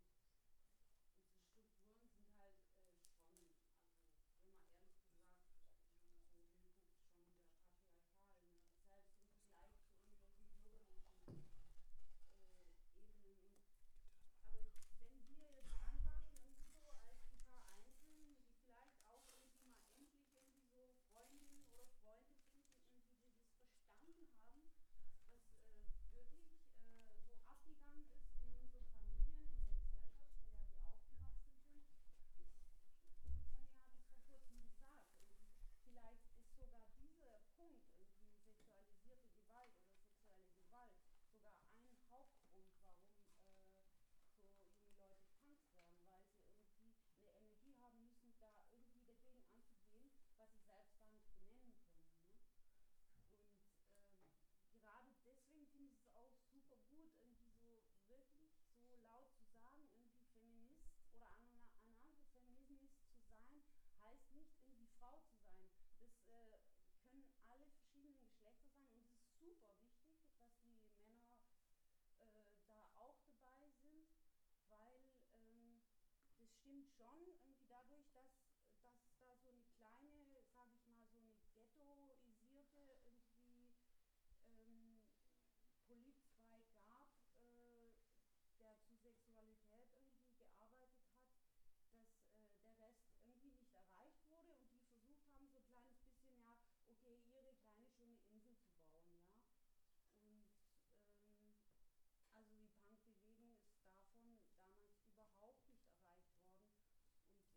unsere Strukturen sind halt äh, schon, also wenn man ehrlich gesagt, wenn man so hinguckt, schon sehr patriarchal. Ne? Selbst im Vergleich zu irgendwelchen bürgerlichen äh, Ebenen. Und aber wenn wir jetzt anfangen, irgendwie so als ein paar Einzelne, die vielleicht auch irgendwie mal endlich irgendwie so Freundinnen oder Freunde finden, irgendwie die das verstanden haben, was äh, wirklich äh, so abgegangen ist in unseren Familien, in der Gesellschaft, in der wir aufgewachsen sind. Ich, Kumpel von mir hat es vor kurzem gesagt. Irgendwie, vielleicht ist sogar dieser Punkt, irgendwie sexualisierte Gewalt oder sexuelle Gewalt, sogar ein Hauptgrund, warum äh, so junge Leute Punks werden, weil sie irgendwie eine Energie haben müssen, da irgendwie dagegen anzugehen, was sie selbst gar nicht benennen können. Ne? Und ähm, gerade deswegen finde ich es auch super gut, irgendwie so wirklich so laut zu sagen, irgendwie Feminist oder ana- Anarcho-Feminist zu sein, heißt nicht irgendwie Frau zu sein. Das äh, können alle verschiedenen Geschlechter sein und es ist super wichtig, dass die Männer äh, da auch dabei sind, weil ähm, das stimmt schon irgendwie dadurch, dass, dass da so eine kleine, sage ich mal, so eine ghettoisierte irgendwie ähm, Politzweig gab, äh, der zu Sexualität irgendwie gearbeitet hat, dass äh, der Rest irgendwie nicht erreicht wurde und die versucht haben, so ein kleines bisschen, ja, okay, ihre kleine schöne Insel zu bauen, ja. Und ähm, also die Punkbewegung ist davon damals überhaupt nicht erreicht worden. Und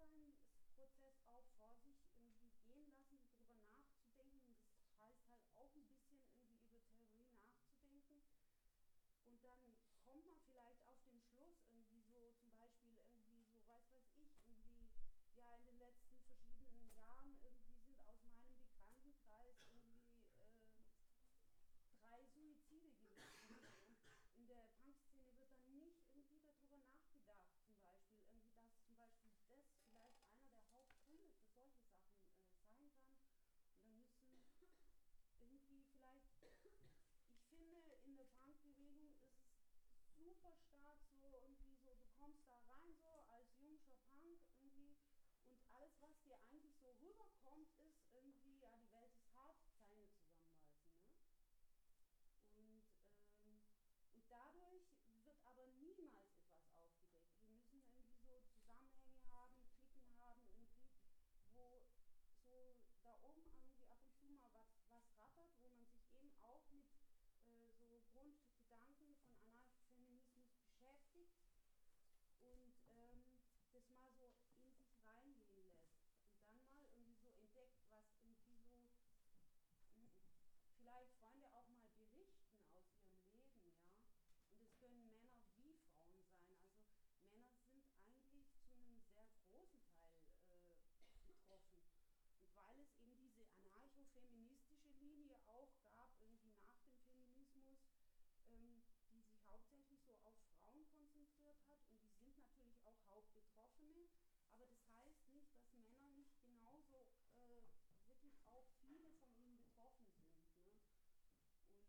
Bewusstseinsprozess auch vor sich irgendwie gehen lassen, darüber nachzudenken. Und das heißt halt auch ein bisschen irgendwie über Theorie nachzudenken. Und dann kommt man vielleicht auf den Schluss irgendwie so, zum Beispiel irgendwie so, weiß weiß ich, irgendwie, ja, in den letzten verschiedenen Jahren irgendwie sind aus meinem Bekanntenkreis irgendwie äh, drei Suizide gewesen. Und in der Punkszene wird dann nicht irgendwie darüber nachgedacht, zum Beispiel, irgendwie, dass zum Beispiel das vielleicht einer der Hauptgründe für solche Sachen äh, sein kann. Und dann müssen irgendwie vielleicht, ich finde, in der Punkbewegung ist es super stark so irgendwie so, du kommst da rein so als jungscher Punk irgendwie und alles, was dir eigentlich so rüberkommt, ist irgendwie, ja, die Welt ist hart, Zähne zusammenbeißen, ne? Und, ähm, und dadurch wird aber niemals etwas aufgedeckt. Wir müssen irgendwie so Zusammenhänge haben, Klicken haben, irgendwie, wo so da oben irgendwie ab und zu mal was, was rattert, wo man sich eben auch mit äh, so Grundgedanken von Anarchofeminismus beschäftigt und ähm, das mal so in sich reingehen lässt und dann mal irgendwie so entdeckt, was irgendwie so vielleicht Freunde auch mal berichten aus ihrem Leben, ja. Und es können Männer wie Frauen sein. Also Männer sind eigentlich zu einem sehr großen Teil äh, betroffen. Und weil es eben diese anarcho-feministische Linie auch gab, irgendwie nach dem Feminismus, ähm, die sich hauptsächlich so auf Frauen konzentriert hat, und die sind natürlich auch Hauptbetroffene, aber das heißt nicht, dass Männer nicht genauso äh, wirklich auch viele von ihnen betroffen sind. Ne? Und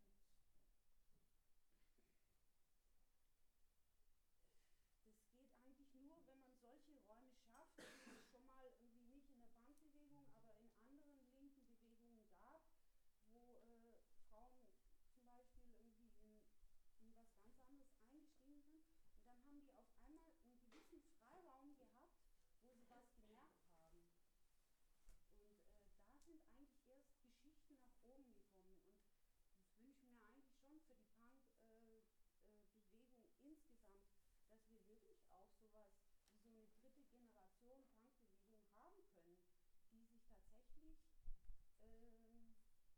das geht eigentlich nur, wenn man solche Räume schafft, die es schon mal irgendwie nicht in der Punkbewegung, aber in anderen linken Bewegungen gab, wo äh, Frauen zum Beispiel irgendwie in, in was ganz anderes eingestiegen sind. Und dann haben die auf einmal einen gewissen Freiraum gehabt, wo sie was gemerkt haben. Und äh, da sind eigentlich erst Geschichten nach oben gekommen. Und das wünsche ich mir eigentlich schon für die Punk-Bewegung äh, äh, insgesamt, dass wir wirklich auch sowas wie so eine dritte Generation Punkbewegung haben können, die sich tatsächlich ähm,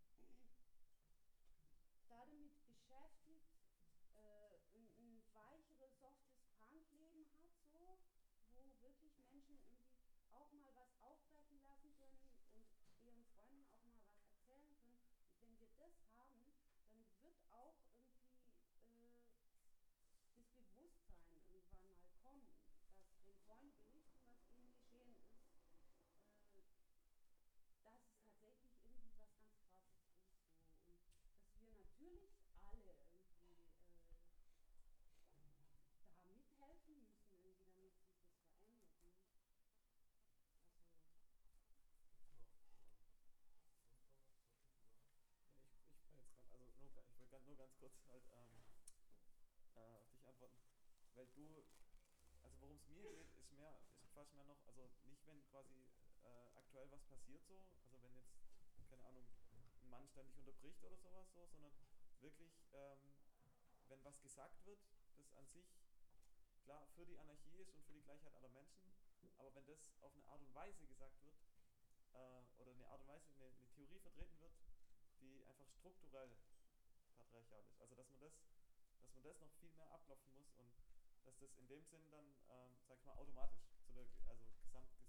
damit beschäftigt, äh, ein, ein weicheres, softes Punkleben hat, so, wo wirklich Menschen irgendwie auch mal was aufbrechen lassen können und ihren Freunden auch mal was erzählen können. Und wenn wir das haben, dann wird auch irgendwie äh, das Bewusstsein irgendwann mal kommen, dass wenn Freunde berichten, was ihnen geschehen ist, äh, dass es tatsächlich irgendwie was ganz Krasses ist. So. Und dass wir natürlich alle irgendwie äh, da mithelfen müssen, irgendwie, damit sich das verändert. Ne? Also. Gibt's noch äh, sonst noch was dazu zu sagen? Ja, ich, ich war jetzt gerade, also nur, ich will nur ganz kurz halt ähm, äh, auf dich antworten, weil du, also worum es mir geht, ist mehr, ist fast mehr noch, also nicht wenn quasi äh, aktuell was passiert so, also wenn jetzt, keine Ahnung, ein Mann ständig unterbricht oder sowas so, sondern wirklich, ähm, wenn was gesagt wird, das an sich klar für die Anarchie ist und für die Gleichheit aller Menschen, aber wenn das auf eine Art und Weise gesagt wird, äh, oder eine Art und Weise, eine, eine Theorie vertreten wird, die einfach strukturell patriarchal ist, also dass man das, dass man das noch viel mehr abklopfen muss und dass das in dem Sinn dann, ähm, sag ich mal, automatisch zu der also Gesamt,